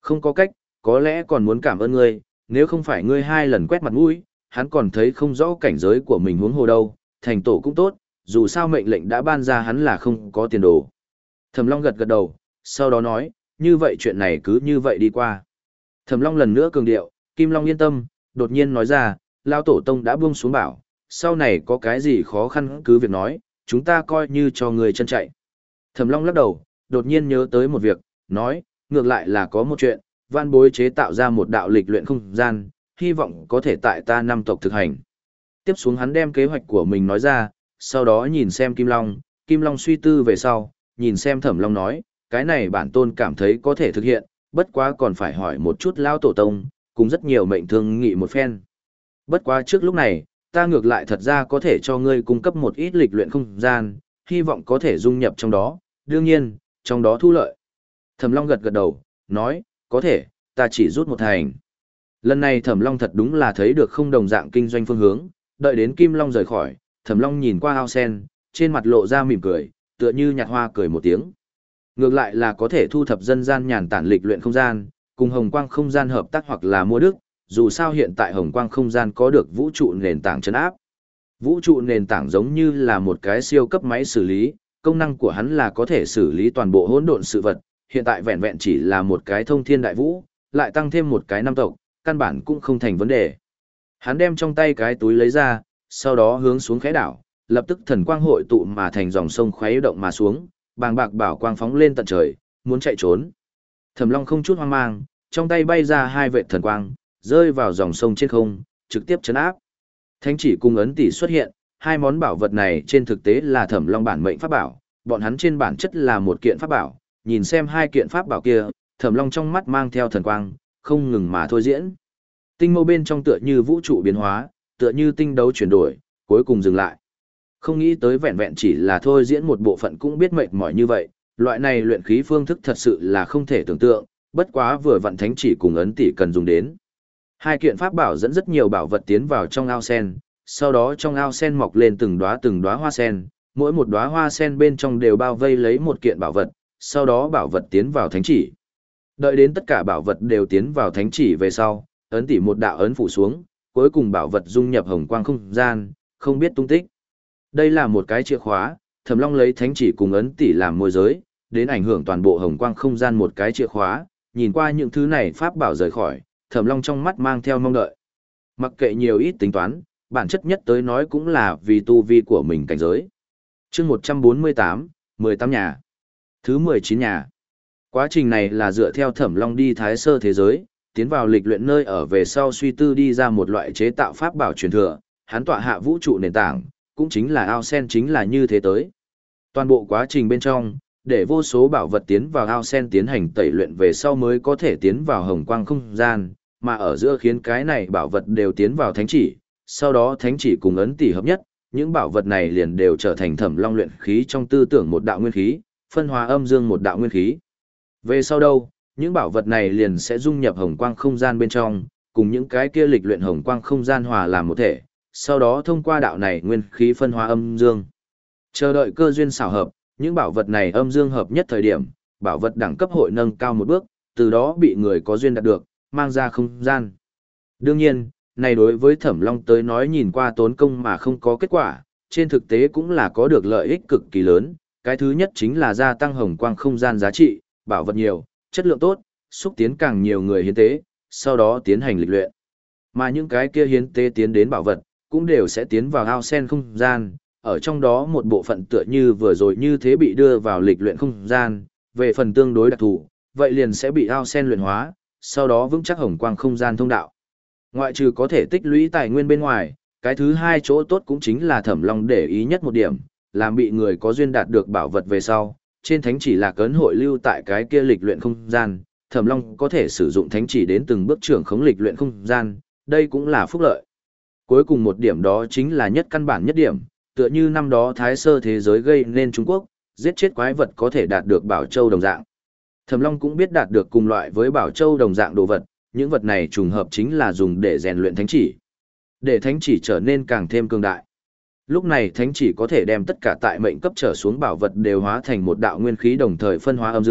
Không có cách, có lẽ còn muốn cảm ơn ngươi, nếu không phải ngươi hai lần quét mặt mũi, hắn còn thấy không rõ cảnh giới của mình huống hồ đâu, thành tổ cũng tốt, dù sao mệnh lệnh đã ban ra hắn là không có tiền đồ. Thẩm Long gật gật đầu, sau đó nói, như vậy chuyện này cứ như vậy đi qua. Thẩm Long lần nữa cường điệu, Kim Long yên tâm, đột nhiên nói ra, Lao Tổ Tông đã buông xuống bảo, sau này có cái gì khó khăn cứ việc nói, chúng ta coi như cho người chân chạy. Thẩm Long lắc đầu, đột nhiên nhớ tới một việc, nói, ngược lại là có một chuyện, văn bối chế tạo ra một đạo lịch luyện không gian, hy vọng có thể tại ta năm tộc thực hành. Tiếp xuống hắn đem kế hoạch của mình nói ra, sau đó nhìn xem Kim Long, Kim Long suy tư về sau, nhìn xem Thẩm Long nói, cái này bản tôn cảm thấy có thể thực hiện, bất quá còn phải hỏi một chút Lao Tổ Tông, cùng rất nhiều mệnh thương nghị một phen. Bất quá trước lúc này, ta ngược lại thật ra có thể cho ngươi cung cấp một ít lịch luyện không gian, hy vọng có thể dung nhập trong đó, đương nhiên, trong đó thu lợi. Thẩm Long gật gật đầu, nói, có thể, ta chỉ rút một thành. Lần này Thẩm Long thật đúng là thấy được không đồng dạng kinh doanh phương hướng, đợi đến Kim Long rời khỏi, Thẩm Long nhìn qua ao sen, trên mặt lộ ra mỉm cười, tựa như nhạt hoa cười một tiếng. Ngược lại là có thể thu thập dân gian nhàn tản lịch luyện không gian, cùng Hồng Quang không gian hợp tác hoặc là mua đức, dù sao hiện tại Hồng Quang không gian có được vũ trụ nền tảng trấn áp. Vũ trụ nền tảng giống như là một cái siêu cấp máy xử lý, công năng của hắn là có thể xử lý toàn bộ hỗn độn sự vật, hiện tại vẹn vẹn chỉ là một cái thông thiên đại vũ, lại tăng thêm một cái năm tộc, căn bản cũng không thành vấn đề. Hắn đem trong tay cái túi lấy ra, sau đó hướng xuống khẽ đảo, lập tức thần quang hội tụ mà thành dòng sông khuấy động mà xuống, bàng bạc bảo quang phóng lên tận trời, muốn chạy trốn. Thẩm Long không chút hoang mang, trong tay bay ra hai vệt thần quang, rơi vào dòng sông trên không, trực tiếp chấn áp. Thánh chỉ cùng ấn tỷ xuất hiện, hai món bảo vật này trên thực tế là Thẩm Long bản mệnh pháp bảo, bọn hắn trên bản chất là một kiện pháp bảo, nhìn xem hai kiện pháp bảo kia, Thẩm Long trong mắt mang theo thần quang, không ngừng mà thôi diễn. Tinh mâu bên trong tựa như vũ trụ biến hóa, tựa như tinh đấu chuyển đổi, cuối cùng dừng lại. Không nghĩ tới vẹn vẹn chỉ là thôi diễn một bộ phận cũng biết mệt mỏi như vậy, loại này luyện khí phương thức thật sự là không thể tưởng tượng, bất quá vừa vặn thánh chỉ cùng ấn tỷ cần dùng đến. Hai kiện pháp bảo dẫn rất nhiều bảo vật tiến vào trong ao sen, sau đó trong ao sen mọc lên từng đóa từng đóa hoa sen, mỗi một đóa hoa sen bên trong đều bao vây lấy một kiện bảo vật, sau đó bảo vật tiến vào thánh chỉ. Đợi đến tất cả bảo vật đều tiến vào thánh chỉ về sau, ấn tỷ một đạo ấn phủ xuống, cuối cùng bảo vật dung nhập hồng quang không gian, không biết tung tích. Đây là một cái chìa khóa, Thẩm Long lấy thánh chỉ cùng ấn tỷ làm môi giới, đến ảnh hưởng toàn bộ hồng quang không gian một cái chìa khóa, nhìn qua những thứ này pháp bảo rời khỏi, Thẩm Long trong mắt mang theo mong đợi. Mặc kệ nhiều ít tính toán, bản chất nhất tới nói cũng là vì tu vi của mình cảnh giới. Chương một trăm bốn mươi tám, mười tám nhà. Thứ mười chín nhà. Quá trình này là dựa theo Thẩm Long đi thái sơ thế giới, tiến vào lịch luyện nơi ở về sau suy tư đi ra một loại chế tạo pháp bảo truyền thừa, hắn tọa hạ vũ trụ nền tảng, cũng chính là ao sen chính là như thế tới. Toàn bộ quá trình bên trong, để vô số bảo vật tiến vào ao sen tiến hành tẩy luyện về sau mới có thể tiến vào hồng quang không gian, mà ở giữa khiến cái này bảo vật đều tiến vào thánh chỉ, sau đó thánh chỉ cùng ấn tỷ hợp nhất, những bảo vật này liền đều trở thành Thẩm Long luyện khí trong tư tưởng một đạo nguyên khí, phân hóa âm dương một đạo nguyên khí. Về sau đâu, những bảo vật này liền sẽ dung nhập hồng quang không gian bên trong, cùng những cái kia lịch luyện hồng quang không gian hòa làm một thể, sau đó thông qua đạo này nguyên khí phân hóa âm dương. Chờ đợi cơ duyên xảo hợp, những bảo vật này âm dương hợp nhất thời điểm, bảo vật đẳng cấp hội nâng cao một bước, từ đó bị người có duyên đạt được, mang ra không gian. Đương nhiên, này đối với Thẩm Long tới nói nhìn qua tốn công mà không có kết quả, trên thực tế cũng là có được lợi ích cực kỳ lớn. Cái thứ nhất chính là gia tăng hồng quang không gian giá trị, bảo vật nhiều, chất lượng tốt, xúc tiến càng nhiều người hiến tế, sau đó tiến hành lịch luyện. Mà những cái kia hiến tế tiến đến bảo vật, cũng đều sẽ tiến vào ao sen không gian, ở trong đó một bộ phận tựa như vừa rồi như thế bị đưa vào lịch luyện không gian, về phần tương đối đặc thù, vậy liền sẽ bị ao sen luyện hóa, sau đó vững chắc hồng quang không gian thông đạo. Ngoại trừ có thể tích lũy tài nguyên bên ngoài, cái thứ hai chỗ tốt cũng chính là Thẩm Long để ý nhất một điểm, làm bị người có duyên đạt được bảo vật về sau, trên thánh chỉ là cấn hội lưu tại cái kia lịch luyện không gian, Thẩm Long có thể sử dụng thánh chỉ đến từng bước trưởng khống lịch luyện không gian, đây cũng là phúc lợi. Cuối cùng một điểm đó chính là nhất căn bản nhất điểm, tựa như năm đó thái sơ thế giới gây nên Trung Quốc, giết chết quái vật có thể đạt được bảo châu đồng dạng. Thẩm Long cũng biết đạt được cùng loại với bảo châu đồng dạng đồ vật, những vật này trùng hợp chính là dùng để rèn luyện thánh chỉ, để thánh chỉ trở nên càng thêm cường đại. Lúc này thánh chỉ có thể đem tất cả tại mệnh cấp trở xuống bảo vật đều hóa thành một đạo nguyên khí đồng thời phân hóa âm dương,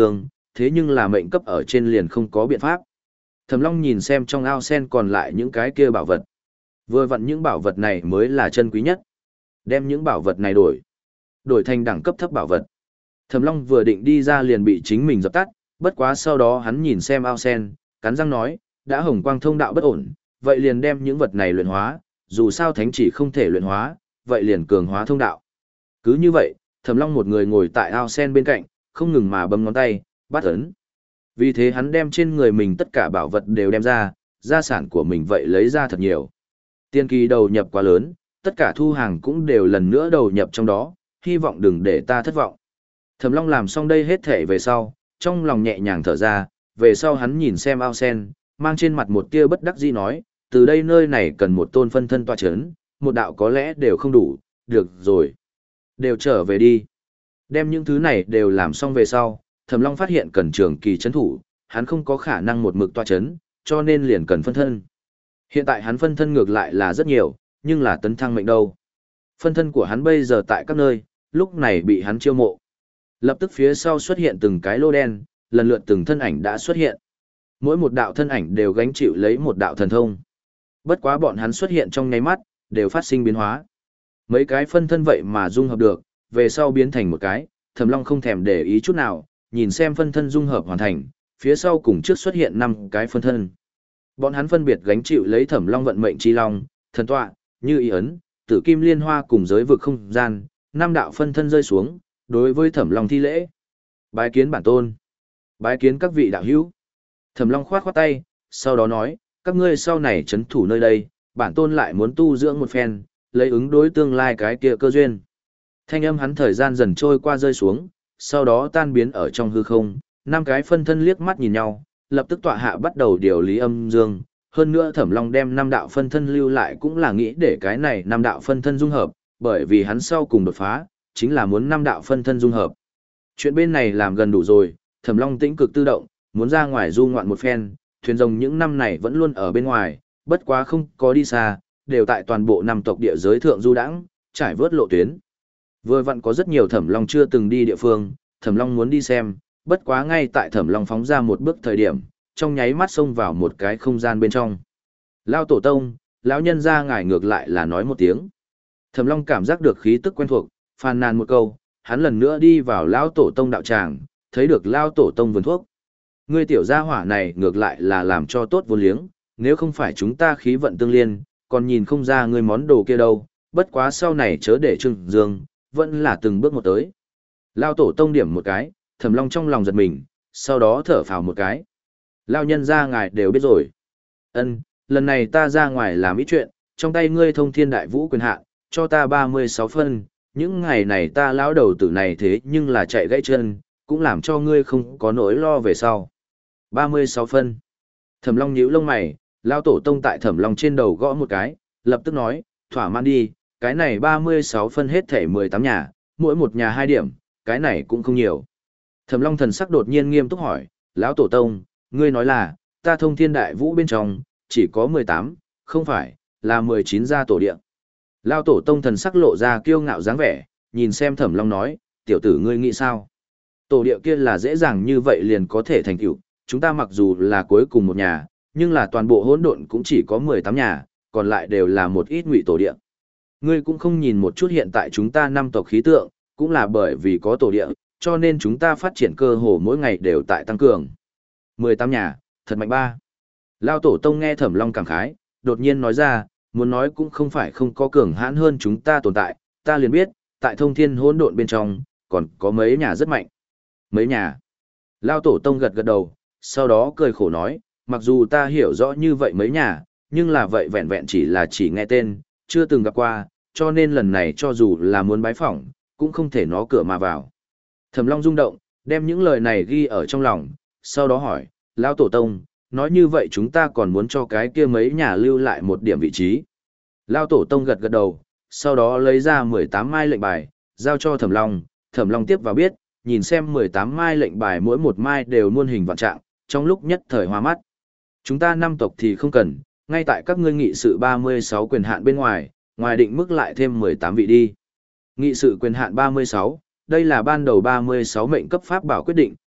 thế nhưng là mệnh cấp ở trên liền không có biện pháp. Thẩm Long nhìn xem trong ao sen còn lại những cái kia bảo vật. Vừa vặn những bảo vật này mới là chân quý nhất. Đem những bảo vật này đổi. Đổi thành đẳng cấp thấp bảo vật. Thẩm Long vừa định đi ra liền bị chính mình dập tắt, bất quá sau đó hắn nhìn xem ao sen, cắn răng nói, đã hồng quang thông đạo bất ổn, vậy liền đem những vật này luyện hóa, dù sao thánh chỉ không thể luyện hóa, vậy liền cường hóa thông đạo. Cứ như vậy, Thẩm Long một người ngồi tại ao sen bên cạnh, không ngừng mà bấm ngón tay, bắt ấn. Vì thế hắn đem trên người mình tất cả bảo vật đều đem ra, gia sản của mình vậy lấy ra thật nhiều. Tiên kỳ đầu nhập quá lớn, tất cả thu hàng cũng đều lần nữa đầu nhập trong đó, hy vọng đừng để ta thất vọng. Thẩm Long làm xong đây hết thể về sau, trong lòng nhẹ nhàng thở ra, về sau hắn nhìn xem ao sen, mang trên mặt một tia bất đắc dĩ nói, từ đây nơi này cần một tôn phân thân tọa chấn, một đạo có lẽ đều không đủ, được rồi. Đều trở về đi. Đem những thứ này đều làm xong về sau, Thẩm Long phát hiện cần trường kỳ chấn thủ, hắn không có khả năng một mực tọa chấn, cho nên liền cần phân thân. Hiện tại hắn phân thân ngược lại là rất nhiều, nhưng là tấn thăng mệnh đâu. Phân thân của hắn bây giờ tại các nơi, lúc này bị hắn chiêu mộ. Lập tức phía sau xuất hiện từng cái lô đen, lần lượt từng thân ảnh đã xuất hiện. Mỗi một đạo thân ảnh đều gánh chịu lấy một đạo thần thông. Bất quá bọn hắn xuất hiện trong nháy mắt, đều phát sinh biến hóa. Mấy cái phân thân vậy mà dung hợp được, về sau biến thành một cái, Thẩm Long không thèm để ý chút nào, nhìn xem phân thân dung hợp hoàn thành, phía sau cùng trước xuất hiện năm cái phân thân. Bọn hắn phân biệt gánh chịu lấy Thẩm Long vận mệnh chi long, thần tọa, như ý ấn, tử kim liên hoa cùng giới vực không gian, năm đạo phân thân rơi xuống, đối với Thẩm Long thi lễ. Bái kiến bản tôn. Bái kiến các vị đạo hữu. Thẩm Long khoát khoát tay, sau đó nói, các ngươi sau này trấn thủ nơi đây, bản tôn lại muốn tu dưỡng một phen, lấy ứng đối tương lai cái kia cơ duyên. Thanh âm hắn thời gian dần trôi qua rơi xuống, sau đó tan biến ở trong hư không, năm cái phân thân liếc mắt nhìn nhau, lập tức tọa hạ bắt đầu điều lý âm dương. Hơn nữa Thẩm Long đem năm đạo phân thân lưu lại cũng là nghĩ để cái này năm đạo phân thân dung hợp, bởi vì hắn sau cùng đột phá, chính là muốn năm đạo phân thân dung hợp. Chuyện bên này làm gần đủ rồi, Thẩm Long tĩnh cực tự động, muốn ra ngoài du ngoạn một phen, thuyền rồng những năm này vẫn luôn ở bên ngoài, bất quá không có đi xa, đều tại toàn bộ năm tộc địa giới thượng du đãng, trải vớt lộ tuyến. Vừa vặn có rất nhiều Thẩm Long chưa từng đi địa phương, Thẩm Long muốn đi xem, bất quá ngay tại Thẩm Long phóng ra một bước thời điểm, trong nháy mắt xông vào một cái không gian bên trong. Lao tổ tông, lão nhân gia ngài ngược lại là nói một tiếng. Thẩm Long cảm giác được khí tức quen thuộc, phàn nàn một câu, hắn lần nữa đi vào lão tổ tông đạo tràng, thấy được Lao tổ tông vườn thuốc. Ngươi tiểu gia hỏa này ngược lại là làm cho tốt vô liếng, nếu không phải chúng ta khí vận tương liên, còn nhìn không ra ngươi món đồ kia đâu, bất quá sau này chớ để trưng dương, vẫn là từng bước một tới. Lao tổ tông điểm một cái, Thẩm Long trong lòng giật mình, sau đó thở phào một cái. Lao nhân ra ngài đều biết rồi. Ân, lần này ta ra ngoài làm ít chuyện, trong tay ngươi thông thiên đại vũ quyền hạn, cho ta ba mươi sáu phân, những ngày này ta lão đầu tử này thế nhưng là chạy gãy chân, cũng làm cho ngươi không có nỗi lo về sau. ba mươi sáu phân. Thẩm Long nhíu lông mày, Lao tổ tông tại Thẩm Long trên đầu gõ một cái, lập tức nói, thỏa mãn đi, cái này ba mươi sáu phân hết thể mười tám nhà, mỗi một nhà hai điểm, cái này cũng không nhiều. Thẩm Long thần sắc đột nhiên nghiêm túc hỏi, lão tổ tông, ngươi nói là, ta thông thiên đại vũ bên trong, chỉ có mười tám, không phải, là mười chín gia tổ địa. Lão tổ tông thần sắc lộ ra kiêu ngạo dáng vẻ, nhìn xem Thẩm Long nói, tiểu tử ngươi nghĩ sao? Tổ địa kia là dễ dàng như vậy liền có thể thành tựu, chúng ta mặc dù là cuối cùng một nhà, nhưng là toàn bộ hỗn độn cũng chỉ có mười tám nhà, còn lại đều là một ít ngụy tổ địa. Ngươi cũng không nhìn một chút hiện tại chúng ta năm tộc khí tượng, cũng là bởi vì có tổ địa, cho nên chúng ta phát triển cơ hồ mỗi ngày đều tại tăng cường. mười tám nhà, thật mạnh ba. Lao tổ tông nghe Thẩm Long cảm khái, đột nhiên nói ra, muốn nói cũng không phải không có cường hãn hơn chúng ta tồn tại, ta liền biết, tại thông thiên hỗn độn bên trong, còn có mấy nhà rất mạnh. Mấy nhà. Lao tổ tông gật gật đầu, sau đó cười khổ nói, mặc dù ta hiểu rõ như vậy mấy nhà, nhưng là vậy vẹn vẹn chỉ là chỉ nghe tên, chưa từng gặp qua, cho nên lần này cho dù là muốn bái phỏng, cũng không thể nó cửa mà vào. Thẩm Long rung động, đem những lời này ghi ở trong lòng, sau đó hỏi, Lão Tổ Tông, nói như vậy chúng ta còn muốn cho cái kia mấy nhà lưu lại một điểm vị trí. Lão Tổ Tông gật gật đầu, sau đó lấy ra mười tám mai lệnh bài, giao cho Thẩm Long, Thẩm Long tiếp vào biết, nhìn xem mười tám mai lệnh bài mỗi một mai đều muôn hình vạn trạng, trong lúc nhất thời hoa mắt. Chúng ta năm tộc thì không cần, ngay tại các ngươi nghị sự ba mươi sáu quyền hạn bên ngoài, ngoài định mức lại thêm mười tám vị đi. Nghị sự quyền hạn ba mươi sáu, đây là ban đầu ba mươi sáu mệnh cấp pháp bảo quyết định,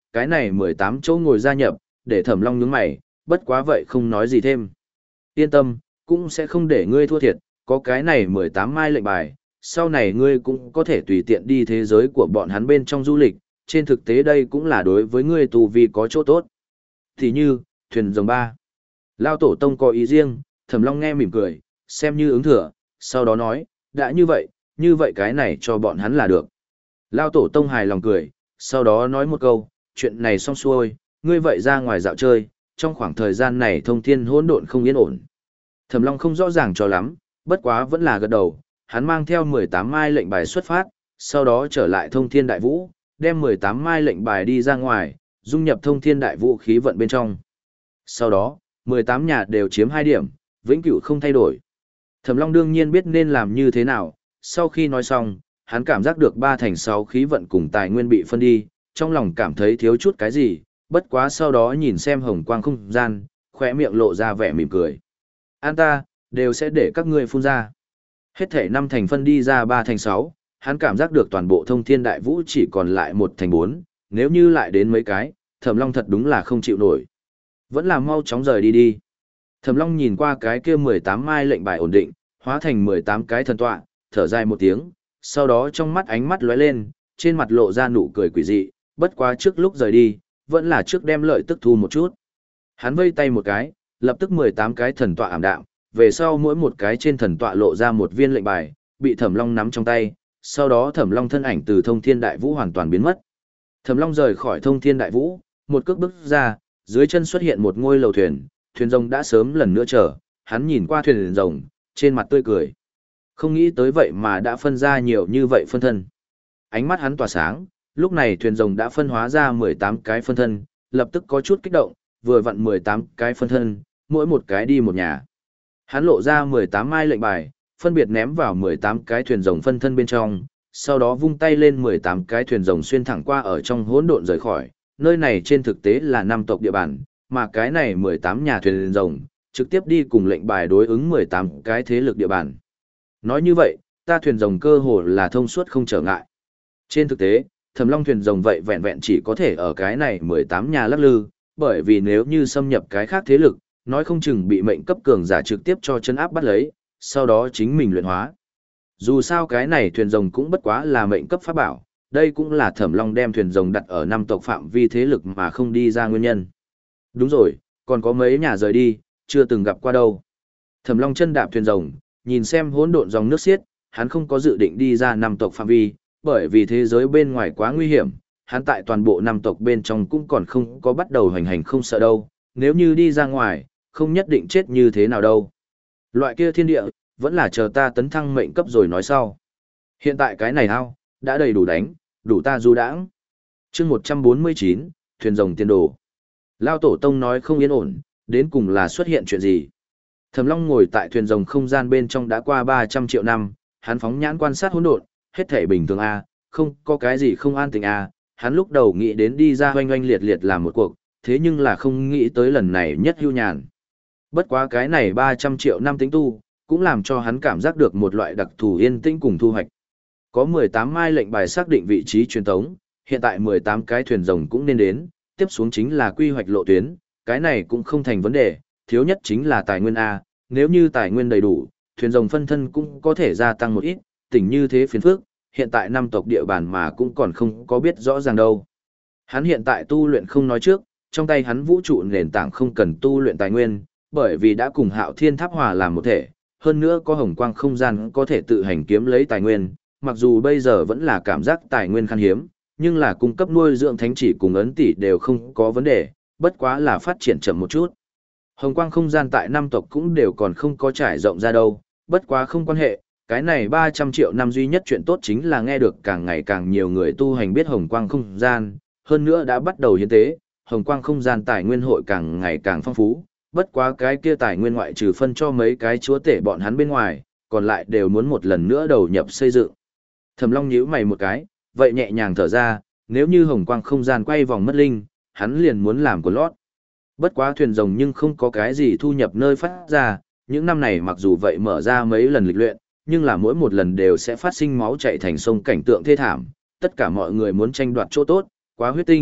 cái này mười tám chỗ ngồi gia nhập, để Thẩm Long nhướng mày, bất quá vậy không nói gì thêm. Yên tâm, cũng sẽ không để ngươi thua thiệt, có cái này mười tám mai lệnh bài, sau này ngươi cũng có thể tùy tiện đi thế giới của bọn hắn bên trong du lịch, trên thực tế đây cũng là đối với ngươi tu vi có chỗ tốt. Thì như, thuyền rồng ba. Lao tổ tông có ý riêng, Thẩm Long nghe mỉm cười, xem như ứng thừa, sau đó nói, đã như vậy, như vậy cái này cho bọn hắn là được. Lao tổ tông hài lòng cười, sau đó nói một câu, chuyện này xong xuôi, ngươi vậy ra ngoài dạo chơi, trong khoảng thời gian này thông thiên hỗn độn không yên ổn. Thẩm Long không rõ ràng cho lắm, bất quá vẫn là gật đầu, hắn mang theo mười tám mai lệnh bài xuất phát, sau đó trở lại thông thiên đại vũ, đem mười tám mai lệnh bài đi ra ngoài, dung nhập thông thiên đại vũ khí vận bên trong. Sau đó, mười tám nhà đều chiếm hai điểm, vĩnh cửu không thay đổi. Thẩm Long đương nhiên biết nên làm như thế nào, sau khi nói xong, hắn cảm giác được ba thành sáu khí vận cùng tài nguyên bị phân đi, trong lòng cảm thấy thiếu chút cái gì, bất quá sau đó nhìn xem hồng quang không gian, khóe miệng lộ ra vẻ mỉm cười. An ta, đều sẽ để các ngươi phun ra. Hết thể năm thành phân đi ra ba thành sáu, hắn cảm giác được toàn bộ thông thiên đại vũ chỉ còn lại một thành bốn, nếu như lại đến mấy cái, Thẩm Long thật đúng là không chịu nổi. Vẫn là mau chóng rời đi đi. Thẩm Long nhìn qua cái kia mười tám mai lệnh bài ổn định, hóa thành mười tám cái thần tọa, thở dài một tiếng, sau đó trong mắt ánh mắt lóe lên, trên mặt lộ ra nụ cười quỷ dị, bất quá trước lúc rời đi, vẫn là trước đem lợi tức thu một chút. Hắn vây tay một cái, lập tức mười tám cái thần tọa ảm đạm, về sau mỗi một cái trên thần tọa lộ ra một viên lệnh bài, bị Thẩm Long nắm trong tay, sau đó Thẩm Long thân ảnh từ thông thiên đại vũ hoàn toàn biến mất. Thẩm Long rời khỏi thông thiên đại vũ, một cước bước ra, dưới chân xuất hiện một ngôi lầu thuyền, thuyền rồng đã sớm lần nữa chờ, hắn nhìn qua thuyền rồng, trên mặt tươi cười. Không nghĩ tới vậy mà đã phân ra nhiều như vậy phân thân. Ánh mắt hắn tỏa sáng, lúc này thuyền rồng đã phân hóa ra mười tám cái phân thân, lập tức có chút kích động, vừa vặn mười tám cái phân thân, mỗi một cái đi một nhà. Hắn lộ ra mười tám mai lệnh bài, phân biệt ném vào mười tám cái thuyền rồng phân thân bên trong, sau đó vung tay lên mười tám cái thuyền rồng xuyên thẳng qua ở trong hỗn độn rời khỏi. Nơi này trên thực tế là năm tộc địa bàn, mà cái này mười tám nhà thuyền rồng, trực tiếp đi cùng lệnh bài đối ứng mười tám cái thế lực địa bàn. Nói như vậy, ta thuyền rồng cơ hồ là thông suốt không trở ngại. Trên thực tế, Thẩm Long thuyền rồng vậy vẹn vẹn chỉ có thể ở cái này mười tám nhà lắc lư, bởi vì nếu như xâm nhập cái khác thế lực, nói không chừng bị mệnh cấp cường giả trực tiếp cho chân áp bắt lấy, sau đó chính mình luyện hóa. Dù sao cái này thuyền rồng cũng bất quá là mệnh cấp pháp bảo, đây cũng là Thẩm Long đem thuyền rồng đặt ở năm tộc phạm vi thế lực mà không đi ra nguyên nhân. Đúng rồi, còn có mấy nhà rời đi, chưa từng gặp qua đâu. Thẩm Long chân đạp thuyền rồng, nhìn xem hỗn độn dòng nước xiết, hắn không có dự định đi ra năm tộc phạm vi, bởi vì thế giới bên ngoài quá nguy hiểm, hắn tại toàn bộ năm tộc bên trong cũng còn không có bắt đầu hành hành không sợ đâu, nếu như đi ra ngoài, không nhất định chết như thế nào đâu. Loại kia thiên địa, vẫn là chờ ta tấn thăng mệnh cấp rồi nói sau. Hiện tại cái này hao, đã đầy đủ đánh, đủ ta du đãng. Chương một trăm bốn mươi chín, thuyền rồng tiên đồ. Lao tổ tông nói không yên ổn, đến cùng là xuất hiện chuyện gì? Thẩm Long ngồi tại thuyền rồng không gian bên trong đã qua ba trăm triệu năm, hắn phóng nhãn quan sát hỗn độn, hết thảy bình thường a, không có cái gì không an tình a, hắn lúc đầu nghĩ đến đi ra oanh oanh liệt liệt làm một cuộc, thế nhưng là không nghĩ tới lần này nhất hưu nhàn. Bất quá cái này ba trăm triệu năm tính tu, cũng làm cho hắn cảm giác được một loại đặc thù yên tĩnh cùng thu hoạch. Có mười tám mai lệnh bài xác định vị trí truyền tống, hiện tại mười tám cái thuyền rồng cũng nên đến, tiếp xuống chính là quy hoạch lộ tuyến, cái này cũng không thành vấn đề, thiếu nhất chính là tài nguyên A, nếu như tài nguyên đầy đủ, thuyền rồng phân thân cũng có thể gia tăng một ít, tỉnh như thế phiền phức, hiện tại năm tộc địa bàn mà cũng còn không có biết rõ ràng đâu. Hắn hiện tại tu luyện không nói trước, trong tay hắn vũ trụ nền tảng không cần tu luyện tài nguyên, bởi vì đã cùng Hạo Thiên Tháp hòa làm một thể, hơn nữa có hồng quang không gian có thể tự hành kiếm lấy tài nguyên, mặc dù bây giờ vẫn là cảm giác tài nguyên khan hiếm, nhưng là cung cấp nuôi dưỡng thánh chỉ cùng ấn tỷ đều không có vấn đề, bất quá là phát triển chậm một chút. Hồng quang không gian tại năm tộc cũng đều còn không có trải rộng ra đâu, bất quá không quan hệ, cái này ba trăm triệu năm duy nhất chuyện tốt chính là nghe được càng ngày càng nhiều người tu hành biết hồng quang không gian, hơn nữa đã bắt đầu hiến tế, hồng quang không gian tài nguyên hội càng ngày càng phong phú, bất quá cái kia tài nguyên ngoại trừ phân cho mấy cái chúa tể bọn hắn bên ngoài, còn lại đều muốn một lần nữa đầu nhập xây dựng. Thẩm Long nhíu mày một cái, vậy nhẹ nhàng thở ra, nếu như hồng quang không gian quay vòng mất linh, hắn liền muốn làm của lót. Bất quá thuyền rồng nhưng không có cái gì thu nhập nơi phát ra, những năm này mặc dù vậy mở ra mấy lần lịch luyện, nhưng là mỗi một lần đều sẽ phát sinh máu chảy thành sông cảnh tượng thê thảm, tất cả mọi người muốn tranh đoạt chỗ tốt, quá huyết tinh,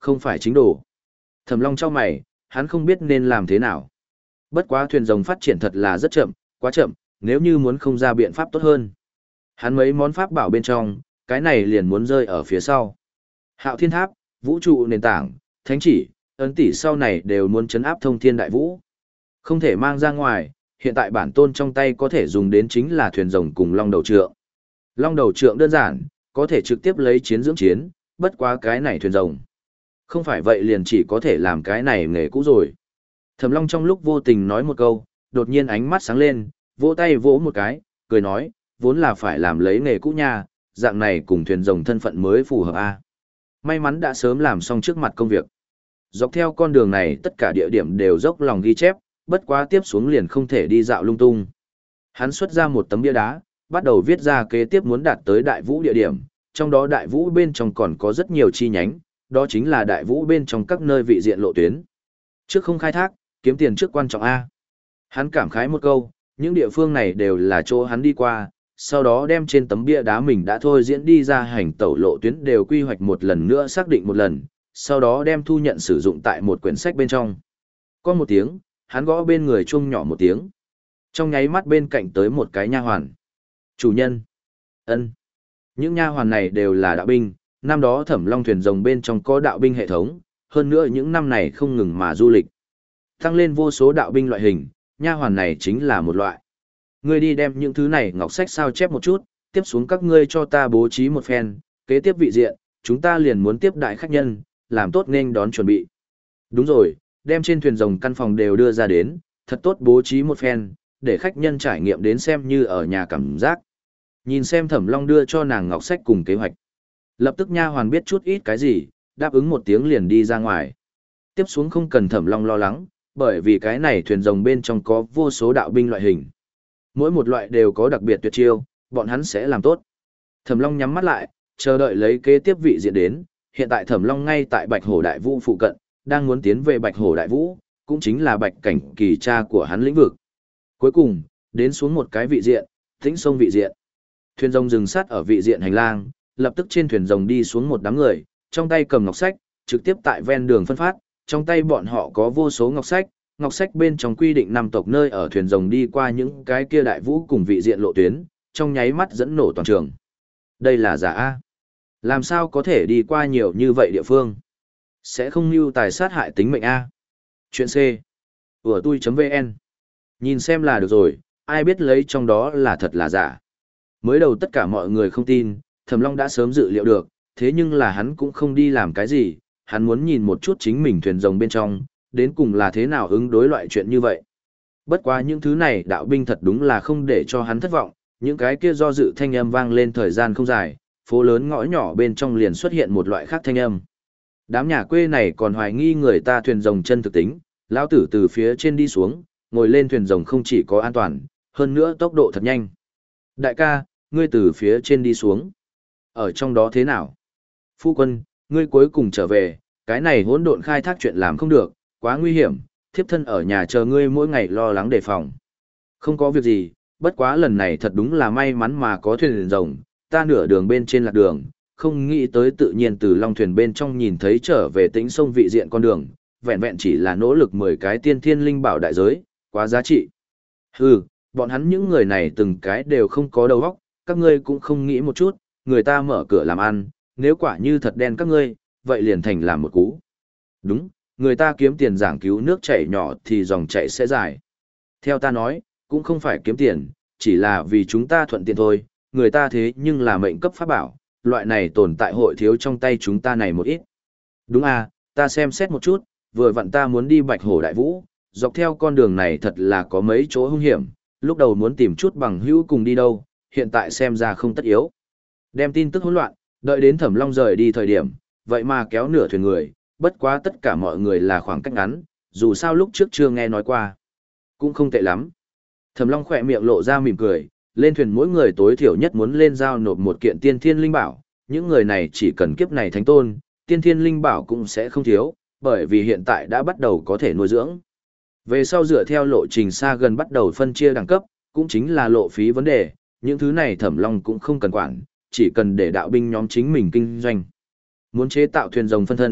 không phải chính đồ. Thẩm Long chau mày, hắn không biết nên làm thế nào. Bất quá thuyền rồng phát triển thật là rất chậm, quá chậm, nếu như muốn không ra biện pháp tốt hơn. Hắn mấy món pháp bảo bên trong, cái này liền muốn rơi ở phía sau. Hạo Thiên Tháp, vũ trụ nền tảng, thánh chỉ, ấn tỷ sau này đều muốn chấn áp thông thiên đại vũ. Không thể mang ra ngoài, hiện tại bản tôn trong tay có thể dùng đến chính là thuyền rồng cùng long đầu trượng. Long đầu trượng đơn giản, có thể trực tiếp lấy chiến dưỡng chiến, bất quá cái này thuyền rồng. Không phải vậy liền chỉ có thể làm cái này nghề cũ rồi. Thẩm Long trong lúc vô tình nói một câu, đột nhiên ánh mắt sáng lên, vỗ tay vỗ một cái, cười nói, vốn là phải làm lấy nghề cũ nha, dạng này cùng thuyền rồng thân phận mới phù hợp a. May mắn đã sớm làm xong trước mặt công việc. Dọc theo con đường này tất cả địa điểm đều dốc lòng ghi chép, bất quá tiếp xuống liền không thể đi dạo lung tung. Hắn xuất ra một tấm bia đá, bắt đầu viết ra kế tiếp muốn đạt tới đại vũ địa điểm, trong đó đại vũ bên trong còn có rất nhiều chi nhánh, đó chính là đại vũ bên trong các nơi vị diện lộ tuyến. Trước không khai thác, kiếm tiền trước quan trọng A. Hắn cảm khái một câu, những địa phương này đều là chỗ hắn đi qua, sau đó đem trên tấm bia đá mình đã thôi diễn đi ra hành tẩu lộ tuyến đều quy hoạch một lần nữa xác định một lần, sau đó đem thu nhận sử dụng tại một quyển sách bên trong. Có một tiếng, hắn gõ bên người chuông nhỏ một tiếng. Trong nháy mắt bên cạnh tới một cái nha hoàn. Chủ nhân. Ân. Những nha hoàn này đều là đạo binh, năm đó Thẩm Long thuyền rồng bên trong có đạo binh hệ thống, hơn nữa những năm này không ngừng mà du lịch. Tăng lên vô số đạo binh loại hình, nha hoàn này chính là một loại. Ngươi đi đem những thứ này ngọc sách sao chép một chút, tiếp xuống các ngươi cho ta bố trí một phen, kế tiếp vị diện, chúng ta liền muốn tiếp đại khách nhân, làm tốt nên đón chuẩn bị. Đúng rồi, đem trên thuyền rồng căn phòng đều đưa ra đến, thật tốt bố trí một phen, để khách nhân trải nghiệm đến xem như ở nhà cảm giác. Nhìn xem Thẩm Long đưa cho nàng ngọc sách cùng kế hoạch. Lập tức nha hoàn biết chút ít cái gì, đáp ứng một tiếng liền đi ra ngoài. Tiếp xuống không cần Thẩm Long lo lắng, bởi vì cái này thuyền rồng bên trong có vô số đạo binh loại hình. Mỗi một loại đều có đặc biệt tuyệt chiêu, bọn hắn sẽ làm tốt. Thẩm Long nhắm mắt lại, chờ đợi lấy kế tiếp vị diện đến, hiện tại Thẩm Long ngay tại Bạch Hổ Đại Vũ phụ cận, đang muốn tiến về Bạch Hổ Đại Vũ, cũng chính là Bạch Cảnh Kỳ cha của hắn lĩnh vực. Cuối cùng, đến xuống một cái vị diện, Tĩnh Sông vị diện. Thuyền rồng dừng sát ở vị diện hành lang, lập tức trên thuyền rồng đi xuống một đám người, trong tay cầm ngọc sách, trực tiếp tại ven đường phân phát, trong tay bọn họ có vô số ngọc sách, ngọc sách bên trong quy định năm tộc nơi ở thuyền rồng đi qua những cái kia đại vũ cùng vị diện lộ tuyến, trong nháy mắt dẫn nổ toàn trường. Đây là giả A. Làm sao có thể đi qua nhiều như vậy địa phương? Sẽ không mưu tài sát hại tính mệnh A. Chuyện C. Ủa tui.vn. Nhìn xem là được rồi, ai biết lấy trong đó là thật là giả. Mới đầu tất cả mọi người không tin, Thẩm Long đã sớm dự liệu được, thế nhưng là hắn cũng không đi làm cái gì, hắn muốn nhìn một chút chính mình thuyền rồng bên trong, đến cùng là thế nào ứng đối loại chuyện như vậy. Bất quá những thứ này đạo binh thật đúng là không để cho hắn thất vọng, những cái kia do dự thanh âm vang lên thời gian không dài, phố lớn ngõ nhỏ bên trong liền xuất hiện một loại khác thanh âm. Đám nhà quê này còn hoài nghi người ta thuyền rồng chân thực tính, lão tử từ phía trên đi xuống, ngồi lên thuyền rồng không chỉ có an toàn, hơn nữa tốc độ thật nhanh. Đại ca, ngươi từ phía trên đi xuống. Ở trong đó thế nào? Phu quân, ngươi cuối cùng trở về, cái này hỗn độn khai thác chuyện làm không được, quá nguy hiểm, thiếp thân ở nhà chờ ngươi mỗi ngày lo lắng đề phòng. Không có việc gì, bất quá lần này thật đúng là may mắn mà có thuyền rồng, ta nửa đường bên trên lạc đường, không nghĩ tới tự nhiên từ long thuyền bên trong nhìn thấy trở về Tĩnh Sông vị diện con đường, vẹn vẹn chỉ là nỗ lực mười cái tiên thiên linh bảo đại giới, quá giá trị. Hừ, bọn hắn những người này từng cái đều không có đầu óc, các ngươi cũng không nghĩ một chút, người ta mở cửa làm ăn, nếu quả như thật đen các ngươi, vậy liền thành làm một cú. Đúng, người ta kiếm tiền giảng cứu nước chảy nhỏ thì dòng chảy sẽ dài. Theo ta nói, cũng không phải kiếm tiền, chỉ là vì chúng ta thuận tiện thôi, người ta thế nhưng là mệnh cấp pháp bảo, loại này tồn tại hội thiếu trong tay chúng ta này một ít. Đúng à, ta xem xét một chút, vừa vặn ta muốn đi Bạch Hổ Đại Vũ, dọc theo con đường này thật là có mấy chỗ hung hiểm, lúc đầu muốn tìm chút bằng hữu cùng đi đâu, hiện tại xem ra không tất yếu. Đem tin tức hỗn loạn, đợi đến Thẩm Long rời đi thời điểm, vậy mà kéo nửa thuyền người, bất quá tất cả mọi người là khoảng cách ngắn, dù sao lúc trước chưa nghe nói qua. Cũng không tệ lắm. Thẩm Long khỏe miệng lộ ra mỉm cười, lên thuyền mỗi người tối thiểu nhất muốn lên giao nộp một kiện tiên thiên linh bảo, những người này chỉ cần kiếp này thánh tôn, tiên thiên linh bảo cũng sẽ không thiếu, bởi vì hiện tại đã bắt đầu có thể nuôi dưỡng. Về sau dựa theo lộ trình xa gần bắt đầu phân chia đẳng cấp, cũng chính là lộ phí vấn đề, những thứ này Thẩm Long cũng không cần quản, chỉ cần để đạo binh nhóm chính mình kinh doanh. Muốn chế tạo thuyền rồng phân thân,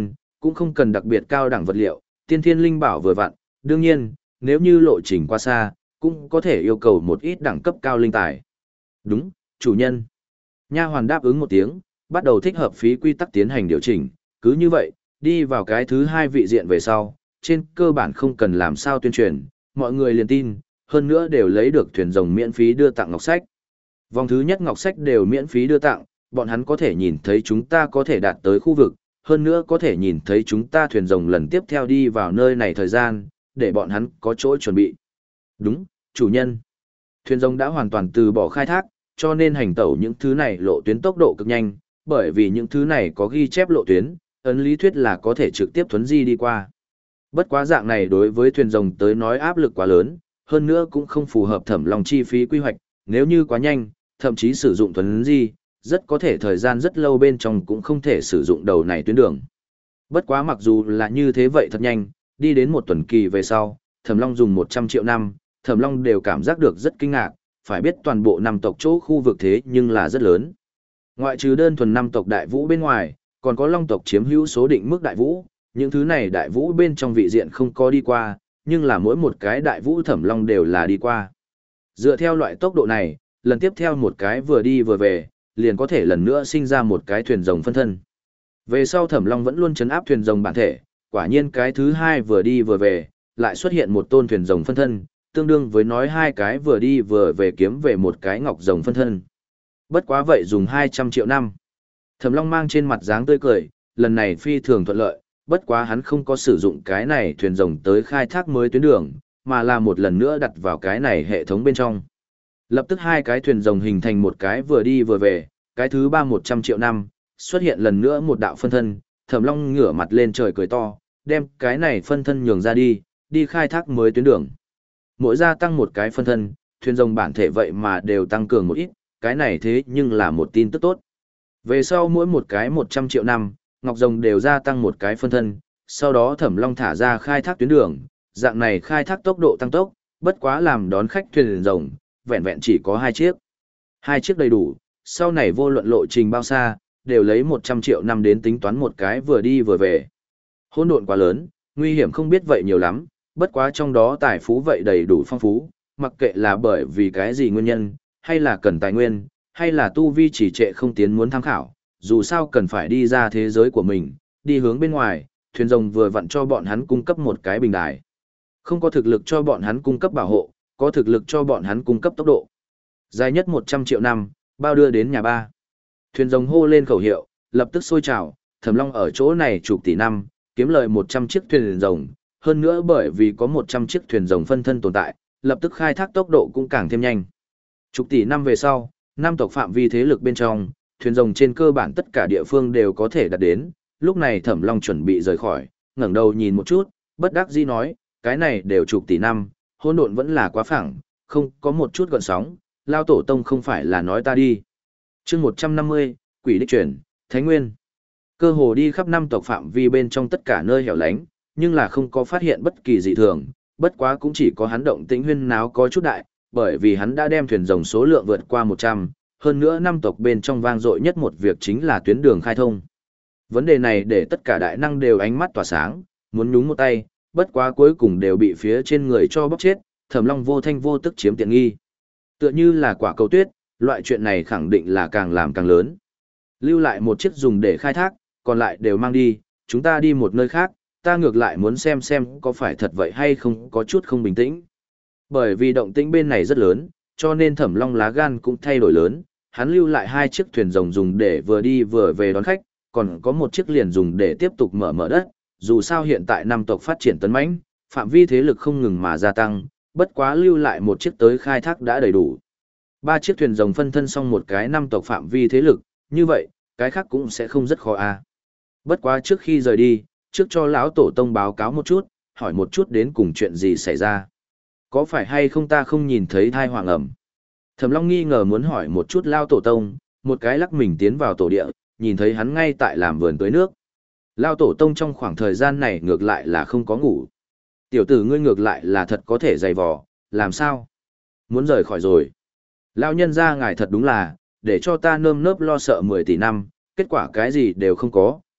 cũng không cần đặc biệt cao đẳng vật liệu, tiên thiên linh bảo vừa vặn, đương nhiên, nếu như lộ trình quá xa, cũng có thể yêu cầu một ít đẳng cấp cao linh tài. Đúng, chủ nhân. Nha hoàn đáp ứng một tiếng, bắt đầu thích hợp phí quy tắc tiến hành điều chỉnh, cứ như vậy, đi vào cái thứ hai vị diện về sau, trên cơ bản không cần làm sao tuyên truyền, mọi người liền tin, hơn nữa đều lấy được thuyền rồng miễn phí đưa tặng ngọc sách. Vòng thứ nhất ngọc sách đều miễn phí đưa tặng, bọn hắn có thể nhìn thấy chúng ta có thể đạt tới khu vực, hơn nữa có thể nhìn thấy chúng ta thuyền rồng lần tiếp theo đi vào nơi này thời gian, để bọn hắn có chỗ chuẩn bị. Đúng, chủ nhân. Thuyền rồng đã hoàn toàn từ bỏ khai thác, cho nên hành tẩu những thứ này lộ tuyến tốc độ cực nhanh, bởi vì những thứ này có ghi chép lộ tuyến, ấn lý thuyết là có thể trực tiếp thuấn di đi qua. Bất quá dạng này đối với thuyền rồng tới nói áp lực quá lớn, hơn nữa cũng không phù hợp Thẩm Long chi phí quy hoạch, nếu như quá nhanh, thậm chí sử dụng thuấn di, rất có thể thời gian rất lâu bên trong cũng không thể sử dụng đầu này tuyến đường. Bất quá mặc dù là như thế vậy thật nhanh, đi đến một tuần kỳ về sau, Thẩm Long dùng một trăm triệu năm, Thẩm Long đều cảm giác được rất kinh ngạc, phải biết toàn bộ năm tộc chỗ khu vực thế nhưng là rất lớn. Ngoại trừ đơn thuần năm tộc đại vũ bên ngoài, còn có long tộc chiếm hữu số định mức đại vũ, những thứ này đại vũ bên trong vị diện không có đi qua, nhưng là mỗi một cái đại vũ Thẩm Long đều là đi qua. Dựa theo loại tốc độ này, lần tiếp theo một cái vừa đi vừa về, liền có thể lần nữa sinh ra một cái thuyền rồng phân thân. Về sau Thẩm Long vẫn luôn trấn áp thuyền rồng bản thể, quả nhiên cái thứ hai vừa đi vừa về, lại xuất hiện một tôn thuyền rồng phân thân, tương đương với nói hai cái vừa đi vừa về kiếm về một cái ngọc rồng phân thân. Bất quá vậy dùng hai trăm triệu năm. Thẩm Long mang trên mặt dáng tươi cười, lần này phi thường thuận lợi, bất quá hắn không có sử dụng cái này thuyền rồng tới khai thác mới tuyến đường, mà là một lần nữa đặt vào cái này hệ thống bên trong. Lập tức hai cái thuyền rồng hình thành một cái vừa đi vừa về, cái thứ ba một trăm triệu năm, xuất hiện lần nữa một đạo phân thân, Thẩm Long ngửa mặt lên trời cười to, đem cái này phân thân nhường ra đi, đi khai thác mới tuyến đường. Mỗi gia tăng một cái phân thân, thuyền rồng bản thể vậy mà đều tăng cường một ít, cái này thế nhưng là một tin tức tốt. Về sau mỗi một cái một trăm triệu năm, ngọc rồng đều gia tăng một cái phân thân, sau đó Thẩm Long thả ra khai thác tuyến đường, dạng này khai thác tốc độ tăng tốc, bất quá làm đón khách thuyền rồng, vẹn vẹn chỉ có hai chiếc. Hai chiếc đầy đủ, sau này vô luận lộ trình bao xa, đều lấy một trăm triệu năm đến tính toán một cái vừa đi vừa về. Hỗn độn quá lớn, nguy hiểm không biết vậy nhiều lắm, bất quá trong đó tài phú vậy đầy đủ phong phú, mặc kệ là bởi vì cái gì nguyên nhân, hay là cần tài nguyên, hay là tu vi chỉ trệ không tiến muốn tham khảo, dù sao cần phải đi ra thế giới của mình, đi hướng bên ngoài, thuyền rồng vừa vặn cho bọn hắn cung cấp một cái bình đài. Không có thực lực cho bọn hắn cung cấp bảo hộ, có thực lực cho bọn hắn cung cấp tốc độ. Dài nhất một trăm triệu năm, bao đưa đến nhà ba. Thuyền rồng hô lên khẩu hiệu, lập tức sôi trào, Thẩm Long ở chỗ này chục tỷ năm, kiếm lời một trăm chiếc thuyền rồng, hơn nữa bởi vì có một trăm chiếc thuyền rồng phân thân tồn tại, lập tức khai thác tốc độ cũng càng thêm nhanh. Chục tỷ năm về sau, năm tộc phạm vi thế lực bên trong, thuyền rồng trên cơ bản tất cả địa phương đều có thể đạt đến, lúc này Thẩm Long chuẩn bị rời khỏi, ngẩng đầu nhìn một chút, bất đắc dĩ nói, cái này đều chục tỷ năm, hỗn độn vẫn là quá phẳng, không có một chút gợn sóng, lao tổ tông không phải là nói ta đi. Chương một trăm năm mươi, Quỷ đích chuyển, Thánh Nguyên. Cơ hồ đi khắp năm tộc phạm vi bên trong tất cả nơi hẻo lánh, nhưng là không có phát hiện bất kỳ dị thường, bất quá cũng chỉ có hắn động tĩnh huyên náo có chút đại, bởi vì hắn đã đem thuyền rồng số lượng vượt qua một trăm, hơn nữa năm tộc bên trong vang dội nhất một việc chính là tuyến đường khai thông. Vấn đề này để tất cả đại năng đều ánh mắt tỏa sáng, muốn nhúng một tay, bất quá cuối cùng đều bị phía trên người cho bóc chết, Thẩm Long vô thanh vô tức chiếm tiện nghi. Tựa như là quả cầu tuyết, loại chuyện này khẳng định là càng làm càng lớn. Lưu lại một chiếc dùng để khai thác, còn lại đều mang đi, chúng ta đi một nơi khác, ta ngược lại muốn xem xem có phải thật vậy hay không có chút không bình tĩnh. Bởi vì động tĩnh bên này rất lớn, cho nên Thẩm Long lá gan cũng thay đổi lớn, hắn lưu lại hai chiếc thuyền rồng dùng để vừa đi vừa về đón khách, còn có một chiếc liền dùng để tiếp tục mở mở đất, dù sao hiện tại năm tộc phát triển tấn mãnh, phạm vi thế lực không ngừng mà gia tăng, bất quá lưu lại một chiếc tới khai thác đã đầy đủ. Ba chiếc thuyền rồng phân thân xong một cái năm tộc phạm vi thế lực, như vậy, cái khác cũng sẽ không rất khó a. Bất quá trước khi rời đi, trước cho lão tổ tông báo cáo một chút, hỏi một chút đến cùng chuyện gì xảy ra. Có phải hay không ta không nhìn thấy thai hoàng ẩm? Thẩm Long nghi ngờ muốn hỏi một chút lão tổ tông, một cái lắc mình tiến vào tổ địa, nhìn thấy hắn ngay tại làm vườn tưới nước. Lão tổ tông trong khoảng thời gian này ngược lại là không có ngủ. Tiểu tử ngươi ngược lại là thật có thể dày vò, làm sao? Muốn rời khỏi rồi. Lão nhân gia ngài thật đúng là, để cho ta nơm nớp lo sợ mười tỷ năm, kết quả cái gì đều không có,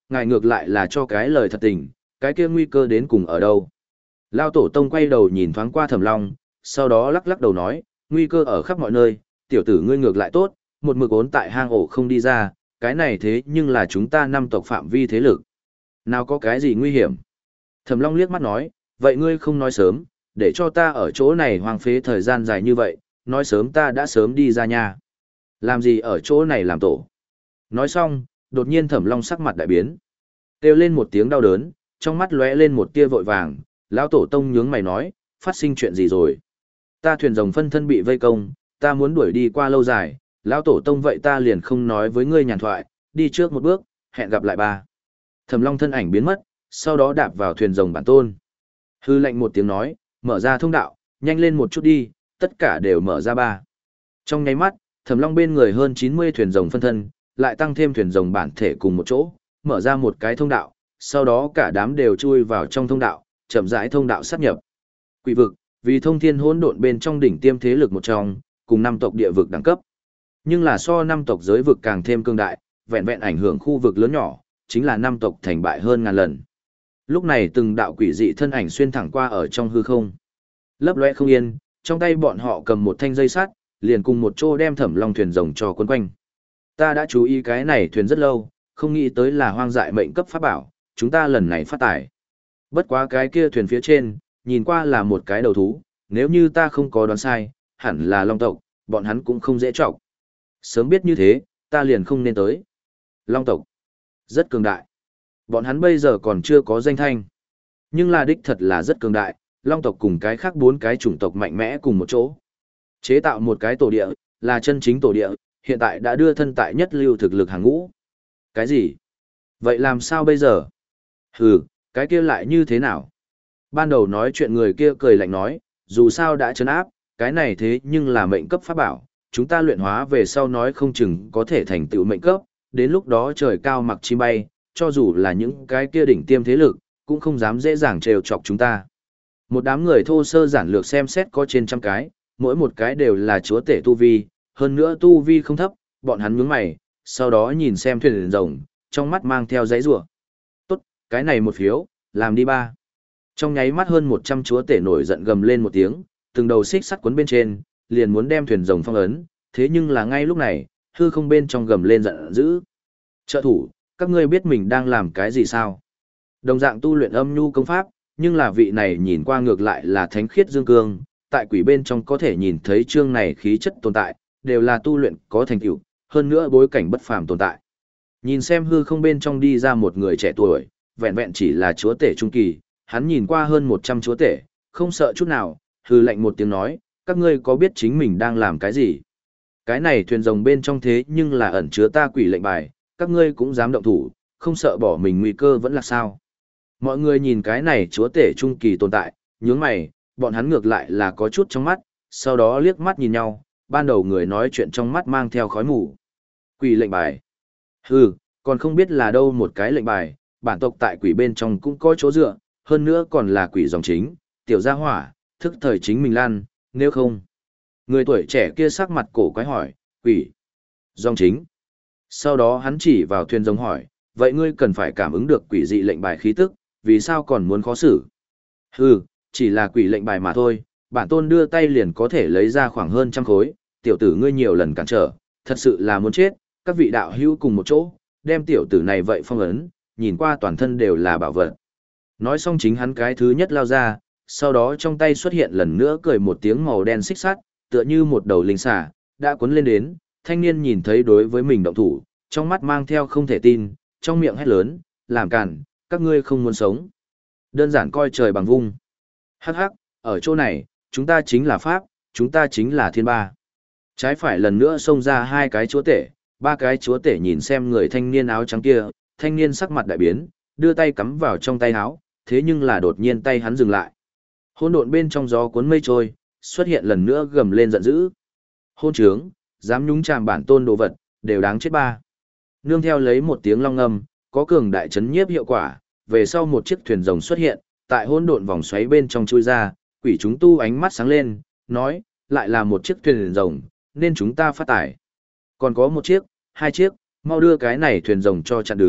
ngài ngược lại là cho cái lời thật tình, cái kia nguy cơ đến cùng ở đâu. Lao tổ tông quay đầu nhìn thoáng qua Thẩm Long, sau đó lắc lắc đầu nói, nguy cơ ở khắp mọi nơi, tiểu tử ngươi ngược lại tốt, một mực ốn tại hang ổ không đi ra, cái này thế nhưng là chúng ta năm tộc phạm vi thế lực. Nào có cái gì nguy hiểm? Thẩm Long liếc mắt nói, vậy ngươi không nói sớm, để cho ta ở chỗ này hoang phế thời gian dài như vậy, nói sớm ta đã sớm đi ra nhà. Làm gì ở chỗ này làm tổ? Nói xong, đột nhiên Thẩm Long sắc mặt đại biến. Kêu lên một tiếng đau đớn, trong mắt lóe lên một tia vội vàng, lão tổ tông nhướng mày nói, phát sinh chuyện gì rồi? Ta thuyền rồng phân thân bị vây công, ta muốn đuổi đi qua lâu dài, lão tổ tông vậy ta liền không nói với ngươi nhàn thoại, đi trước một bước, hẹn gặp lại ba. Thẩm Long thân ảnh biến mất, sau đó đạp vào thuyền rồng bản tôn. Hư lệnh một tiếng nói, mở ra thông đạo, nhanh lên một chút đi, tất cả đều mở ra ba. Trong nháy mắt, Thẩm Long bên người hơn chín mươi thuyền rồng phân thân, lại tăng thêm thuyền rồng bản thể cùng một chỗ, mở ra một cái thông đạo, sau đó cả đám đều chui vào trong thông đạo, chậm rãi thông đạo sát nhập. Quỷ vực, vì thông thiên hỗn độn bên trong đỉnh tiêm thế lực một trong, cùng năm tộc địa vực đẳng cấp. Nhưng là so năm tộc giới vực càng thêm cương đại, vẹn vẹn ảnh hưởng khu vực lớn nhỏ, chính là năm tộc thành bại hơn ngàn lần. Lúc này từng đạo quỷ dị thân ảnh xuyên thẳng qua ở trong hư không. Lấp lóe không yên, trong tay bọn họ cầm một thanh dây sắt, liền cùng một chỗ đem Thẩm Long thuyền rồng cho quấn quanh. Ta đã chú ý cái này thuyền rất lâu, không nghĩ tới là hoang dại mệnh cấp pháp bảo, chúng ta lần này phát tải. Bất quá cái kia thuyền phía trên, nhìn qua là một cái đầu thú, nếu như ta không có đoán sai, hẳn là Long tộc, bọn hắn cũng không dễ trọng. Sớm biết như thế, ta liền không nên tới. Long tộc, rất cường đại. Bọn hắn bây giờ còn chưa có danh thanh. Nhưng là đích thật là rất cường đại, Long tộc cùng cái khác bốn cái chủng tộc mạnh mẽ cùng một chỗ. Chế tạo một cái tổ địa, là chân chính tổ địa, hiện tại đã đưa thân tại nhất lưu thực lực hàng ngũ. Cái gì? Vậy làm sao bây giờ? Hừ, cái kia lại như thế nào? Ban đầu nói chuyện người kia cười lạnh nói, dù sao đã trấn áp, cái này thế nhưng là mệnh cấp pháp bảo, chúng ta luyện hóa về sau nói không chừng có thể thành tựu mệnh cấp, đến lúc đó trời cao mặc chim bay, cho dù là những cái kia đỉnh tiêm thế lực, cũng không dám dễ dàng trêu chọc chúng ta. Một đám người thô sơ giản lược xem xét có trên trăm cái, mỗi một cái đều là chúa tể tu vi, hơn nữa tu vi không thấp, bọn hắn nhướng mày, sau đó nhìn xem thuyền rồng, trong mắt mang theo giấy rủa. Tốt, cái này một phiếu, làm đi ba. Trong nháy mắt hơn một trăm chúa tể nổi giận gầm lên một tiếng, từng đầu xích sắt cuốn bên trên, liền muốn đem thuyền rồng phong ấn, thế nhưng là ngay lúc này, hư không bên trong gầm lên giận dữ. Trợ thủ, các ngươi biết mình đang làm cái gì sao? Đồng dạng tu luyện âm nhu công pháp, nhưng là vị này nhìn qua ngược lại là thánh khiết dương cương, tại quỷ bên trong có thể nhìn thấy chương này khí chất tồn tại, đều là tu luyện có thành tựu, hơn nữa bối cảnh bất phàm tồn tại. Nhìn xem hư không bên trong đi ra một người trẻ tuổi, vẹn vẹn chỉ là chúa tể trung kỳ, hắn nhìn qua hơn một trăm chúa tể, không sợ chút nào, hư lệnh một tiếng nói, các ngươi có biết chính mình đang làm cái gì? Cái này thuyền rồng bên trong thế nhưng là ẩn chứa ta quỷ lệnh bài, các ngươi cũng dám động thủ, không sợ bỏ mình nguy cơ vẫn là sao? Mọi người nhìn cái này chúa tể trung kỳ tồn tại, nhướng mày, bọn hắn ngược lại là có chút trong mắt, sau đó liếc mắt nhìn nhau, ban đầu người nói chuyện trong mắt mang theo khói mù. Quỷ lệnh bài. Hừ, còn không biết là đâu một cái lệnh bài, bản tộc tại quỷ bên trong cũng có chỗ dựa, hơn nữa còn là quỷ dòng chính, tiểu gia hỏa, thức thời chính mình lan, nếu không. Người tuổi trẻ kia sắc mặt cổ quái hỏi, quỷ, dòng chính. Sau đó hắn chỉ vào thuyền rồng hỏi, vậy ngươi cần phải cảm ứng được quỷ dị lệnh bài khí tức, vì sao còn muốn khó xử? Hừ, chỉ là quỷ lệnh bài mà thôi, bản tôn đưa tay liền có thể lấy ra khoảng hơn trăm khối, tiểu tử ngươi nhiều lần cản trở, thật sự là muốn chết, các vị đạo hữu cùng một chỗ, đem tiểu tử này vậy phong ấn, nhìn qua toàn thân đều là bảo vật. Nói xong chính hắn cái thứ nhất lao ra, sau đó trong tay xuất hiện lần nữa cười một tiếng màu đen xích sắt, tựa như một đầu linh xà, đã cuốn lên đến, thanh niên nhìn thấy đối với mình động thủ, trong mắt mang theo không thể tin, trong miệng hét lớn, làm cản, các ngươi không muốn sống. Đơn giản coi trời bằng vung. Hắc hắc, ở chỗ này, chúng ta chính là Pháp, chúng ta chính là thiên ba. Trái phải lần nữa xông ra hai cái chúa tể, ba cái chúa tể nhìn xem người thanh niên áo trắng kia, thanh niên sắc mặt đại biến, đưa tay cắm vào trong tay áo, thế nhưng là đột nhiên tay hắn dừng lại. Hỗn độn bên trong gió cuốn mây trôi, xuất hiện lần nữa gầm lên giận dữ. Hôn trướng, dám nhúng chàm bản tôn đồ vật, đều đáng chết ba. Nương theo lấy một tiếng long ngâm, có cường đại chấn nhiếp hiệu quả, về sau một chiếc thuyền rồng xuất hiện, tại hỗn độn vòng xoáy bên trong chui ra, quỷ chúng tu ánh mắt sáng lên, nói, lại là một chiếc thuyền rồng, nên chúng ta phát tải. Còn có một chiếc, hai chiếc, mau đưa cái này thuyền rồng cho chặn đứng,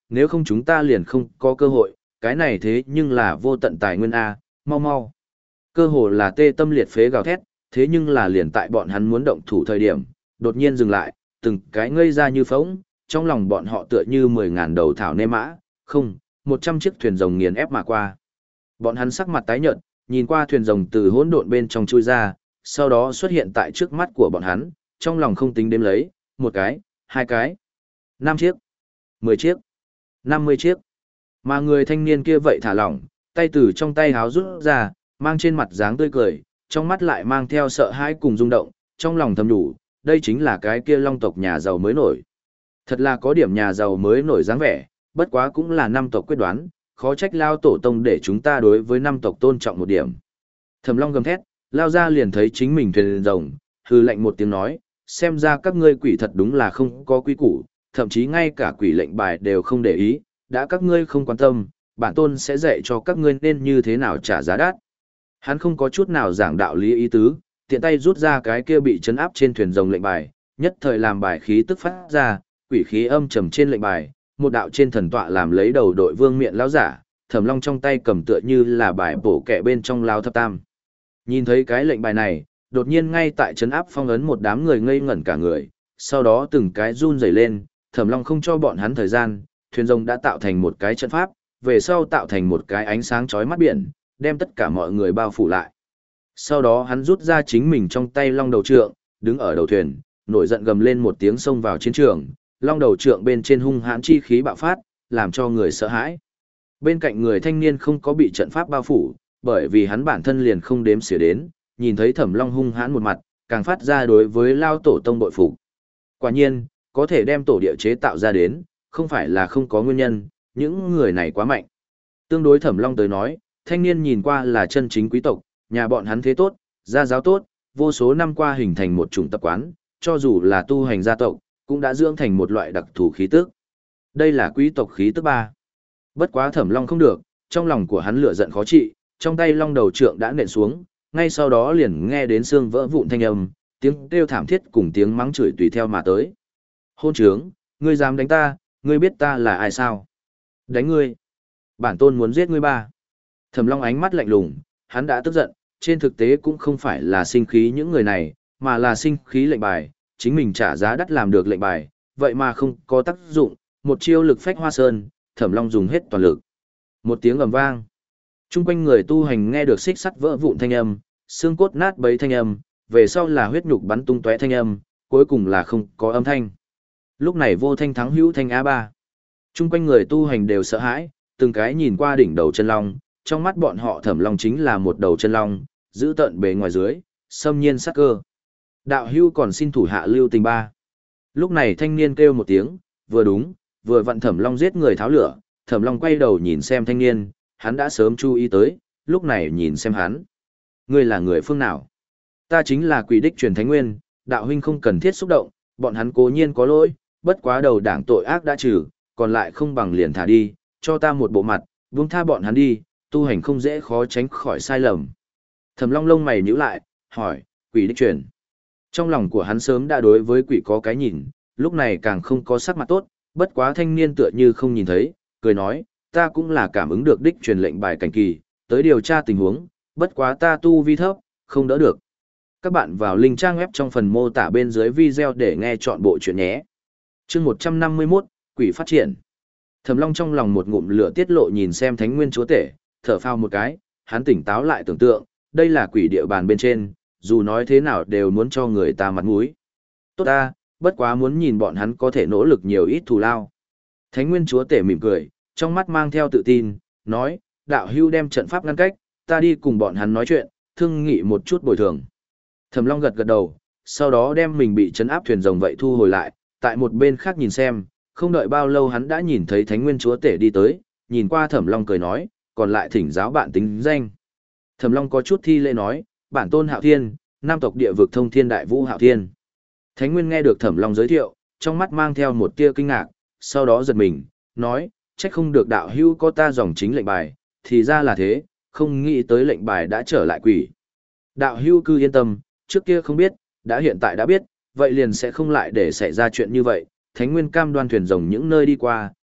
nếu không chúng ta liền không có cơ hội, cái này thế nhưng là vô tận tài nguyên A, mau mau. Cơ hồ là tê tâm liệt phế gào thét, thế nhưng là liền tại bọn hắn muốn động thủ thời điểm, đột nhiên dừng lại, từng cái ngây ra như phỗng, trong lòng bọn họ tựa như mười ngàn đầu thảo nê mã, không, một trăm chiếc thuyền rồng nghiền ép mà qua. Bọn hắn sắc mặt tái nhợt, nhìn qua thuyền rồng từ hỗn độn bên trong chui ra, sau đó xuất hiện tại trước mắt của bọn hắn, trong lòng không tính đếm lấy, một cái, hai cái, năm chiếc, mười chiếc, năm mươi chiếc. Mà người thanh niên kia vậy thả lỏng, tay từ trong tay háo rút ra, mang trên mặt dáng tươi cười, trong mắt lại mang theo sợ hãi cùng rung động, trong lòng thầm đủ, đây chính là cái kia long tộc nhà giàu mới nổi. Thật là có điểm nhà giàu mới nổi dáng vẻ, bất quá cũng là năm tộc quyết đoán, khó trách lao tổ tông để chúng ta đối với năm tộc tôn trọng một điểm. Thẩm Long gầm thét, lao ra liền thấy chính mình thuyền rồng, hư lạnh một tiếng nói, xem ra các ngươi quỷ thật đúng là không có quý củ, thậm chí ngay cả quỷ lệnh bài đều không để ý, đã các ngươi không quan tâm, bản tôn sẽ dạy cho các ngươi nên như thế nào trả giá đắt. Hắn không có chút nào giảng đạo lý ý tứ, tiện tay rút ra cái kia bị chấn áp trên thuyền rồng lệnh bài, nhất thời làm bài khí tức phát ra, quỷ khí âm trầm trên lệnh bài, một đạo trên thần tọa làm lấy đầu đội vương miện lão giả, Thẩm Long trong tay cầm tựa như là bài bổ kẹ bên trong lao thập tam. Nhìn thấy cái lệnh bài này, đột nhiên ngay tại trấn áp phong ấn một đám người ngây ngẩn cả người, sau đó từng cái run rẩy lên, Thẩm Long không cho bọn hắn thời gian, thuyền rồng đã tạo thành một cái trận pháp, về sau tạo thành một cái ánh sáng chói mắt biển, đem tất cả mọi người bao phủ lại. Sau đó hắn rút ra chính mình trong tay long đầu trượng, đứng ở đầu thuyền, nổi giận gầm lên một tiếng xông vào chiến trường, long đầu trượng bên trên hung hãn chi khí bạo phát, làm cho người sợ hãi. Bên cạnh người thanh niên không có bị trận pháp bao phủ, bởi vì hắn bản thân liền không đếm xỉa đến, nhìn thấy Thẩm Long hung hãn một mặt, càng phát ra đối với lao tổ tông bội phục. Quả nhiên, có thể đem tổ địa chế tạo ra đến, không phải là không có nguyên nhân, những người này quá mạnh. Tương đối Thẩm Long tới nói, thanh niên nhìn qua là chân chính quý tộc, nhà bọn hắn thế tốt, gia giáo tốt, vô số năm qua hình thành một chủng tập quán, cho dù là tu hành gia tộc, cũng đã dưỡng thành một loại đặc thù khí tức. Đây là quý tộc khí tức ba. Bất quá Thẩm Long không được, trong lòng của hắn lửa giận khó trị, trong tay long đầu trượng đã nện xuống, ngay sau đó liền nghe đến xương vỡ vụn thanh âm, tiếng kêu thảm thiết cùng tiếng mắng chửi tùy theo mà tới. Hôn trướng, ngươi dám đánh ta, ngươi biết ta là ai sao? Đánh ngươi. Bản tôn muốn giết ngươi ba. Thẩm Long ánh mắt lạnh lùng, hắn đã tức giận, trên thực tế cũng không phải là sinh khí những người này, mà là sinh khí lệnh bài, chính mình trả giá đắt làm được lệnh bài, vậy mà không có tác dụng, một chiêu lực phách hoa sơn, Thẩm Long dùng hết toàn lực. Một tiếng ầm vang. Trung quanh người tu hành nghe được xích sắt vỡ vụn thanh âm, xương cốt nát bấy thanh âm, về sau là huyết nhục bắn tung tóe thanh âm, cuối cùng là không có âm thanh. Lúc này vô thanh thắng hữu thanh a ba. Trung quanh người tu hành đều sợ hãi, từng cái nhìn qua đỉnh đầu chân long, trong mắt bọn họ Thẩm Long chính là một đầu chân long, giữ tận bề ngoài dưới, xâm nhiên sắc cơ. Đạo hưu còn xin thủ hạ lưu tình ba. Lúc này thanh niên kêu một tiếng, vừa đúng, vừa vặn Thẩm Long giết người tháo lửa, Thẩm Long quay đầu nhìn xem thanh niên, hắn đã sớm chú ý tới, lúc này nhìn xem hắn. Ngươi là người phương nào? Ta chính là quỷ đích truyền thánh nguyên, đạo huynh không cần thiết xúc động, bọn hắn cố nhiên có lỗi, bất quá đầu đảng tội ác đã trừ, còn lại không bằng liền thả đi, cho ta một bộ mặt, buông tha bọn hắn đi, tu hành không dễ khó tránh khỏi sai lầm. Thẩm Long lông mày nhíu lại, hỏi, quỷ đích truyền. Trong lòng của hắn sớm đã đối với quỷ có cái nhìn, lúc này càng không có sắc mặt tốt, bất quá thanh niên tựa như không nhìn thấy, cười nói, ta cũng là cảm ứng được đích truyền lệnh bài cảnh kỳ, tới điều tra tình huống, bất quá ta tu vi thấp, không đỡ được. Các bạn vào link trang web trong phần mô tả bên dưới video để nghe chọn bộ chuyện nhé. Chương một trăm năm mươi mốt, quỷ phát triển. Thẩm Long trong lòng một ngụm lửa tiết lộ nhìn xem Thánh Nguyên Chúa Tể, thở phào một cái, hắn tỉnh táo lại tưởng tượng, đây là quỷ địa bàn bên trên, dù nói thế nào đều muốn cho người ta mặt mũi. Tốt ta, bất quá muốn nhìn bọn hắn có thể nỗ lực nhiều ít thù lao. Thánh Nguyên Chúa Tể mỉm cười, trong mắt mang theo tự tin, nói, đạo hưu đem trận pháp ngăn cách, ta đi cùng bọn hắn nói chuyện, thương nghị một chút bồi thường. Thẩm Long gật gật đầu, sau đó đem mình bị trấn áp thuyền rồng vậy thu hồi lại, tại một bên khác nhìn xem, không đợi bao lâu hắn đã nhìn thấy Thánh Nguyên Chúa Tể đi tới, nhìn qua Thẩm Long cười nói, còn lại thỉnh giáo bạn tính danh. Thẩm Long có chút thi lễ nói, bản tôn Hạo Thiên, nam tộc địa vực thông thiên đại vũ Hạo Thiên. Thánh Nguyên nghe được Thẩm Long giới thiệu, trong mắt mang theo một tia kinh ngạc, sau đó giật mình, nói, trách không được đạo hưu có ta dòng chính lệnh bài, thì ra là thế, không nghĩ tới lệnh bài đã trở lại quỷ. Đạo hưu cứ yên tâm, trước kia không biết, đã hiện tại đã biết, vậy liền sẽ không lại để xảy ra chuyện như vậy. Thánh Nguyên cam đoan thuyền rồng những nơi đi qua,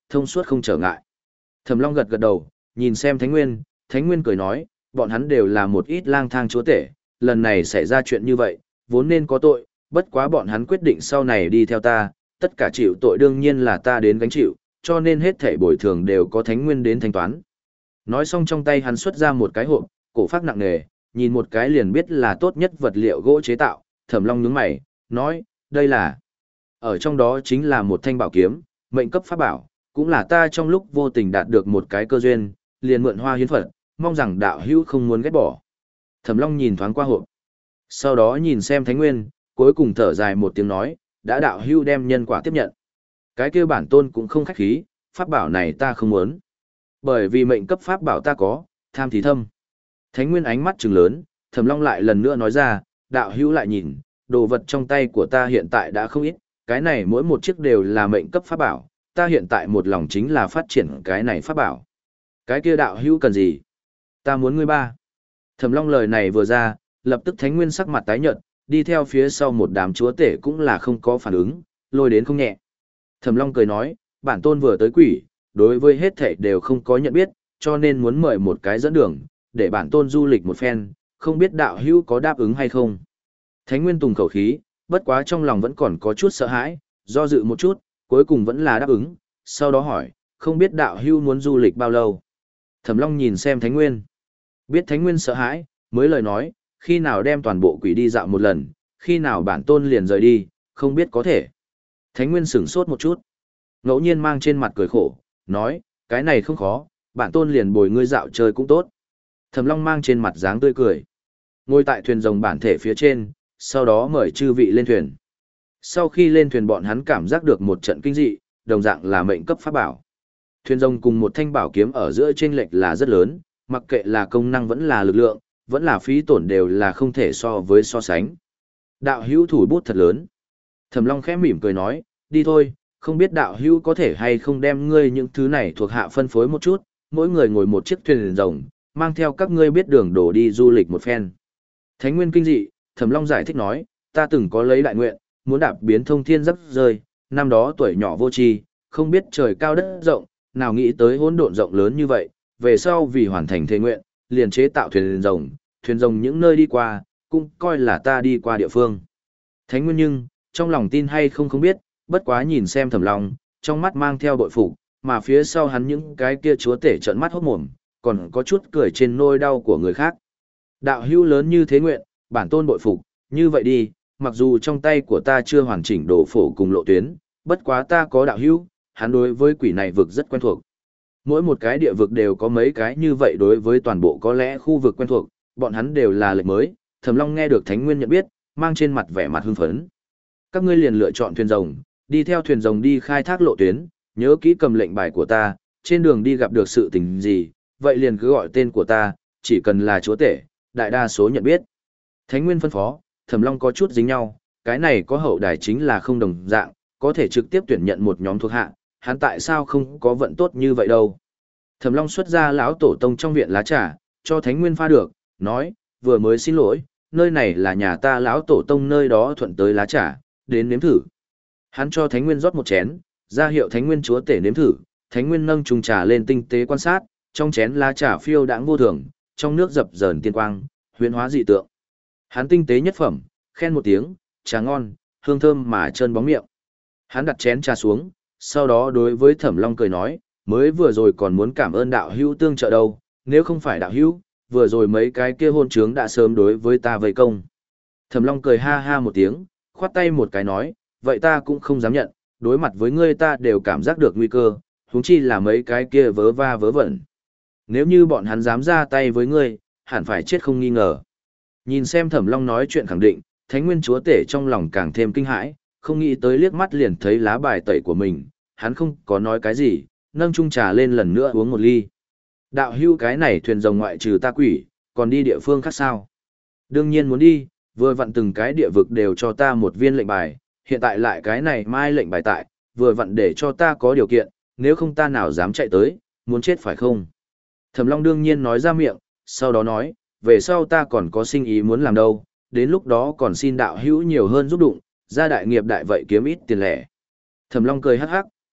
thông suốt không trở ngại. Thẩm Long gật gật đầu, nhìn xem Thánh Nguyên, Thánh Nguyên cười nói, bọn hắn đều là một ít lang thang chúa tể, lần này xảy ra chuyện như vậy, vốn nên có tội, bất quá bọn hắn quyết định sau này đi theo ta, tất cả chịu tội đương nhiên là ta đến gánh chịu, cho nên hết thảy bồi thường đều có Thánh Nguyên đến thanh toán. Nói xong trong tay hắn xuất ra một cái hộp, cổ phác nặng nề, nhìn một cái liền biết là tốt nhất vật liệu gỗ chế tạo, Thẩm Long nhướng mày, nói, đây là... Ở trong đó chính là một thanh bảo kiếm, mệnh cấp pháp bảo, cũng là ta trong lúc vô tình đạt được một cái cơ duyên, liền mượn hoa hiến Phật, mong rằng đạo hữu không muốn ghét bỏ. Thẩm Long nhìn thoáng qua hộp, sau đó nhìn xem Thánh Nguyên, cuối cùng thở dài một tiếng nói, đã đạo hữu đem nhân quả tiếp nhận. Cái kia bản tôn cũng không khách khí, pháp bảo này ta không muốn. Bởi vì mệnh cấp pháp bảo ta có, tham thì thâm. Thánh Nguyên ánh mắt trừng lớn, Thẩm Long lại lần nữa nói ra, đạo hữu lại nhìn, đồ vật trong tay của ta hiện tại đã không ít, cái này mỗi một chiếc đều là mệnh cấp pháp bảo, ta hiện tại một lòng chính là phát triển cái này pháp bảo. Cái kia đạo hữu cần gì? Ta muốn ngươi ba. Thẩm Long lời này vừa ra, lập tức Thánh Nguyên sắc mặt tái nhợt, đi theo phía sau một đám chúa tể cũng là không có phản ứng, lôi đến không nhẹ. Thẩm Long cười nói, bản tôn vừa tới quỷ, đối với hết thảy đều không có nhận biết, cho nên muốn mời một cái dẫn đường, để bản tôn du lịch một phen, không biết đạo hữu có đáp ứng hay không. Thánh Nguyên tùng khẩu khí, bất quá trong lòng vẫn còn có chút sợ hãi, do dự một chút, cuối cùng vẫn là đáp ứng, sau đó hỏi, không biết đạo hữu muốn du lịch bao lâu. Thẩm Long nhìn xem Thánh Nguyên, biết Thánh Nguyên sợ hãi, mới lời nói, khi nào đem toàn bộ quỷ đi dạo một lần, khi nào bản tôn liền rời đi, không biết có thể. Thánh Nguyên sửng sốt một chút, ngẫu nhiên mang trên mặt cười khổ, nói, cái này không khó, bản tôn liền bồi ngươi dạo chơi cũng tốt. Thẩm Long mang trên mặt dáng tươi cười, ngồi tại thuyền rồng bản thể phía trên, sau đó mời chư vị lên thuyền. Sau khi lên thuyền bọn hắn cảm giác được một trận kinh dị, đồng dạng là mệnh cấp pháp bảo. Thuyền rồng cùng một thanh bảo kiếm ở giữa chênh lệch là rất lớn, mặc kệ là công năng vẫn là lực lượng, vẫn là phí tổn đều là không thể so với so sánh. Đạo hữu thủ bút thật lớn. Thẩm Long khẽ mỉm cười nói, đi thôi, không biết đạo hữu có thể hay không đem ngươi những thứ này thuộc hạ phân phối một chút, mỗi người ngồi một chiếc thuyền rồng, mang theo các ngươi biết đường đổ đi du lịch một phen. Thánh Nguyên kinh dị, Thẩm Long giải thích nói, ta từng có lấy đại nguyện, muốn đạp biến thông thiên rắc rơi, năm đó tuổi nhỏ vô tri, không biết trời cao đất rộng, nào nghĩ tới hỗn độn rộng lớn như vậy, về sau vì hoàn thành thế nguyện, liền chế tạo thuyền rồng, thuyền rồng những nơi đi qua, cũng coi là ta đi qua địa phương. Thánh Nguyên nhưng, trong lòng tin hay không không biết, bất quá nhìn xem Thẩm Long, trong mắt mang theo bội phục, mà phía sau hắn những cái kia chúa tể trợn mắt hốt mồm, còn có chút cười trên nỗi đau của người khác. Đạo hữu lớn như thế nguyện, bản tôn bội phục, như vậy đi, mặc dù trong tay của ta chưa hoàn chỉnh đồ phổ cùng lộ tuyến, bất quá ta có đạo hữu, hắn đối với quỷ này vực rất quen thuộc. Mỗi một cái địa vực đều có mấy cái như vậy đối với toàn bộ có lẽ khu vực quen thuộc, bọn hắn đều là lệnh mới, Thẩm Long nghe được Thánh Nguyên nhận biết, mang trên mặt vẻ mặt hưng phấn. Các ngươi liền lựa chọn thuyền rồng, đi theo thuyền rồng đi khai thác lộ tuyến, nhớ kỹ cầm lệnh bài của ta, trên đường đi gặp được sự tình gì, vậy liền cứ gọi tên của ta, chỉ cần là chúa tể, đại đa số nhận biết. Thánh Nguyên phân phó, Thẩm Long có chút dính nhau, cái này có hậu đài chính là không đồng dạng, có thể trực tiếp tuyển nhận một nhóm thuộc hạ, hắn tại sao không có vận tốt như vậy đâu. Thẩm Long xuất ra lão tổ tông trong viện lá trà, cho Thánh Nguyên pha được, nói, vừa mới xin lỗi, nơi này là nhà ta lão tổ tông nơi đó thuận tới lá trà, đến nếm thử. Hắn cho Thánh Nguyên rót một chén, ra hiệu Thánh Nguyên chúa tể nếm thử, Thánh Nguyên nâng chung trà lên tinh tế quan sát, trong chén lá trà phiêu đãng vô thường, trong nước dập dờn tiên quang, huyễn hóa dị tượng. Hắn tinh tế nhất phẩm, khen một tiếng, trà ngon, hương thơm mà trơn bóng miệng. Hắn đặt chén trà xuống, sau đó đối với Thẩm Long cười nói, mới vừa rồi còn muốn cảm ơn đạo hữu tương trợ đâu, nếu không phải đạo hữu, vừa rồi mấy cái kia hôn trướng đã sớm đối với ta vây công. Thẩm Long cười ha ha một tiếng, khoát tay một cái nói, vậy ta cũng không dám nhận, đối mặt với ngươi ta đều cảm giác được nguy cơ, huống chi là mấy cái kia vớ va vớ vẩn. Nếu như bọn hắn dám ra tay với ngươi, hẳn phải chết không nghi ngờ. Nhìn xem Thẩm Long nói chuyện khẳng định, Thánh Nguyên chúa tể trong lòng càng thêm kinh hãi, không nghĩ tới liếc mắt liền thấy lá bài tẩy của mình, hắn không có nói cái gì, nâng chung trà lên lần nữa uống một ly. Đạo hưu cái này thuyền rồng ngoại trừ ta quỷ, còn đi địa phương khác sao? Đương nhiên muốn đi, vừa vặn từng cái địa vực đều cho ta một viên lệnh bài, hiện tại lại cái này mai lệnh bài tại, vừa vặn để cho ta có điều kiện, nếu không ta nào dám chạy tới, muốn chết phải không? Thẩm Long đương nhiên nói ra miệng, sau đó nói, về sau ta còn có sinh ý muốn làm đâu, đến lúc đó còn xin đạo hữu nhiều hơn giúp đụng, ra đại nghiệp đại vậy kiếm ít tiền lẻ. Thẩm Long cười hắc hắc,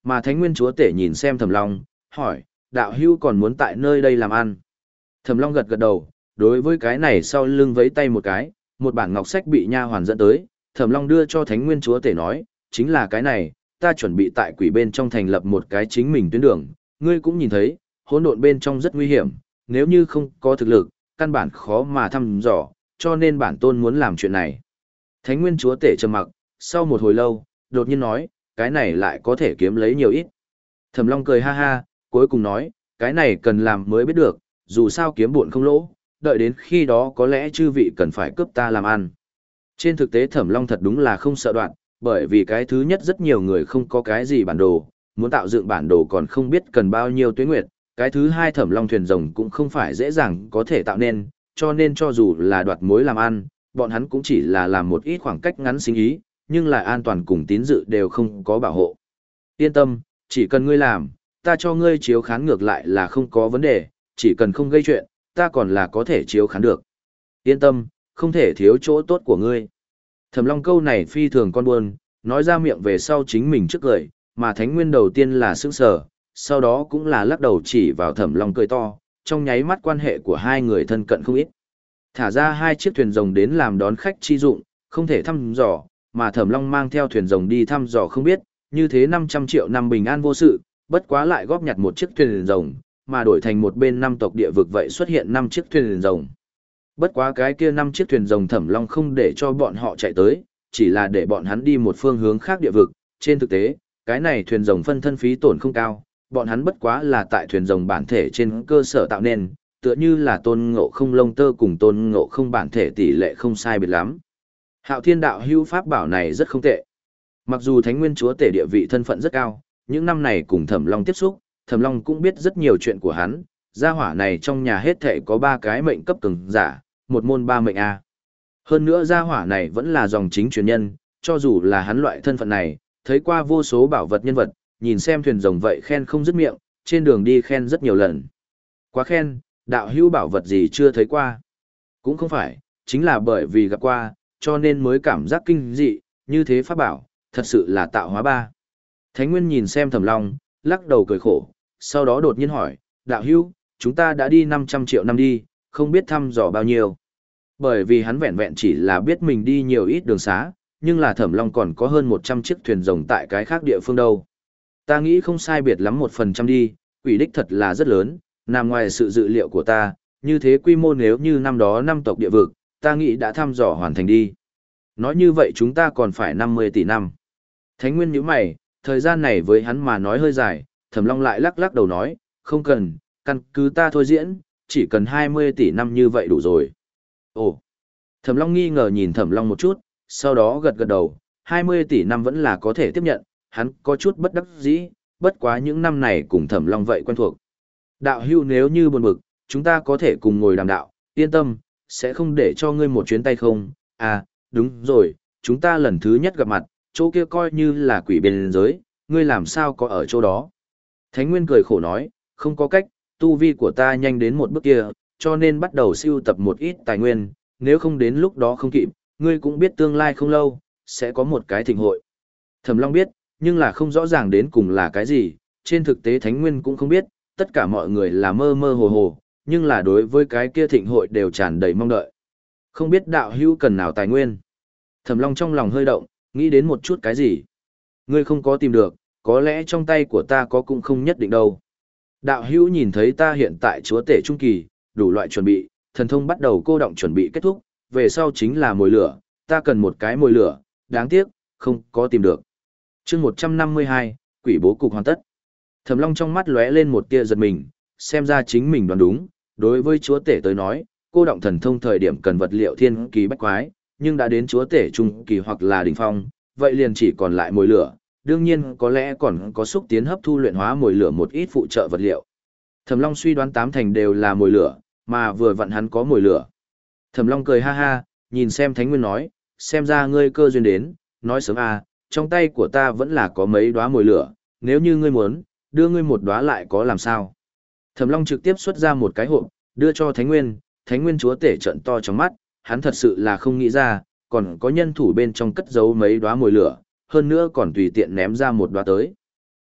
Mà Thánh Nguyên Chúa Tể nhìn xem Thẩm Long, hỏi, đạo hữu còn muốn tại nơi đây làm ăn. Thẩm Long gật gật đầu, đối với cái này sau lưng vẫy tay một cái, một bản ngọc sách bị nha hoàn dẫn tới, Thẩm Long đưa cho Thánh Nguyên Chúa Tể nói, chính là cái này, ta chuẩn bị tại quỷ bên trong thành lập một cái chính mình tuyến đường, ngươi cũng nhìn thấy, hỗn độn bên trong rất nguy hiểm, nếu như không có thực lực, căn bản khó mà thăm dò, cho nên bản tôn muốn làm chuyện này. Thánh Nguyên Chúa Tể trầm mặc, sau một hồi lâu, đột nhiên nói, cái này lại có thể kiếm lấy nhiều ít. Thẩm Long cười ha ha, cuối cùng nói, cái này cần làm mới biết được, dù sao kiếm buồn không lỗ, đợi đến khi đó có lẽ chư vị cần phải cướp ta làm ăn. Trên thực tế Thẩm Long thật đúng là không sợ đoạn, bởi vì cái thứ nhất rất nhiều người không có cái gì bản đồ, muốn tạo dựng bản đồ còn không biết cần bao nhiêu tuế nguyệt, cái thứ hai Thẩm Long thuyền rồng cũng không phải dễ dàng có thể tạo nên, cho nên cho dù là đoạt mối làm ăn, bọn hắn cũng chỉ là làm một ít khoảng cách ngắn sinh ý, nhưng lại an toàn cùng tín dự đều không có bảo hộ. Yên tâm, chỉ cần ngươi làm, ta cho ngươi chiếu khán ngược lại là không có vấn đề, chỉ cần không gây chuyện, ta còn là có thể chiếu khán được. Yên tâm, không thể thiếu chỗ tốt của ngươi. Thẩm Long câu này phi thường con buồn, nói ra miệng về sau chính mình trước cười, mà Thánh Nguyên đầu tiên là sững sờ, sau đó cũng là lắc đầu chỉ vào Thẩm Long cười to, trong nháy mắt quan hệ của hai người thân cận không ít. Thả ra hai chiếc thuyền rồng đến làm đón khách chi dụng, không thể thăm dò, mà Thẩm Long mang theo thuyền rồng đi thăm dò không biết, như thế năm trăm triệu năm bình an vô sự, bất quá lại góp nhặt một chiếc thuyền rồng, mà đổi thành một bên năm tộc địa vực vậy xuất hiện năm chiếc thuyền rồng. Bất quá cái kia năm chiếc thuyền rồng Thẩm Long không để cho bọn họ chạy tới, chỉ là để bọn hắn đi một phương hướng khác địa vực, trên thực tế, cái này thuyền rồng phân thân phí tổn không cao, bọn hắn bất quá là tại thuyền rồng bản thể trên cơ sở tạo nên, tựa như là tôn ngộ không lông tơ cùng tôn ngộ không bản thể tỷ lệ không sai biệt lắm. Hạo Thiên đạo hữu pháp bảo này rất không tệ. Mặc dù Thánh Nguyên Chúa Tể địa vị thân phận rất cao, những năm này cùng Thẩm Long tiếp xúc, Thẩm Long cũng biết rất nhiều chuyện của hắn, gia hỏa này trong nhà hết thảy có ba cái mệnh cấp cường giả, một môn ba mệnh A. Hơn nữa gia hỏa này vẫn là dòng chính truyền nhân, cho dù là hắn loại thân phận này, thấy qua vô số bảo vật nhân vật, nhìn xem thuyền rồng vậy khen không dứt miệng, trên đường đi khen rất nhiều lần. Quá khen, đạo hữu bảo vật gì chưa thấy qua. Cũng không phải, chính là bởi vì gặp qua, cho nên mới cảm giác kinh dị, như thế pháp bảo, thật sự là tạo hóa ba. Thánh Nguyên nhìn xem Thẩm Long, lắc đầu cười khổ, sau đó đột nhiên hỏi, đạo hữu, chúng ta đã đi năm trăm triệu năm đi, không biết thăm dò bao nhiêu. Bởi vì hắn vẹn vẹn chỉ là biết mình đi nhiều ít đường xá, nhưng là Thẩm Long còn có hơn một trăm chiếc thuyền rồng tại cái khác địa phương đâu. Ta nghĩ không sai biệt lắm một phần trăm đi, quỷ đích thật là rất lớn, nằm ngoài sự dự liệu của ta, như thế quy mô nếu như năm đó năm tộc địa vực, ta nghĩ đã thăm dò hoàn thành đi. Nói như vậy chúng ta còn phải năm mươi tỷ năm. Thánh Nguyên nhíu mày, thời gian này với hắn mà nói hơi dài, Thẩm Long lại lắc lắc đầu nói, không cần, căn cứ ta thôi diễn, chỉ cần hai mươi tỷ năm như vậy đủ rồi. Ồ! Thẩm Long nghi ngờ nhìn Thẩm Long một chút, sau đó gật gật đầu, hai mươi tỷ năm vẫn là có thể tiếp nhận, hắn có chút bất đắc dĩ, bất quá những năm này cùng Thẩm Long vậy quen thuộc. Đạo hữu nếu như buồn bực, chúng ta có thể cùng ngồi đàm đạo, yên tâm, sẽ không để cho ngươi một chuyến tay không. À, đúng rồi, chúng ta lần thứ nhất gặp mặt, chỗ kia coi như là quỷ biên giới, ngươi làm sao có ở chỗ đó. Thánh Nguyên cười khổ nói, không có cách, tu vi của ta nhanh đến một bước kia, cho nên bắt đầu sưu tập một ít tài nguyên, nếu không đến lúc đó không kịp, ngươi cũng biết tương lai không lâu, sẽ có một cái thịnh hội. Thẩm Long biết, nhưng là không rõ ràng đến cùng là cái gì, trên thực tế Thánh Nguyên cũng không biết, tất cả mọi người là mơ mơ hồ hồ, nhưng là đối với cái kia thịnh hội đều tràn đầy mong đợi. Không biết đạo hữu cần nào tài nguyên. Thẩm Long trong lòng hơi động, nghĩ đến một chút cái gì. Ngươi không có tìm được, có lẽ trong tay của ta có cũng không nhất định đâu. Đạo hữu nhìn thấy ta hiện tại chúa tể trung kỳ, đủ loại chuẩn bị, thần thông bắt đầu cô động chuẩn bị kết thúc, về sau chính là mồi lửa, ta cần một cái mồi lửa, đáng tiếc, không có tìm được. Chương một trăm năm mươi hai, quỷ bố cục hoàn tất. Thẩm Long trong mắt lóe lên một tia giật mình, xem ra chính mình đoán đúng, đối với chúa tể tới nói, cô động thần thông thời điểm cần vật liệu thiên kỳ bách quái, nhưng đã đến chúa tể trung kỳ hoặc là đỉnh phong, vậy liền chỉ còn lại mồi lửa, đương nhiên có lẽ còn có xúc tiến hấp thu luyện hóa mồi lửa một ít phụ trợ vật liệu. Thẩm Long suy đoán tám thành đều là mồi lửa, mà vừa vặn hắn có mồi lửa. Thẩm Long cười ha ha, nhìn xem Thánh Nguyên nói, xem ra ngươi cơ duyên đến, nói sớm à, trong tay của ta vẫn là có mấy đóa mồi lửa, nếu như ngươi muốn, đưa ngươi một đóa lại có làm sao. Thẩm Long trực tiếp xuất ra một cái hộp, đưa cho Thánh Nguyên, Thánh Nguyên chúa tể trợn to trong mắt, hắn thật sự là không nghĩ ra, còn có nhân thủ bên trong cất giấu mấy đóa mồi lửa, hơn nữa còn tùy tiện ném ra một đóa tới.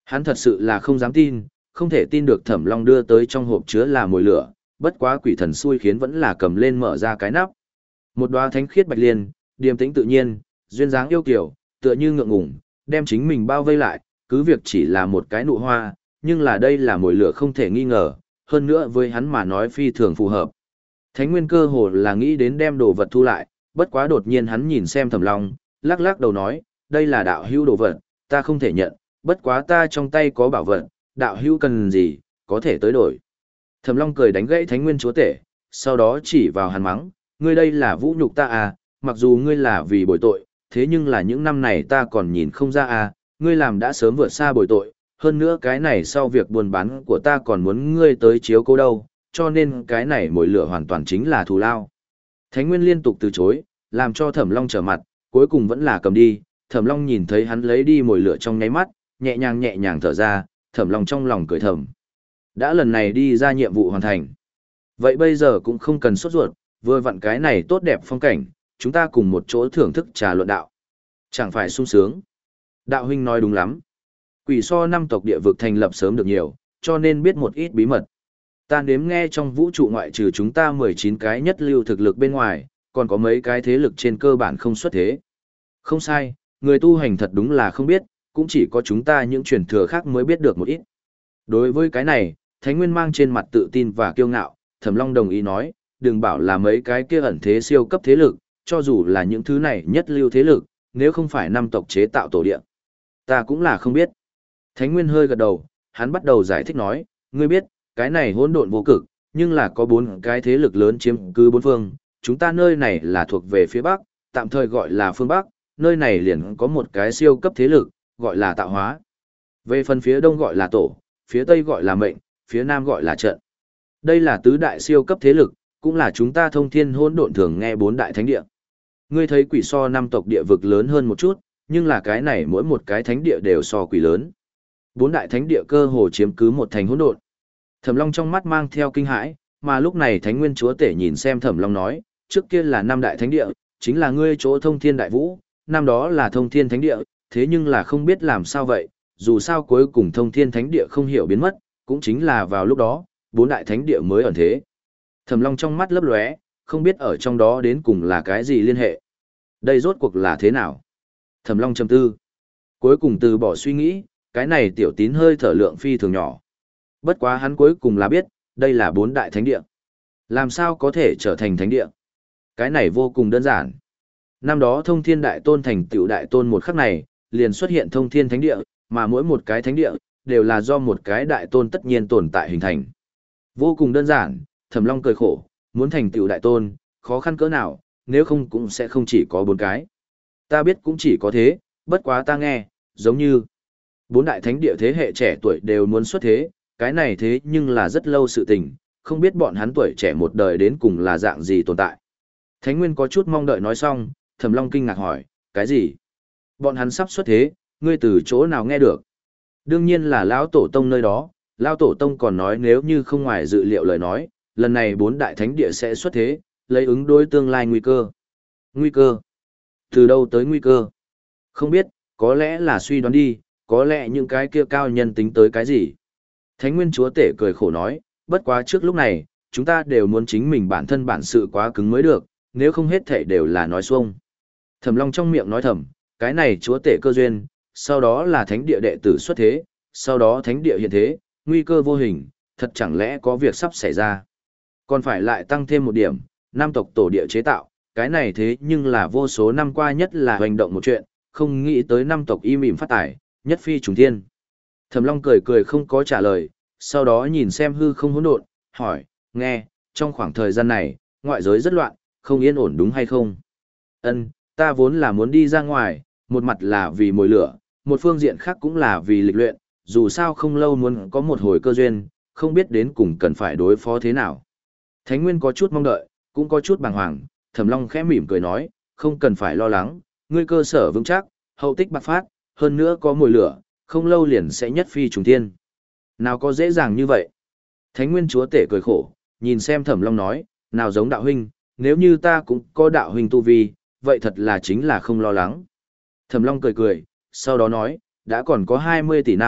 Hắn thật sự là không dám tin, không thể tin được Thẩm Long đưa tới trong hộp chứa là mồi lửa, bất quá quỷ thần xui khiến vẫn là cầm lên mở ra cái nắp. Một đóa thánh khiết bạch liên, điềm tĩnh tự nhiên, duyên dáng yêu kiều, tựa như ngượng ngùng, đem chính mình bao vây lại, cứ việc chỉ là một cái nụ hoa, nhưng là đây là mồi lửa không thể nghi ngờ, hơn nữa với hắn mà nói phi thường phù hợp. Thánh Nguyên cơ hồ là nghĩ đến đem đồ vật thu lại, bất quá đột nhiên hắn nhìn xem Thẩm Long, lắc lắc đầu nói, đây là đạo hữu đồ vật, ta không thể nhận, bất quá ta trong tay có bảo vật, đạo hữu cần gì, có thể tới đổi. Thẩm Long cười đánh gãy Thánh Nguyên chúa tể, sau đó chỉ vào hắn mắng, ngươi đây là vũ nhục ta à, mặc dù ngươi là vì bồi tội, thế nhưng là những năm này ta còn nhìn không ra à, ngươi làm đã sớm vượt xa bồi tội, hơn nữa cái này sau việc buôn bán của ta còn muốn ngươi tới chiếu cố đâu, cho nên cái này mồi lửa hoàn toàn chính là thù lao. Thánh Nguyên liên tục từ chối, làm cho Thẩm Long trở mặt, cuối cùng vẫn là cầm đi, Thẩm Long nhìn thấy hắn lấy đi mồi lửa trong nháy mắt, nhẹ nhàng nhẹ nhàng thở ra, Thẩm Long trong lòng cười thầm. Đã lần này đi ra nhiệm vụ hoàn thành. Vậy bây giờ cũng không cần sốt ruột, vừa vặn cái này tốt đẹp phong cảnh, chúng ta cùng một chỗ thưởng thức trà luận đạo. Chẳng phải sung sướng. Đạo huynh nói đúng lắm. Quỷ so năm tộc địa vực thành lập sớm được nhiều, cho nên biết một ít bí mật. Ta nếm nghe trong vũ trụ ngoại trừ chúng ta mười chín cái nhất lưu thực lực bên ngoài, còn có mấy cái thế lực trên cơ bản không xuất thế. Không sai, người tu hành thật đúng là không biết, cũng chỉ có chúng ta những truyền thừa khác mới biết được một ít. Đối với cái này, Thánh Nguyên mang trên mặt tự tin và kiêu ngạo, Thẩm Long đồng ý nói, đừng bảo là mấy cái kia ẩn thế siêu cấp thế lực, cho dù là những thứ này nhất lưu thế lực, nếu không phải năm tộc chế tạo tổ địa. Ta cũng là không biết. Thánh Nguyên hơi gật đầu, hắn bắt đầu giải thích nói, ngươi biết, cái này hỗn độn vô cực, nhưng là có bốn cái thế lực lớn chiếm cứ bốn phương, chúng ta nơi này là thuộc về phía Bắc, tạm thời gọi là phương Bắc, nơi này liền có một cái siêu cấp thế lực, gọi là tạo hóa. Về phần phía Đông gọi là tổ, phía Tây gọi là mệnh, phía Nam gọi là trận. Đây là tứ đại siêu cấp thế lực, cũng là chúng ta thông thiên hỗn độn thường nghe bốn đại thánh địa. Ngươi thấy quỷ so năm tộc địa vực lớn hơn một chút, nhưng là cái này mỗi một cái thánh địa đều so quỷ lớn. Bốn đại thánh địa cơ hồ chiếm cứ một thành hỗn độn. Thẩm Long trong mắt mang theo kinh hãi, mà lúc này Thánh Nguyên chúa tể nhìn xem Thẩm Long nói, trước kia là năm đại thánh địa, chính là ngươi chỗ thông thiên đại vũ, năm đó là thông thiên thánh địa, thế nhưng là không biết làm sao vậy, dù sao cuối cùng thông thiên thánh địa không hiểu biến mất, cũng chính là vào lúc đó, bốn đại thánh địa mới ẩn thế. Thẩm Long trong mắt lấp lóe, không biết ở trong đó đến cùng là cái gì liên hệ. Đây rốt cuộc là thế nào? Thẩm Long trầm tư. Cuối cùng từ bỏ suy nghĩ, cái này tiểu tín hơi thở lượng phi thường nhỏ. Bất quá hắn cuối cùng là biết, đây là bốn đại thánh địa. Làm sao có thể trở thành thánh địa? Cái này vô cùng đơn giản. Năm đó thông thiên đại tôn thành tựu đại tôn một khắc này, liền xuất hiện thông thiên thánh địa, mà mỗi một cái thánh địa, đều là do một cái đại tôn tất nhiên tồn tại hình thành. Vô cùng đơn giản, Thẩm Long cười khổ, muốn thành tựu đại tôn, khó khăn cỡ nào, nếu không cũng sẽ không chỉ có bốn cái. Ta biết cũng chỉ có thế, bất quá ta nghe, giống như bốn đại thánh địa thế hệ trẻ tuổi đều muốn xuất thế, cái này thế nhưng là rất lâu sự tình, không biết bọn hắn tuổi trẻ một đời đến cùng là dạng gì tồn tại. Thánh Nguyên có chút mong đợi nói xong, Thẩm Long kinh ngạc hỏi, cái gì? Bọn hắn sắp xuất thế, ngươi từ chỗ nào nghe được? Đương nhiên là Lão Tổ Tông nơi đó, Lão Tổ Tông còn nói nếu như không ngoài dự liệu lời nói, lần này bốn đại thánh địa sẽ xuất thế, lấy ứng đối tương lai nguy cơ. Nguy cơ? Từ đâu tới nguy cơ? Không biết, có lẽ là suy đoán đi, có lẽ những cái kia cao nhân tính tới cái gì? Thánh Nguyên chúa tể cười khổ nói, bất quá trước lúc này, chúng ta đều muốn chính mình bản thân bản sự quá cứng mới được, nếu không hết thể đều là nói xuông. Thẩm Long trong miệng nói thầm, cái này chúa tể cơ duyên, sau đó là thánh địa đệ tử xuất thế, sau đó thánh địa hiện thế, nguy cơ vô hình, thật chẳng lẽ có việc sắp xảy ra. Còn phải lại tăng thêm một điểm, năm tộc tổ địa chế tạo, cái này thế nhưng là vô số năm qua nhất là hành động một chuyện, không nghĩ tới năm tộc im ỉm phát tải, nhất phi trùng thiên. Thẩm Long cười cười không có trả lời, sau đó nhìn xem hư không hỗn độn, hỏi, nghe, trong khoảng thời gian này, ngoại giới rất loạn, không yên ổn đúng hay không? Ân, ta vốn là muốn đi ra ngoài, một mặt là vì mồi lửa, một phương diện khác cũng là vì lịch luyện, dù sao không lâu muốn có một hồi cơ duyên, không biết đến cùng cần phải đối phó thế nào. Thánh Nguyên có chút mong đợi, cũng có chút bàng hoàng, Thẩm Long khẽ mỉm cười nói, không cần phải lo lắng, ngươi cơ sở vững chắc, hậu tích bạc phát, hơn nữa có mồi lửa, không lâu liền sẽ nhất phi trùng thiên. Nào có dễ dàng như vậy? Thánh Nguyên chúa tể cười khổ, nhìn xem Thẩm Long nói, nào giống đạo huynh, nếu như ta cũng có đạo huynh tu vi, vậy thật là chính là không lo lắng. Thẩm Long cười cười, sau đó nói, đã còn có hai mươi tỷ năm,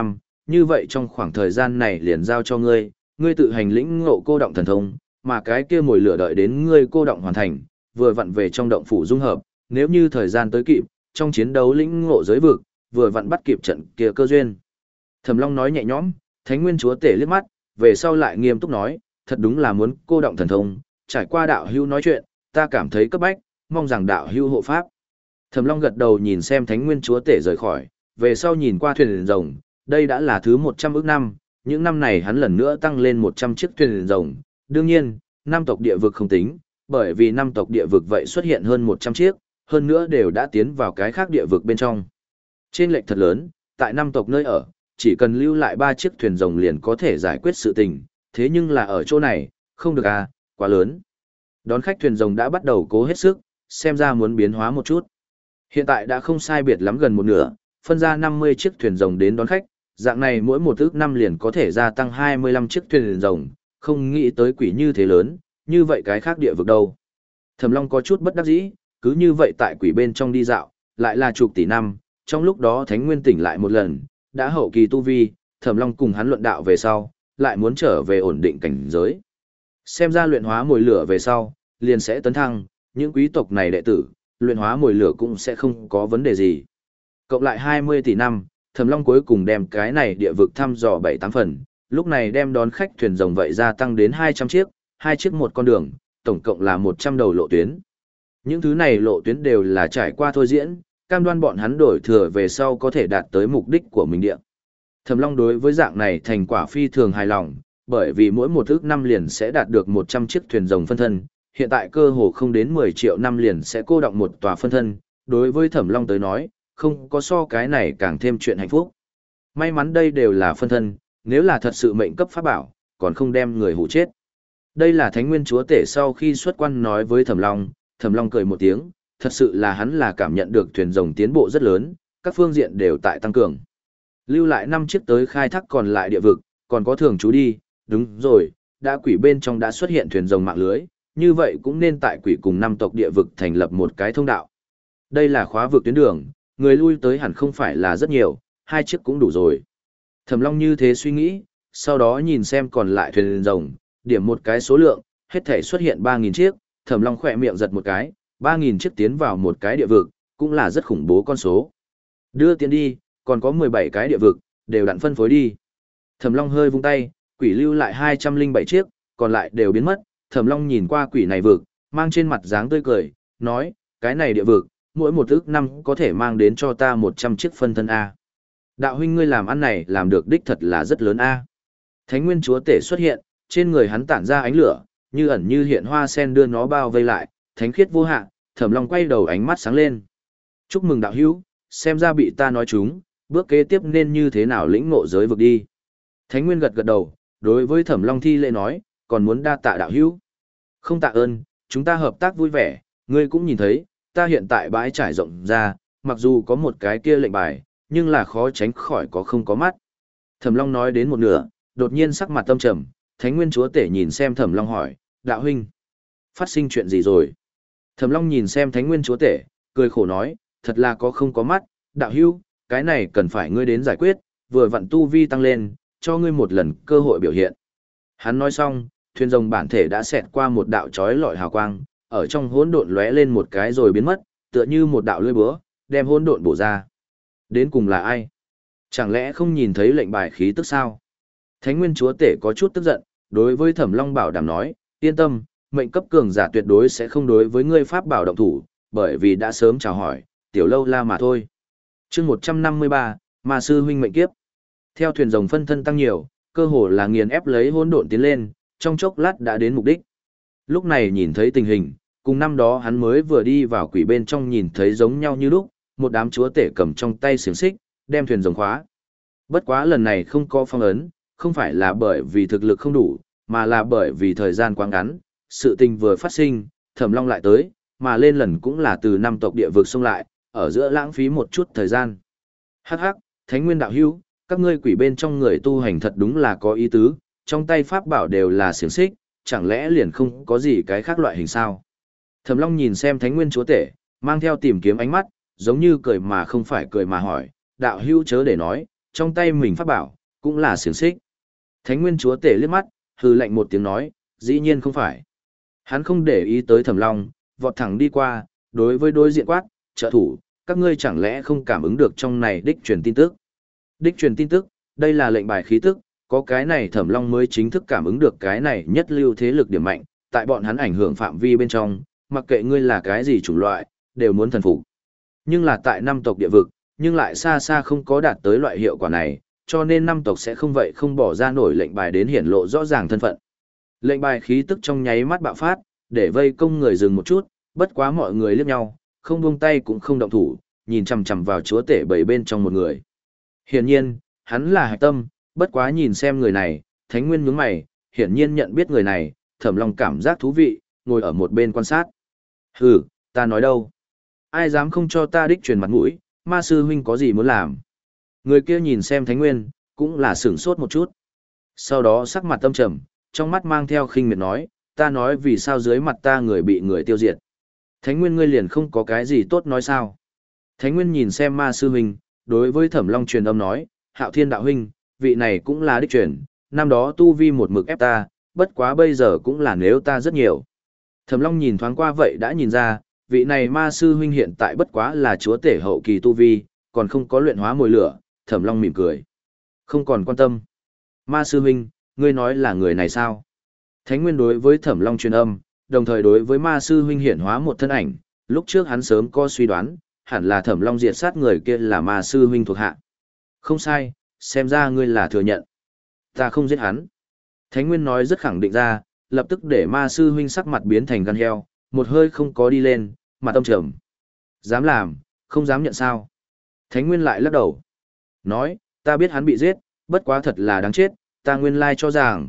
như vậy trong khoảng thời gian này liền giao cho ngươi, ngươi tự hành lĩnh ngộ cô động thần thông, mà cái kia mồi lửa đợi đến ngươi cô động hoàn thành, vừa vặn về trong động phủ dung hợp, nếu như thời gian tới kịp, trong chiến đấu lĩnh ngộ giới vực, vừa vặn bắt kịp trận kia cơ duyên. Thẩm Long nói nhẹ nhõm, Thánh Nguyên Chúa Tể liếc mắt, về sau lại nghiêm túc nói, thật đúng là muốn cô động thần thông, trải qua đạo hữu nói chuyện, ta cảm thấy cấp bách, mong rằng đạo hữu hộ pháp. Thẩm Long gật đầu nhìn xem Thánh Nguyên Chúa Tể rời khỏi, về sau nhìn qua thuyền rồng, đây đã là thứ một trăm ước năm, những năm này hắn lần nữa tăng lên một trăm chiếc thuyền rồng, đương nhiên, năm tộc địa vực không tính, bởi vì năm tộc địa vực vậy xuất hiện hơn một trăm chiếc, hơn nữa đều đã tiến vào cái khác địa vực bên trong. Trên lệch thật lớn, tại năm tộc nơi ở, chỉ cần lưu lại ba chiếc thuyền rồng liền có thể giải quyết sự tình, thế nhưng là ở chỗ này, không được à, quá lớn. Đón khách thuyền rồng đã bắt đầu cố hết sức, xem ra muốn biến hóa một chút. Hiện tại đã không sai biệt lắm gần một nửa, phân ra năm mươi chiếc thuyền rồng đến đón khách, dạng này mỗi một ước năm liền có thể gia tăng hai mươi lăm chiếc thuyền rồng, không nghĩ tới quỷ như thế lớn, như vậy cái khác địa vực đâu. Thẩm Long có chút bất đắc dĩ, cứ như vậy tại quỷ bên trong đi dạo, lại là chục tỷ năm, trong lúc đó Thánh Nguyên tỉnh lại một lần, đã hậu kỳ tu vi, Thẩm Long cùng hắn luận đạo về sau, lại muốn trở về ổn định cảnh giới. Xem ra luyện hóa mồi lửa về sau, liền sẽ tấn thăng, những quý tộc này đệ tử, luyện hóa mồi lửa cũng sẽ không có vấn đề gì. Cộng lại hai mươi tỷ năm, Thẩm Long cuối cùng đem cái này địa vực thăm dò bảy tám phần, lúc này đem đón khách thuyền rồng vậy gia tăng đến hai trăm chiếc, hai chiếc một con đường, tổng cộng là một trăm đầu lộ tuyến. Những thứ này lộ tuyến đều là trải qua thôi diễn, cam đoan bọn hắn đổi thừa về sau có thể đạt tới mục đích của mình địa. Thẩm Long đối với dạng này thành quả phi thường hài lòng, bởi vì mỗi một ước năm liền sẽ đạt được một trăm chiếc thuyền rồng phân thân, hiện tại cơ hồ không đến mười triệu năm liền sẽ cô động một tòa phân thân, đối với Thẩm Long tới nói, không có so cái này càng thêm chuyện hạnh phúc. May mắn đây đều là phân thân, nếu là thật sự mệnh cấp pháp bảo, còn không đem người hụ chết. Đây là Thánh Nguyên Chúa Tể sau khi xuất quan nói với Thẩm Long, Thẩm Long cười một tiếng, thật sự là hắn là cảm nhận được thuyền rồng tiến bộ rất lớn, các phương diện đều tại tăng cường. Lưu lại năm chiếc tới khai thác còn lại địa vực, còn có thường trú đi, đúng rồi, đã quỷ bên trong đã xuất hiện thuyền rồng mạng lưới, như vậy cũng nên tại quỷ cùng năm tộc địa vực thành lập một cái thông đạo. Đây là khóa vực tuyến đường, người lui tới hẳn không phải là rất nhiều, hai chiếc cũng đủ rồi. Thẩm Long như thế suy nghĩ, sau đó nhìn xem còn lại thuyền rồng, điểm một cái số lượng, hết thể xuất hiện ba nghìn chiếc, Thẩm Long khỏe miệng giật một cái, ba nghìn chiếc tiến vào một cái địa vực, cũng là rất khủng bố con số. Đưa tiền đi, còn có mười bảy cái địa vực, đều đặn phân phối đi. Thẩm Long hơi vung tay, quỷ lưu lại hai trăm lẻ bảy chiếc, còn lại đều biến mất. Thẩm Long nhìn qua quỷ này vực, mang trên mặt dáng tươi cười, nói, cái này địa vực, mỗi một ước năm có thể mang đến cho ta một trăm chiếc phân thân A. Đạo huynh ngươi làm ăn này làm được đích thật là rất lớn A. Thánh Nguyên Chúa Tể xuất hiện, trên người hắn tản ra ánh lửa, như ẩn như hiện hoa sen đưa nó bao vây lại, thánh khiết vô hạn. Thẩm Long quay đầu ánh mắt sáng lên. Chúc mừng đạo hữu, xem ra bị ta nói trúng, bước kế tiếp nên như thế nào lĩnh ngộ giới vực đi. Thánh Nguyên gật gật đầu, đối với Thẩm Long thi lễ nói, còn muốn đa tạ đạo hữu. Không tạ ơn, chúng ta hợp tác vui vẻ, ngươi cũng nhìn thấy, ta hiện tại bãi trải rộng ra, mặc dù có một cái kia lệnh bài, nhưng là khó tránh khỏi có không có mắt. Thẩm Long nói đến một nửa, đột nhiên sắc mặt tâm trầm, Thánh Nguyên Chúa Tể nhìn xem Thẩm Long hỏi, đạo huynh, phát sinh chuyện gì rồi? Thẩm Long nhìn xem Thánh Nguyên Chúa Tể, cười khổ nói, thật là có không có mắt, đạo hữu, cái này cần phải ngươi đến giải quyết, vừa vặn tu vi tăng lên, cho ngươi một lần cơ hội biểu hiện. Hắn nói xong, thuyền rồng bản thể đã xẹt qua một đạo chói lọi hào quang, ở trong hỗn độn lóe lên một cái rồi biến mất, tựa như một đạo lưỡi búa, đem hỗn độn bổ ra. Đến cùng là ai? Chẳng lẽ không nhìn thấy lệnh bài khí tức sao? Thánh Nguyên Chúa Tể có chút tức giận, đối với Thẩm Long bảo đảm nói, yên tâm, mệnh cấp cường giả tuyệt đối sẽ không đối với ngươi pháp bảo động thủ, bởi vì đã sớm chào hỏi, tiểu lâu la mà thôi. Chương một trăm năm mươi ba, Ma sư huynh mệnh kiếp. Theo thuyền rồng phân thân tăng nhiều, cơ hồ là nghiền ép lấy hỗn độn tiến lên, trong chốc lát đã đến mục đích. Lúc này nhìn thấy tình hình, cùng năm đó hắn mới vừa đi vào quỷ bên trong nhìn thấy giống nhau như lúc, một đám chúa tể cầm trong tay xiềng xích, đem thuyền rồng khóa. Bất quá lần này không có phong ấn, không phải là bởi vì thực lực không đủ, mà là bởi vì thời gian quá ngắn, sự tình vừa phát sinh, Thẩm Long lại tới, mà lên lần cũng là từ năm tộc địa vực xông lại, ở giữa lãng phí một chút thời gian. Hắc hắc, Thánh Nguyên đạo hữu, các ngươi quỷ bên trong người tu hành thật đúng là có ý tứ, trong tay pháp bảo đều là xiềng xích, chẳng lẽ liền không có gì cái khác loại hình sao? Thẩm Long nhìn xem Thánh Nguyên chúa tể, mang theo tìm kiếm ánh mắt, giống như cười mà không phải cười mà hỏi, đạo hữu chớ để nói, trong tay mình pháp bảo, cũng là xiềng xích. Thánh nguyên chúa tể liếc mắt, hừ lạnh một tiếng nói, dĩ nhiên không phải. Hắn không để ý tới Thẩm Long, vọt thẳng đi qua, đối với đối diện quát, trợ thủ, các ngươi chẳng lẽ không cảm ứng được trong này đích truyền tin tức. Đích truyền tin tức, đây là lệnh bài khí tức, có cái này Thẩm Long mới chính thức cảm ứng được cái này nhất lưu thế lực điểm mạnh, tại bọn hắn ảnh hưởng phạm vi bên trong, mặc kệ ngươi là cái gì chủng loại, đều muốn thần phục. Nhưng là tại năm tộc địa vực, nhưng lại xa xa không có đạt tới loại hiệu quả này, cho nên năm tộc sẽ không vậy không bỏ ra nổi lệnh bài đến hiển lộ rõ ràng thân phận. Lệnh bài khí tức trong nháy mắt bạo phát, để vây công người dừng một chút, bất quá mọi người liếc nhau, không buông tay cũng không động thủ, nhìn chằm chằm vào chúa tể bảy bên trong một người. Hiển nhiên, hắn là Hạch Tâm, bất quá nhìn xem người này, Thánh Nguyên nhướng mày, hiển nhiên nhận biết người này, Thẩm Long cảm giác thú vị, ngồi ở một bên quan sát. Hừ, ta nói đâu? Ai dám không cho ta đích truyền mặt mũi, ma sư huynh có gì muốn làm? Người kia nhìn xem Thánh Nguyên, cũng là sửng sốt một chút. Sau đó sắc mặt tâm trầm, trong mắt mang theo khinh miệt nói, ta nói vì sao dưới mặt ta người bị người tiêu diệt. Thánh Nguyên ngươi liền không có cái gì tốt nói sao? Thánh Nguyên nhìn xem ma sư huynh, đối với Thẩm Long truyền âm nói, Hạo Thiên đạo huynh, vị này cũng là đích truyền, năm đó tu vi một mực ép ta, bất quá bây giờ cũng là nếu ta rất nhiều. Thẩm Long nhìn thoáng qua vậy đã nhìn ra, vị này ma sư huynh hiện tại bất quá là chúa tể hậu kỳ tu vi, còn không có luyện hóa mồi lửa, Thẩm Long mỉm cười. Không còn quan tâm. Ma sư huynh, ngươi nói là người này sao? Thánh Nguyên đối với Thẩm Long truyền âm, đồng thời đối với ma sư huynh hiển hóa một thân ảnh, lúc trước hắn sớm có suy đoán, hẳn là Thẩm Long diệt sát người kia là ma sư huynh thuộc hạ. Không sai, xem ra ngươi là thừa nhận. Ta không giết hắn. Thánh Nguyên nói rất khẳng định ra, lập tức để ma sư huynh sắc mặt biến thành gan heo, một hơi không có đi lên, mặt tâm trầm. Dám làm, không dám nhận sao. Thánh Nguyên lại lắc đầu. Nói, ta biết hắn bị giết, bất quá thật là đáng chết, ta nguyên lai cho rằng.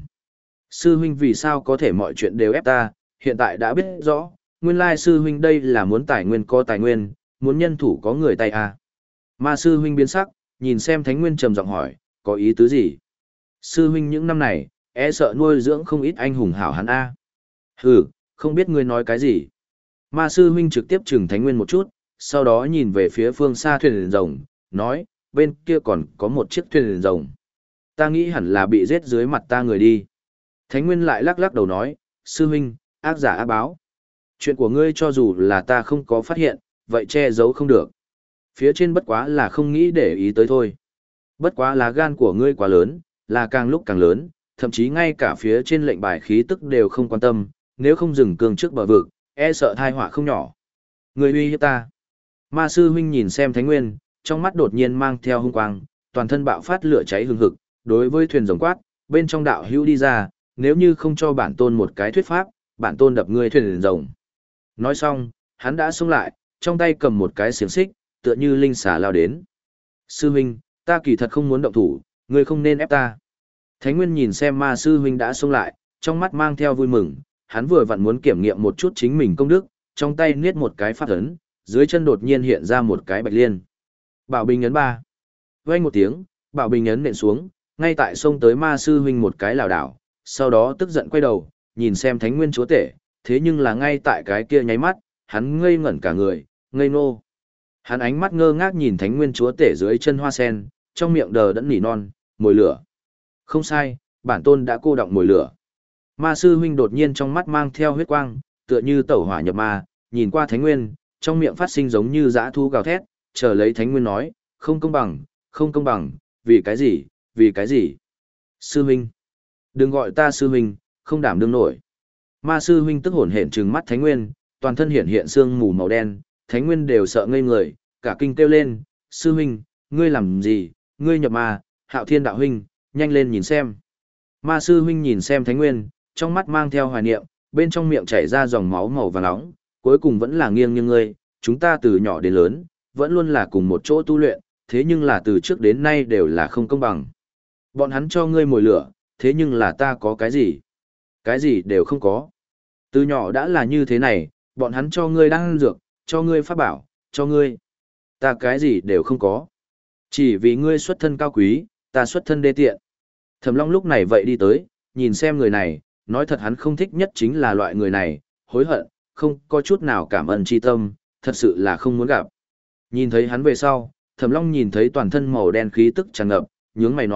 Sư huynh vì sao có thể mọi chuyện đều ép ta, hiện tại đã biết rõ, nguyên lai sư huynh đây là muốn tài nguyên có tài nguyên, muốn nhân thủ có người tay à. Ma sư huynh biến sắc, nhìn xem Thánh Nguyên trầm giọng hỏi, có ý tứ gì? Sư huynh những năm này, e sợ nuôi dưỡng không ít anh hùng hảo hắn a. Hừ, không biết ngươi nói cái gì. Ma sư huynh trực tiếp chừng Thánh Nguyên một chút, sau đó nhìn về phía phương xa thuyền rồng, nói, bên kia còn có một chiếc thuyền rồng. Ta nghĩ hẳn là bị giết dưới mặt ta người đi. Thánh Nguyên lại lắc lắc đầu nói, sư huynh, ác giả ác báo. Chuyện của ngươi cho dù là ta không có phát hiện, vậy che giấu không được. Phía trên bất quá là không nghĩ để ý tới thôi. Bất quá là gan của ngươi quá lớn, là càng lúc càng lớn, thậm chí ngay cả phía trên lệnh bài khí tức đều không quan tâm, nếu không dừng cương trước bờ vực, e sợ thai họa không nhỏ. Ngươi uy hiếp ta. Ma sư huynh nhìn xem Thánh Nguyên, trong mắt đột nhiên mang theo hung quang, toàn thân bạo phát lửa cháy hừng hực, đối với thuyền rồng quát, bên trong đạo hữu đi ra, nếu như không cho bản tôn một cái thuyết pháp, bản tôn đập ngươi thuyền rồng. Nói xong, hắn đã xông lại, trong tay cầm một cái xiềng xích, tựa như linh xà lao đến. Sư huynh, ta kỳ thật không muốn động thủ, ngươi không nên ép ta. Thánh Nguyên nhìn xem ma sư huynh đã xông lại, trong mắt mang theo vui mừng, hắn vừa vặn muốn kiểm nghiệm một chút chính mình công đức, trong tay niết một cái phát ấn, dưới chân đột nhiên hiện ra một cái bạch liên. Bảo bình ấn ba. Vang một tiếng, bảo bình ấn nện xuống, ngay tại sông tới ma sư huynh một cái lảo đảo, sau đó tức giận quay đầu, nhìn xem Thánh Nguyên chúa tể, thế nhưng là ngay tại cái kia nháy mắt, hắn ngây ngẩn cả người, ngây ngô. Hắn ánh mắt ngơ ngác nhìn Thánh Nguyên chúa tể dưới chân hoa sen, trong miệng đờ đẫn nỉ non, mồi lửa. Không sai, bản tôn đã cô động mồi lửa. Ma sư huynh đột nhiên trong mắt mang theo huyết quang, tựa như tẩu hỏa nhập ma, nhìn qua Thánh Nguyên, trong miệng phát sinh giống như dã thú gào thét, chờ lấy Thánh Nguyên nói, không công bằng, không công bằng, vì cái gì, vì cái gì? Sư huynh, đừng gọi ta sư huynh, không đảm đương nổi. Ma sư huynh tức hổn hển trừng mắt Thánh Nguyên, toàn thân hiện hiện sương mù màu đen, Thánh Nguyên đều sợ ngây người, cả kinh kêu lên, sư huynh, ngươi làm gì, ngươi nhập ma, Hạo Thiên đạo huynh, nhanh lên nhìn xem. Ma sư huynh nhìn xem Thánh Nguyên, trong mắt mang theo hoài niệm, bên trong miệng chảy ra dòng máu màu vàng nóng, cuối cùng vẫn là nghiêng như ngươi, chúng ta từ nhỏ đến lớn, vẫn luôn là cùng một chỗ tu luyện, thế nhưng là từ trước đến nay đều là không công bằng. Bọn hắn cho ngươi mồi lửa, thế nhưng là ta có cái gì? Cái gì đều không có. Từ nhỏ đã là như thế này, bọn hắn cho ngươi đang dược, cho ngươi pháp bảo, cho ngươi. Ta cái gì đều không có. Chỉ vì ngươi xuất thân cao quý, ta xuất thân đê tiện. Thẩm Long lúc này vậy đi tới, nhìn xem người này, nói thật hắn không thích nhất chính là loại người này, hối hận, không có chút nào cảm ơn tri tâm, thật sự là không muốn gặp. Nhìn thấy hắn về sau, Thẩm Long nhìn thấy toàn thân màu đen khí tức tràn ngập, nhướng mày nói,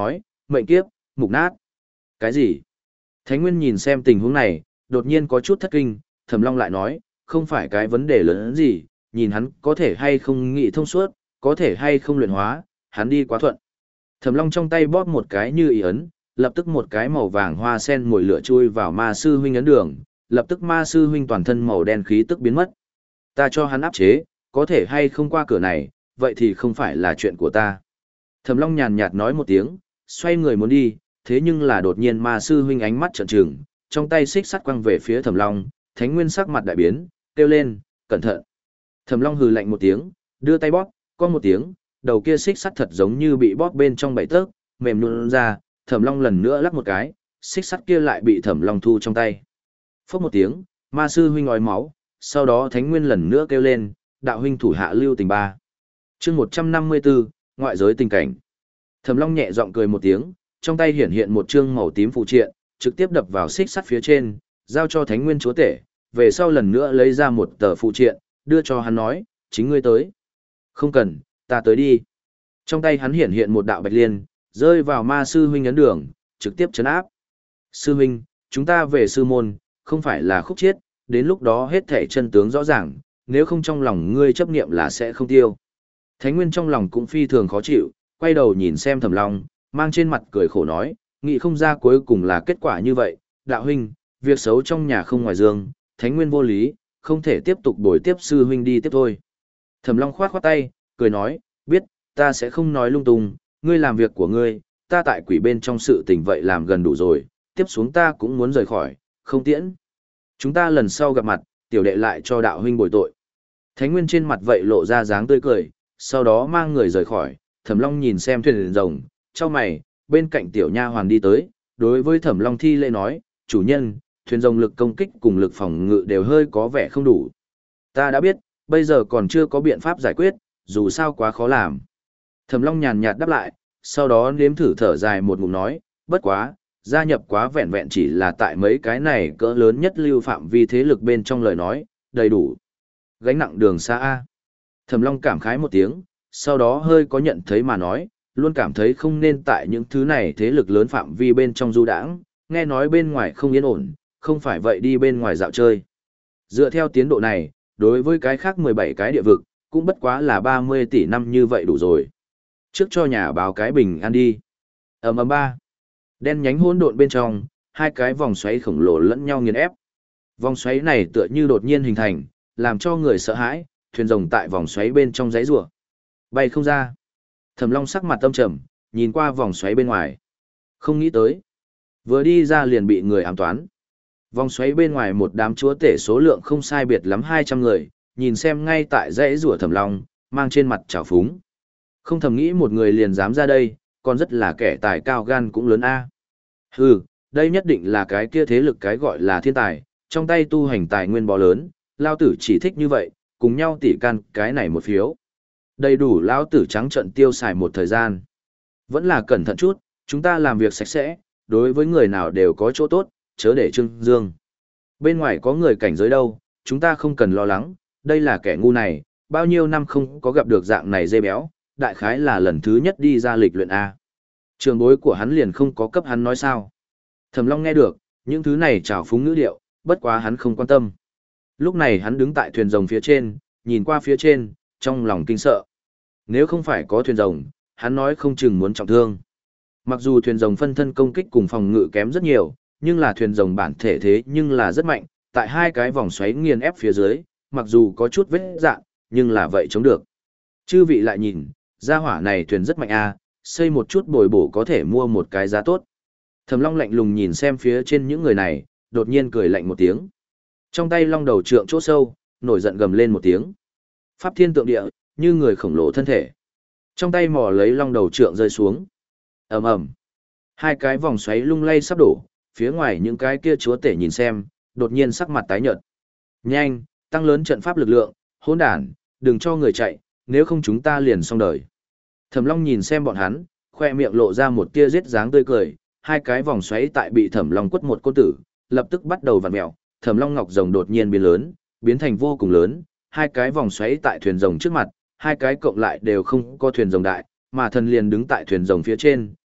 mệnh kiếp, mục nát. Cái gì? Thánh Nguyên nhìn xem tình huống này, đột nhiên có chút thất kinh, Thẩm Long lại nói, không phải cái vấn đề lớn gì, nhìn hắn có thể hay không nghĩ thông suốt, có thể hay không luyện hóa, hắn đi quá thuận. Thẩm Long trong tay bóp một cái như ý ấn, lập tức một cái màu vàng hoa sen mồi lửa chui vào ma sư huynh ấn đường, lập tức ma sư huynh toàn thân màu đen khí tức biến mất. Ta cho hắn áp chế, có thể hay không qua cửa này, vậy thì không phải là chuyện của ta. Thẩm Long nhàn nhạt nói một tiếng, xoay người muốn đi, thế nhưng là đột nhiên ma sư huynh ánh mắt trợn trừng, trong tay xích sắt quăng về phía Thẩm Long, Thánh Nguyên sắc mặt đại biến, kêu lên, cẩn thận. Thẩm Long hừ lạnh một tiếng, đưa tay bóp, con một tiếng, đầu kia xích sắt thật giống như bị bóp bên trong bảy tấc, mềm nhũn ra, Thẩm Long lần nữa lắc một cái, xích sắt kia lại bị Thẩm Long thu trong tay. Phốc một tiếng, ma sư huynh ói máu, sau đó Thánh Nguyên lần nữa kêu lên, đạo huynh thủ hạ lưu tình ba. Chương một trăm năm mươi bốn, ngoại giới tình cảnh. Thẩm Long nhẹ giọng cười một tiếng, trong tay hiển hiện một chương màu tím phụ triện, trực tiếp đập vào xích sắt phía trên, giao cho Thánh Nguyên chúa tể, về sau lần nữa lấy ra một tờ phụ triện, đưa cho hắn nói, chính ngươi tới. Không cần, ta tới đi. Trong tay hắn hiển hiện một đạo bạch liên, rơi vào ma sư huynh ấn đường, trực tiếp chấn áp. Sư huynh, chúng ta về sư môn, không phải là khúc chiết, đến lúc đó hết thể chân tướng rõ ràng, nếu không trong lòng ngươi chấp niệm là sẽ không tiêu. Thánh Nguyên trong lòng cũng phi thường khó chịu, quay đầu nhìn xem Thẩm Long, mang trên mặt cười khổ nói, nghĩ không ra cuối cùng là kết quả như vậy, đạo huynh, việc xấu trong nhà không ngoài dương, Thánh Nguyên vô lý, không thể tiếp tục bồi tiếp sư huynh đi tiếp thôi. Thẩm Long khoát khoát tay, cười nói, biết, ta sẽ không nói lung tung, ngươi làm việc của ngươi, ta tại quỷ bên trong sự tình vậy làm gần đủ rồi, tiếp xuống ta cũng muốn rời khỏi, không tiễn. Chúng ta lần sau gặp mặt, tiểu đệ lại cho đạo huynh bồi tội. Thánh Nguyên trên mặt vậy lộ ra dáng tươi cười, sau đó mang người rời khỏi, Thẩm Long nhìn xem thuyền rồng, cho mày, bên cạnh tiểu nha hoàn đi tới, đối với Thẩm Long thi lễ nói, chủ nhân, thuyền rồng lực công kích cùng lực phòng ngự đều hơi có vẻ không đủ. Ta đã biết, bây giờ còn chưa có biện pháp giải quyết, dù sao quá khó làm. Thẩm Long nhàn nhạt đáp lại, sau đó nếm thử thở dài một ngụm nói, bất quá, gia nhập quá vẹn vẹn chỉ là tại mấy cái này cỡ lớn nhất lưu phạm vi thế lực bên trong lời nói, đầy đủ. Gánh nặng đường xa A. Thẩm Long cảm khái một tiếng, sau đó hơi có nhận thấy mà nói, luôn cảm thấy không nên tại những thứ này thế lực lớn phạm vi bên trong du đãng, nghe nói bên ngoài không yên ổn, không phải vậy đi bên ngoài dạo chơi. Dựa theo tiến độ này, đối với cái khác mười bảy cái địa vực, cũng bất quá là ba mươi tỷ năm như vậy đủ rồi. Trước cho nhà báo cái bình an đi. Ầm ầm ba. Đen nhánh hỗn độn bên trong, hai cái vòng xoáy khổng lồ lẫn nhau nghiền ép. Vòng xoáy này tựa như đột nhiên hình thành, làm cho người sợ hãi, thuyền rồng tại vòng xoáy bên trong giấy rùa. Bay không ra. Thẩm Long sắc mặt tâm trầm, nhìn qua vòng xoáy bên ngoài. Không nghĩ tới. Vừa đi ra liền bị người ám toán. Vòng xoáy bên ngoài một đám chúa tể số lượng không sai biệt lắm hai trăm người, nhìn xem ngay tại dãy rùa Thẩm Long, mang trên mặt trào phúng. Không thầm nghĩ một người liền dám ra đây, còn rất là kẻ tài cao gan cũng lớn a. Hừ, đây nhất định là cái kia thế lực cái gọi là thiên tài, trong tay tu hành tài nguyên bó lớn, lao tử chỉ thích như vậy, cùng nhau tỉ can cái này một phiếu. Đầy đủ lao tử trắng trận tiêu xài một thời gian. Vẫn là cẩn thận chút, chúng ta làm việc sạch sẽ, đối với người nào đều có chỗ tốt, chớ để trưng dương. Bên ngoài có người cảnh giới đâu, chúng ta không cần lo lắng, đây là kẻ ngu này, bao nhiêu năm không có gặp được dạng này dê béo, đại khái là lần thứ nhất đi ra lịch luyện A. Trường bối của hắn liền không có cấp hắn nói sao. Thẩm Long nghe được, những thứ này trào phúng ngữ điệu, bất quá hắn không quan tâm. Lúc này hắn đứng tại thuyền rồng phía trên, nhìn qua phía trên, trong lòng kinh sợ. Nếu không phải có thuyền rồng, hắn nói không chừng muốn trọng thương. Mặc dù thuyền rồng phân thân công kích cùng phòng ngự kém rất nhiều, nhưng là thuyền rồng bản thể thế nhưng là rất mạnh, tại hai cái vòng xoáy nghiền ép phía dưới, mặc dù có chút vết dạn, nhưng là vậy chống được. Chư vị lại nhìn, gia hỏa này thuyền rất mạnh a, xây một chút bồi bổ có thể mua một cái giá tốt. Thẩm Long lạnh lùng nhìn xem phía trên những người này, đột nhiên cười lạnh một tiếng. Trong tay long đầu trượng chỗ sâu, nổi giận gầm lên một tiếng. Pháp thiên tượng địa, như người khổng lồ thân thể. Trong tay mò lấy long đầu trượng rơi xuống. Ầm ầm. Hai cái vòng xoáy lung lay sắp đổ, phía ngoài những cái kia chúa tể nhìn xem, đột nhiên sắc mặt tái nhợt. Nhanh, tăng lớn trận pháp lực lượng, hỗn đản, đừng cho người chạy, nếu không chúng ta liền xong đời. Thẩm Long nhìn xem bọn hắn, khoe miệng lộ ra một tia giết dáng tươi cười, hai cái vòng xoáy tại bị Thẩm Long quất một côn tử, lập tức bắt đầu vặn mèo, Thẩm Long ngọc rồng đột nhiên biến lớn, biến thành vô cùng lớn, hai cái vòng xoáy tại thuyền rồng trước mặt, hai cái cộng lại đều không có thuyền rồng đại, mà thần liền đứng tại thuyền rồng phía trên,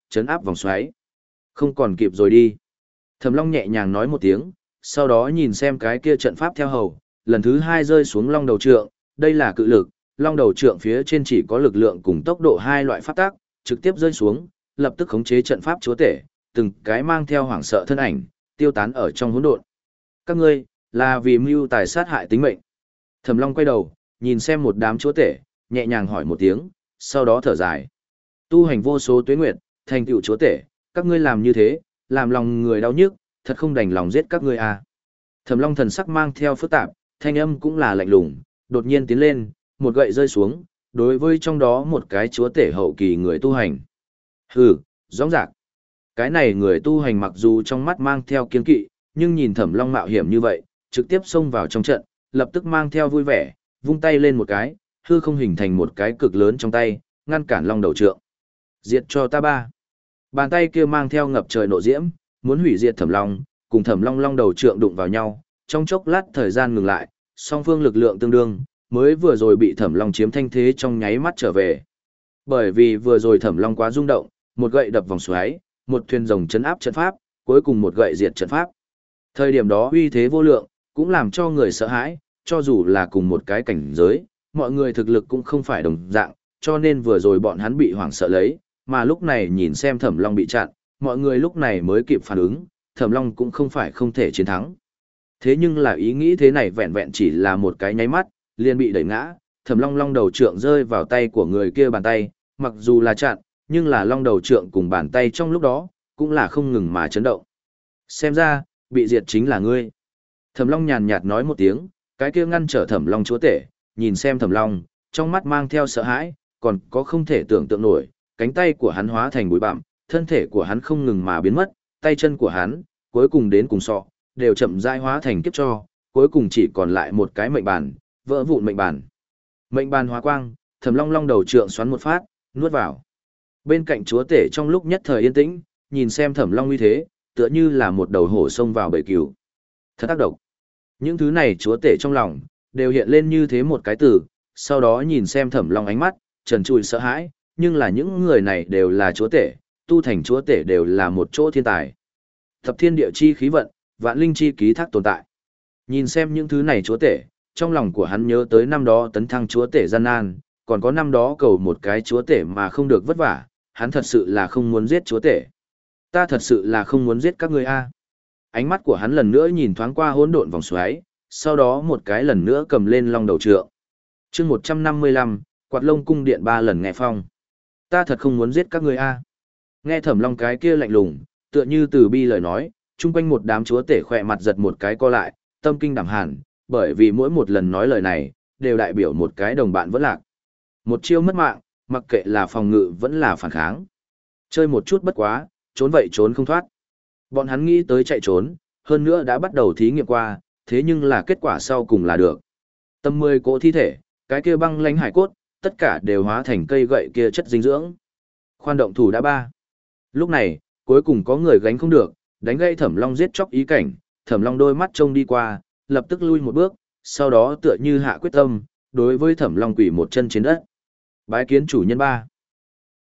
chấn áp vòng xoáy. Không còn kịp rồi đi. Thẩm Long nhẹ nhàng nói một tiếng, sau đó nhìn xem cái kia trận pháp theo hầu, lần thứ hai rơi xuống long đầu trượng, đây là cự lực, long đầu trượng phía trên chỉ có lực lượng cùng tốc độ hai loại pháp tác, trực tiếp rơi xuống, lập tức khống chế trận pháp chúa tể, từng cái mang theo hoảng sợ thân ảnh, tiêu tán ở trong hỗn độn. Các ngươi, là vì mưu tài sát hại tính mệnh. Thẩm Long quay đầu, nhìn xem một đám chúa tể, nhẹ nhàng hỏi một tiếng, sau đó thở dài. Tu hành vô số tuế nguyệt, thành tựu chúa tể, các ngươi làm như thế, làm lòng người đau nhức, thật không đành lòng giết các ngươi à. Thẩm Long thần sắc mang theo phức tạp, thanh âm cũng là lạnh lùng, đột nhiên tiến lên, một gậy rơi xuống, đối với trong đó một cái chúa tể hậu kỳ người tu hành. Hừ, rõ ràng. Cái này người tu hành mặc dù trong mắt mang theo kiên kỵ, nhưng nhìn Thẩm Long mạo hiểm như vậy, trực tiếp xông vào trong trận, lập tức mang theo vui vẻ, vung tay lên một cái, hư không hình thành một cái cực lớn trong tay, ngăn cản long đầu trượng. Diệt cho ta ba. Bàn tay kia mang theo ngập trời nộ diễm, muốn hủy diệt Thẩm Long, cùng Thẩm Long long đầu trượng đụng vào nhau, trong chốc lát thời gian ngừng lại, song phương lực lượng tương đương, mới vừa rồi bị Thẩm Long chiếm thanh thế trong nháy mắt trở về. Bởi vì vừa rồi Thẩm Long quá rung động, một gậy đập vòng xoáy, một thuyền rồng chấn áp trận pháp, cuối cùng một gậy diệt trận pháp. Thời điểm đó uy thế vô lượng, cũng làm cho người sợ hãi, cho dù là cùng một cái cảnh giới, mọi người thực lực cũng không phải đồng dạng, cho nên vừa rồi bọn hắn bị hoảng sợ lấy, mà lúc này nhìn xem Thẩm Long bị chặn, mọi người lúc này mới kịp phản ứng, Thẩm Long cũng không phải không thể chiến thắng. Thế nhưng là ý nghĩ thế này vẹn vẹn chỉ là một cái nháy mắt, liền bị đẩy ngã, Thẩm Long long đầu trượng rơi vào tay của người kia bàn tay, mặc dù là chặn, nhưng là long đầu trượng cùng bàn tay trong lúc đó, cũng là không ngừng mà chấn động. Xem ra, bị diệt chính là ngươi. Thẩm Long nhàn nhạt nói một tiếng, cái kia ngăn trở Thẩm Long chúa tể, nhìn xem Thẩm Long, trong mắt mang theo sợ hãi, còn có không thể tưởng tượng nổi, cánh tay của hắn hóa thành bụi bặm, thân thể của hắn không ngừng mà biến mất, tay chân của hắn, cuối cùng đến cùng sọ, đều chậm rãi hóa thành kiếp cho, cuối cùng chỉ còn lại một cái mệnh bàn, vỡ vụn mệnh bàn. Mệnh bàn hóa quang, Thẩm Long long đầu trượng xoắn một phát, nuốt vào. Bên cạnh chúa tể trong lúc nhất thời yên tĩnh, nhìn xem Thẩm Long uy thế, tựa như là một đầu hổ xông vào bầy cừu. Thật tác động. Những thứ này chúa tể trong lòng, đều hiện lên như thế một cái từ, sau đó nhìn xem Thẩm Long ánh mắt, trần trụi sợ hãi, nhưng là những người này đều là chúa tể, tu thành chúa tể đều là một chỗ thiên tài. Thập thiên địa chi khí vận, vạn linh chi ký thác tồn tại. Nhìn xem những thứ này chúa tể, trong lòng của hắn nhớ tới năm đó tấn thăng chúa tể gian nan, còn có năm đó cầu một cái chúa tể mà không được vất vả, hắn thật sự là không muốn giết chúa tể. Ta thật sự là không muốn giết các ngươi a. Ánh mắt của hắn lần nữa nhìn thoáng qua hỗn độn vòng xoáy, sau đó một cái lần nữa cầm lên long đầu trượng. Chương một trăm năm mươi lăm, quạt lông cung điện ba lần nghe phong. Ta thật không muốn giết các ngươi a. Nghe Thẩm Long cái kia lạnh lùng, tựa như từ bi lời nói, chung quanh một đám chúa tể khỏe mặt giật một cái co lại, tâm kinh đảm hàn, bởi vì mỗi một lần nói lời này, đều đại biểu một cái đồng bạn vẫn lạc. Một chiêu mất mạng, mặc kệ là phòng ngự vẫn là phản kháng. Chơi một chút bất quá, trốn vậy trốn không thoát. Bọn hắn nghĩ tới chạy trốn, hơn nữa đã bắt đầu thí nghiệm qua, thế nhưng là kết quả sau cùng là được. Tầm mười cỗ thi thể, cái kia băng lãnh hải cốt, tất cả đều hóa thành cây gậy kia chất dinh dưỡng. Khoan động thủ đã ba. Lúc này, cuối cùng có người gánh không được, đánh gây Thẩm Long giết chóc ý cảnh, Thẩm Long đôi mắt trông đi qua, lập tức lui một bước, sau đó tựa như hạ quyết tâm, đối với Thẩm Long quỳ một chân trên đất. Bái kiến chủ nhân ba.